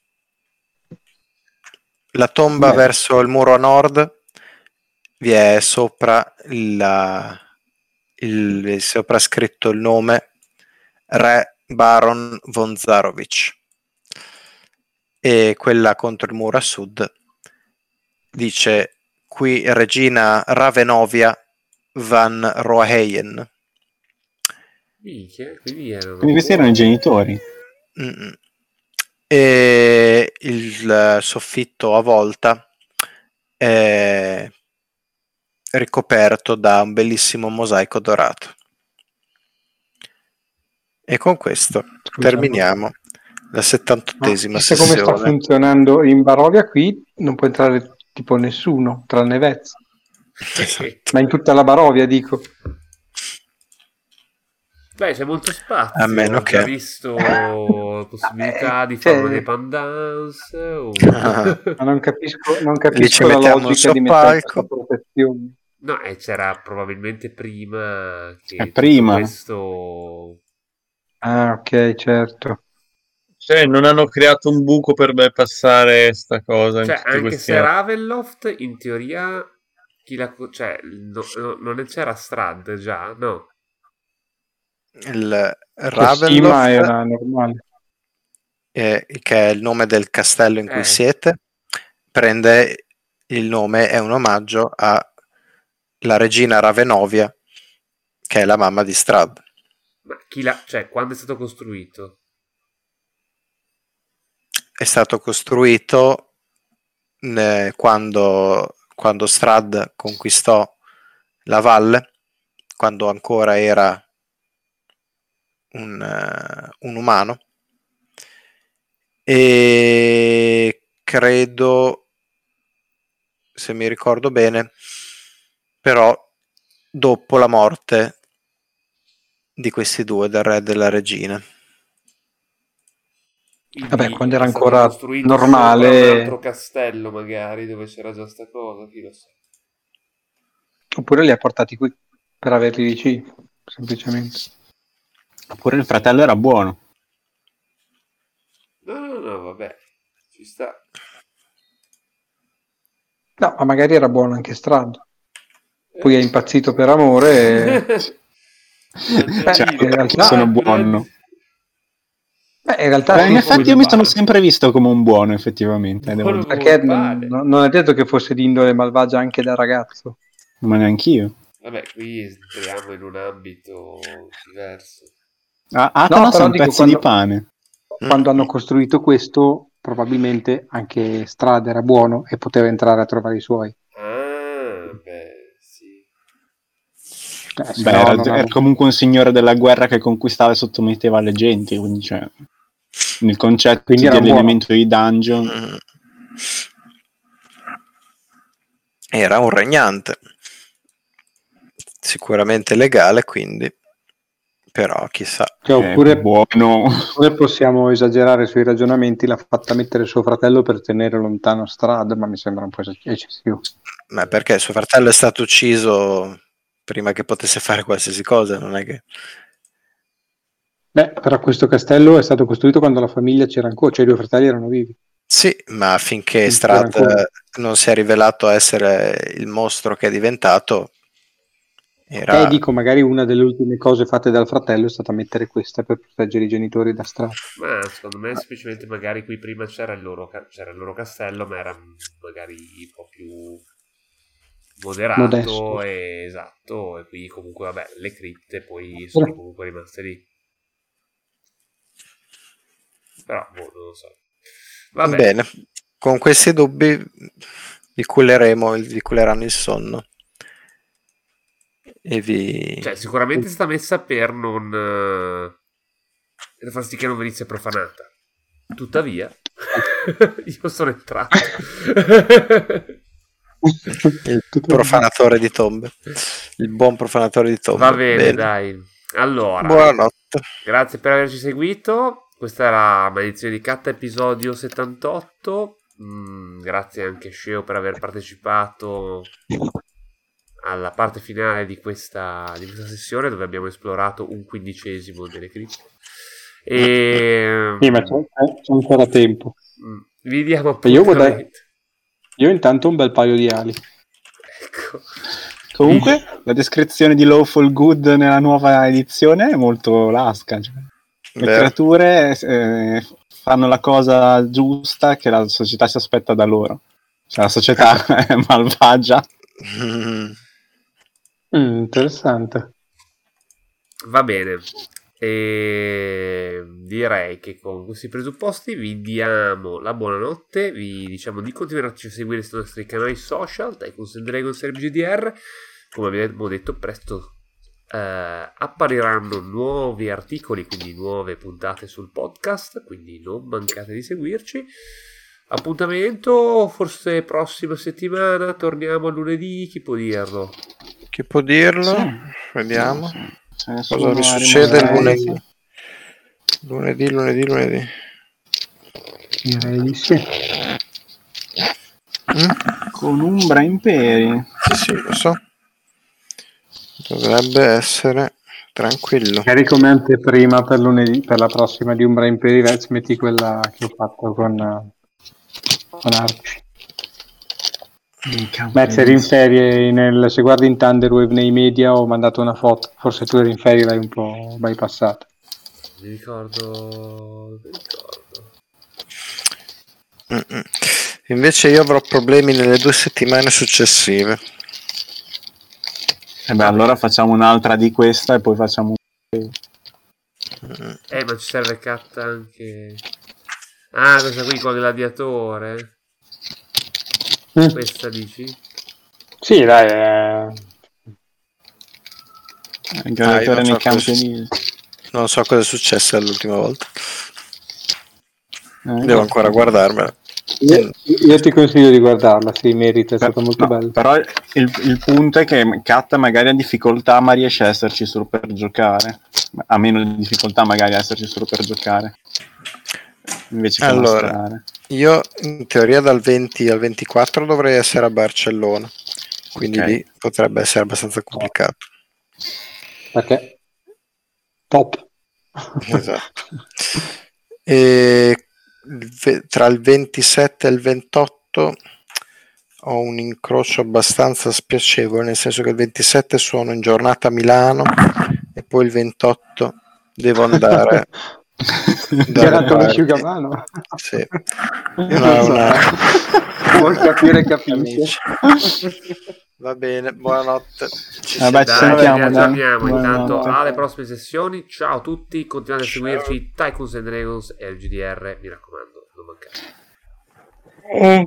la tomba Beh. verso il muro a nord vi è sopra il, il, il sopra scritto il nome Re Baron von Zarovich, e quella contro il muro a sud dice qui Regina Ravenovia van Roheyen. Minchia, quindi erano Quindi questi erano i genitori. Mm. E il soffitto a volta è ricoperto da un bellissimo mosaico dorato. E con questo Scusa, terminiamo la settantottesima Visto come sta sessione. funzionando in Barovia, qui non può entrare tipo nessuno, tranne Vez. Esatto. Ma in tutta la Barovia, dico. Beh, c'è molto spazio. A meno Ho già che- visto possibilità Eh, di cioè- fare una dependance. O... Ah. Ma non capisco, non Lì ci capisco la mettiamo un logica di mettere soppalco. questa protezione. No, e c'era probabilmente prima che È tutto prima. questo... Ah, ok, certo. Cioè, non hanno creato un buco per bypassare sta cosa in Cioè, tutti anche questi se anni. Ravenloft, in teoria, chi la... co- cioè, no- no- non c'era Strad già, no? Il Che sì, ma Ravenloft, era normale. eh, che è il nome del castello in cui Eh. siete, prende il nome, è un omaggio alla regina Ravenovia, che è la mamma di Strad. Ma chi l'ha... Cioè, quando è stato costruito? È stato costruito eh, quando, quando Strad conquistò la valle, quando ancora era un, eh, un umano, e credo, se mi ricordo bene, però dopo la morte di questi due, del re e della regina. Quindi Vabbè, quando era è stato ancora costruito normale- sopra un altro castello, magari, dove c'era già sta cosa, chi lo sa. Oppure li ha portati qui per averli vicini, semplicemente. Oppure il fratello era buono. No, no, no, vabbè, ci sta. No, ma magari era buono anche Strad. Poi è impazzito per amore e... Cioè, in realtà- sono buono. Beh, in realtà Beh, sì, in effetti io mi sono pane. sempre visto come un buono, effettivamente. devo Buono dire. perché come non, pane. non è detto che fosse di indole malvagia anche da ragazzo. Ma neanch'io. Vabbè, qui entriamo in un ambito diverso. Ah, Atanas No, però è un dico, pezzo quando- di pane. Quando hanno costruito questo, probabilmente anche Strad era buono e poteva entrare a trovare i suoi. Ah, beh, sì. Eh, se Beh, no era, non era hanno- comunque un signore della guerra che conquistava e sottometteva le genti, quindi cioè, nel concetto Quindi di era buono. allenamento di dungeon. Mm. Era un regnante, sicuramente legale, quindi, però chissà. Cioè, È oppure, buono. oppure possiamo esagerare sui ragionamenti, l'ha fatta mettere suo fratello per tenere lontano Strad, ma mi sembra un po' eccessivo. Ma perché suo fratello è stato ucciso prima che potesse fare qualsiasi cosa, non è che... Beh, però questo castello è stato costruito quando la famiglia c'era ancora, cioè i due fratelli erano vivi. Sì, ma finché Quindi Strad c'era ancora. eh, non si è rivelato essere il mostro che è diventato, era... Eh, dico, magari una delle ultime cose fatte dal fratello è stata mettere questa per proteggere i genitori da Strad. Ma secondo me semplicemente magari qui prima c'era il loro, ca- c'era il loro castello, ma era magari un po' più moderato Modesto. e esatto, e qui comunque vabbè, le cripte poi sono comunque rimaste lì. Però boh, non lo so. Vabbè, Bene, con questi dubbi vi culeremo, vi culeranno il sonno. E vi... cioè sicuramente è stata messa per non eh, per far sì che non venisse profanata. Tuttavia io sono entrato. il profanatore di tombe, il buon profanatore di tombe. Va bene, dai. Allora, Buonanotte. grazie per averci seguito. Questa era Maledizione di Catta, episodio settantotto. Mm, grazie anche a Sceo per aver partecipato alla parte finale di questa, di questa sessione, dove abbiamo esplorato un quindicesimo delle cripte. E Sì, ma c'è, c'è ancora tempo. vi diamo E io, guarda- appuntamento. io intanto ho un bel paio di ali. Ecco. Comunque, la descrizione di Lawful Good nella nuova edizione è molto lasca. Cioè. Le Vero. creature eh, fanno la cosa giusta che la società si aspetta da loro. Cioè, la società è malvagia. Mm. Mm, interessante. Va bene. E direi che con questi presupposti vi diamo la buonanotte, vi diciamo di continuarci a seguire sui nostri canali social, Tycoons and Dragons e R G D R. Come abbiamo detto, presto eh, appariranno nuovi articoli, quindi nuove puntate sul podcast, quindi non mancate di seguirci. Appuntamento forse prossima settimana, torniamo a lunedì, chi può dirlo? Chi può dirlo? Sì. Vediamo. Ce ne Cosa sono vi a succede il rimanere. lunedì? Lunedì, lunedì, lunedì. Direi di sì. Mm? Con Umbra Imperi. Sì, sì, lo so. Dovrebbe essere tranquillo. Magari come anteprima per lunedì, per la prossima di Umbra Imperi Reds, metti quella che ho fatto con, con Arci. Beh, se eri in ferie, nel, se guardi in Thunderwave nei media ho mandato una foto, forse tu eri in ferie, l'hai un po' bypassato. Mi ricordo... mi ricordo. Mm-mm. Invece io avrò problemi nelle due settimane successive. E beh, allora facciamo un'altra di questa e poi facciamo un... Eh, ma ci serve cat anche... Ah, questa qui con il gladiatore. Mm. Questa dici? Sì, dai. Eh... Il gladiatore Ah, io non nei so campi cosa- Elise. Non so cosa è successo l'ultima volta. Eh, Devo ancora guardarmela. Io, io ti consiglio di guardarla, sì, merita, è stata molto no, bella. Però il, il punto è che Kat magari ha difficoltà, ma riesce a esserci solo per giocare. Ha meno difficoltà magari a esserci solo per giocare. Invece che Allora, mostrare. io in teoria dal venti al ventiquattro dovrei essere a Barcellona, quindi Ok. lì potrebbe essere abbastanza complicato. Perché? Top. Esatto. E il ve- tra il ventisette e il ventotto ho un incrocio abbastanza spiacevole, nel senso che il ventisette sono in giornata a Milano e poi il ventotto devo andare C'era dalle con parti. l'asciugamano. Sì. Non Una- so, una- vuoi capire capisci. Amici. Va bene, buonanotte. Ci Vabbè, ci Dai, sentiamo, ci dai. aggiorniamo. Intanto Buonanotte. alle prossime sessioni. Ciao a tutti, continuate a seguirci. Tycoons and Dragons e L G D R, mi raccomando, non mancate.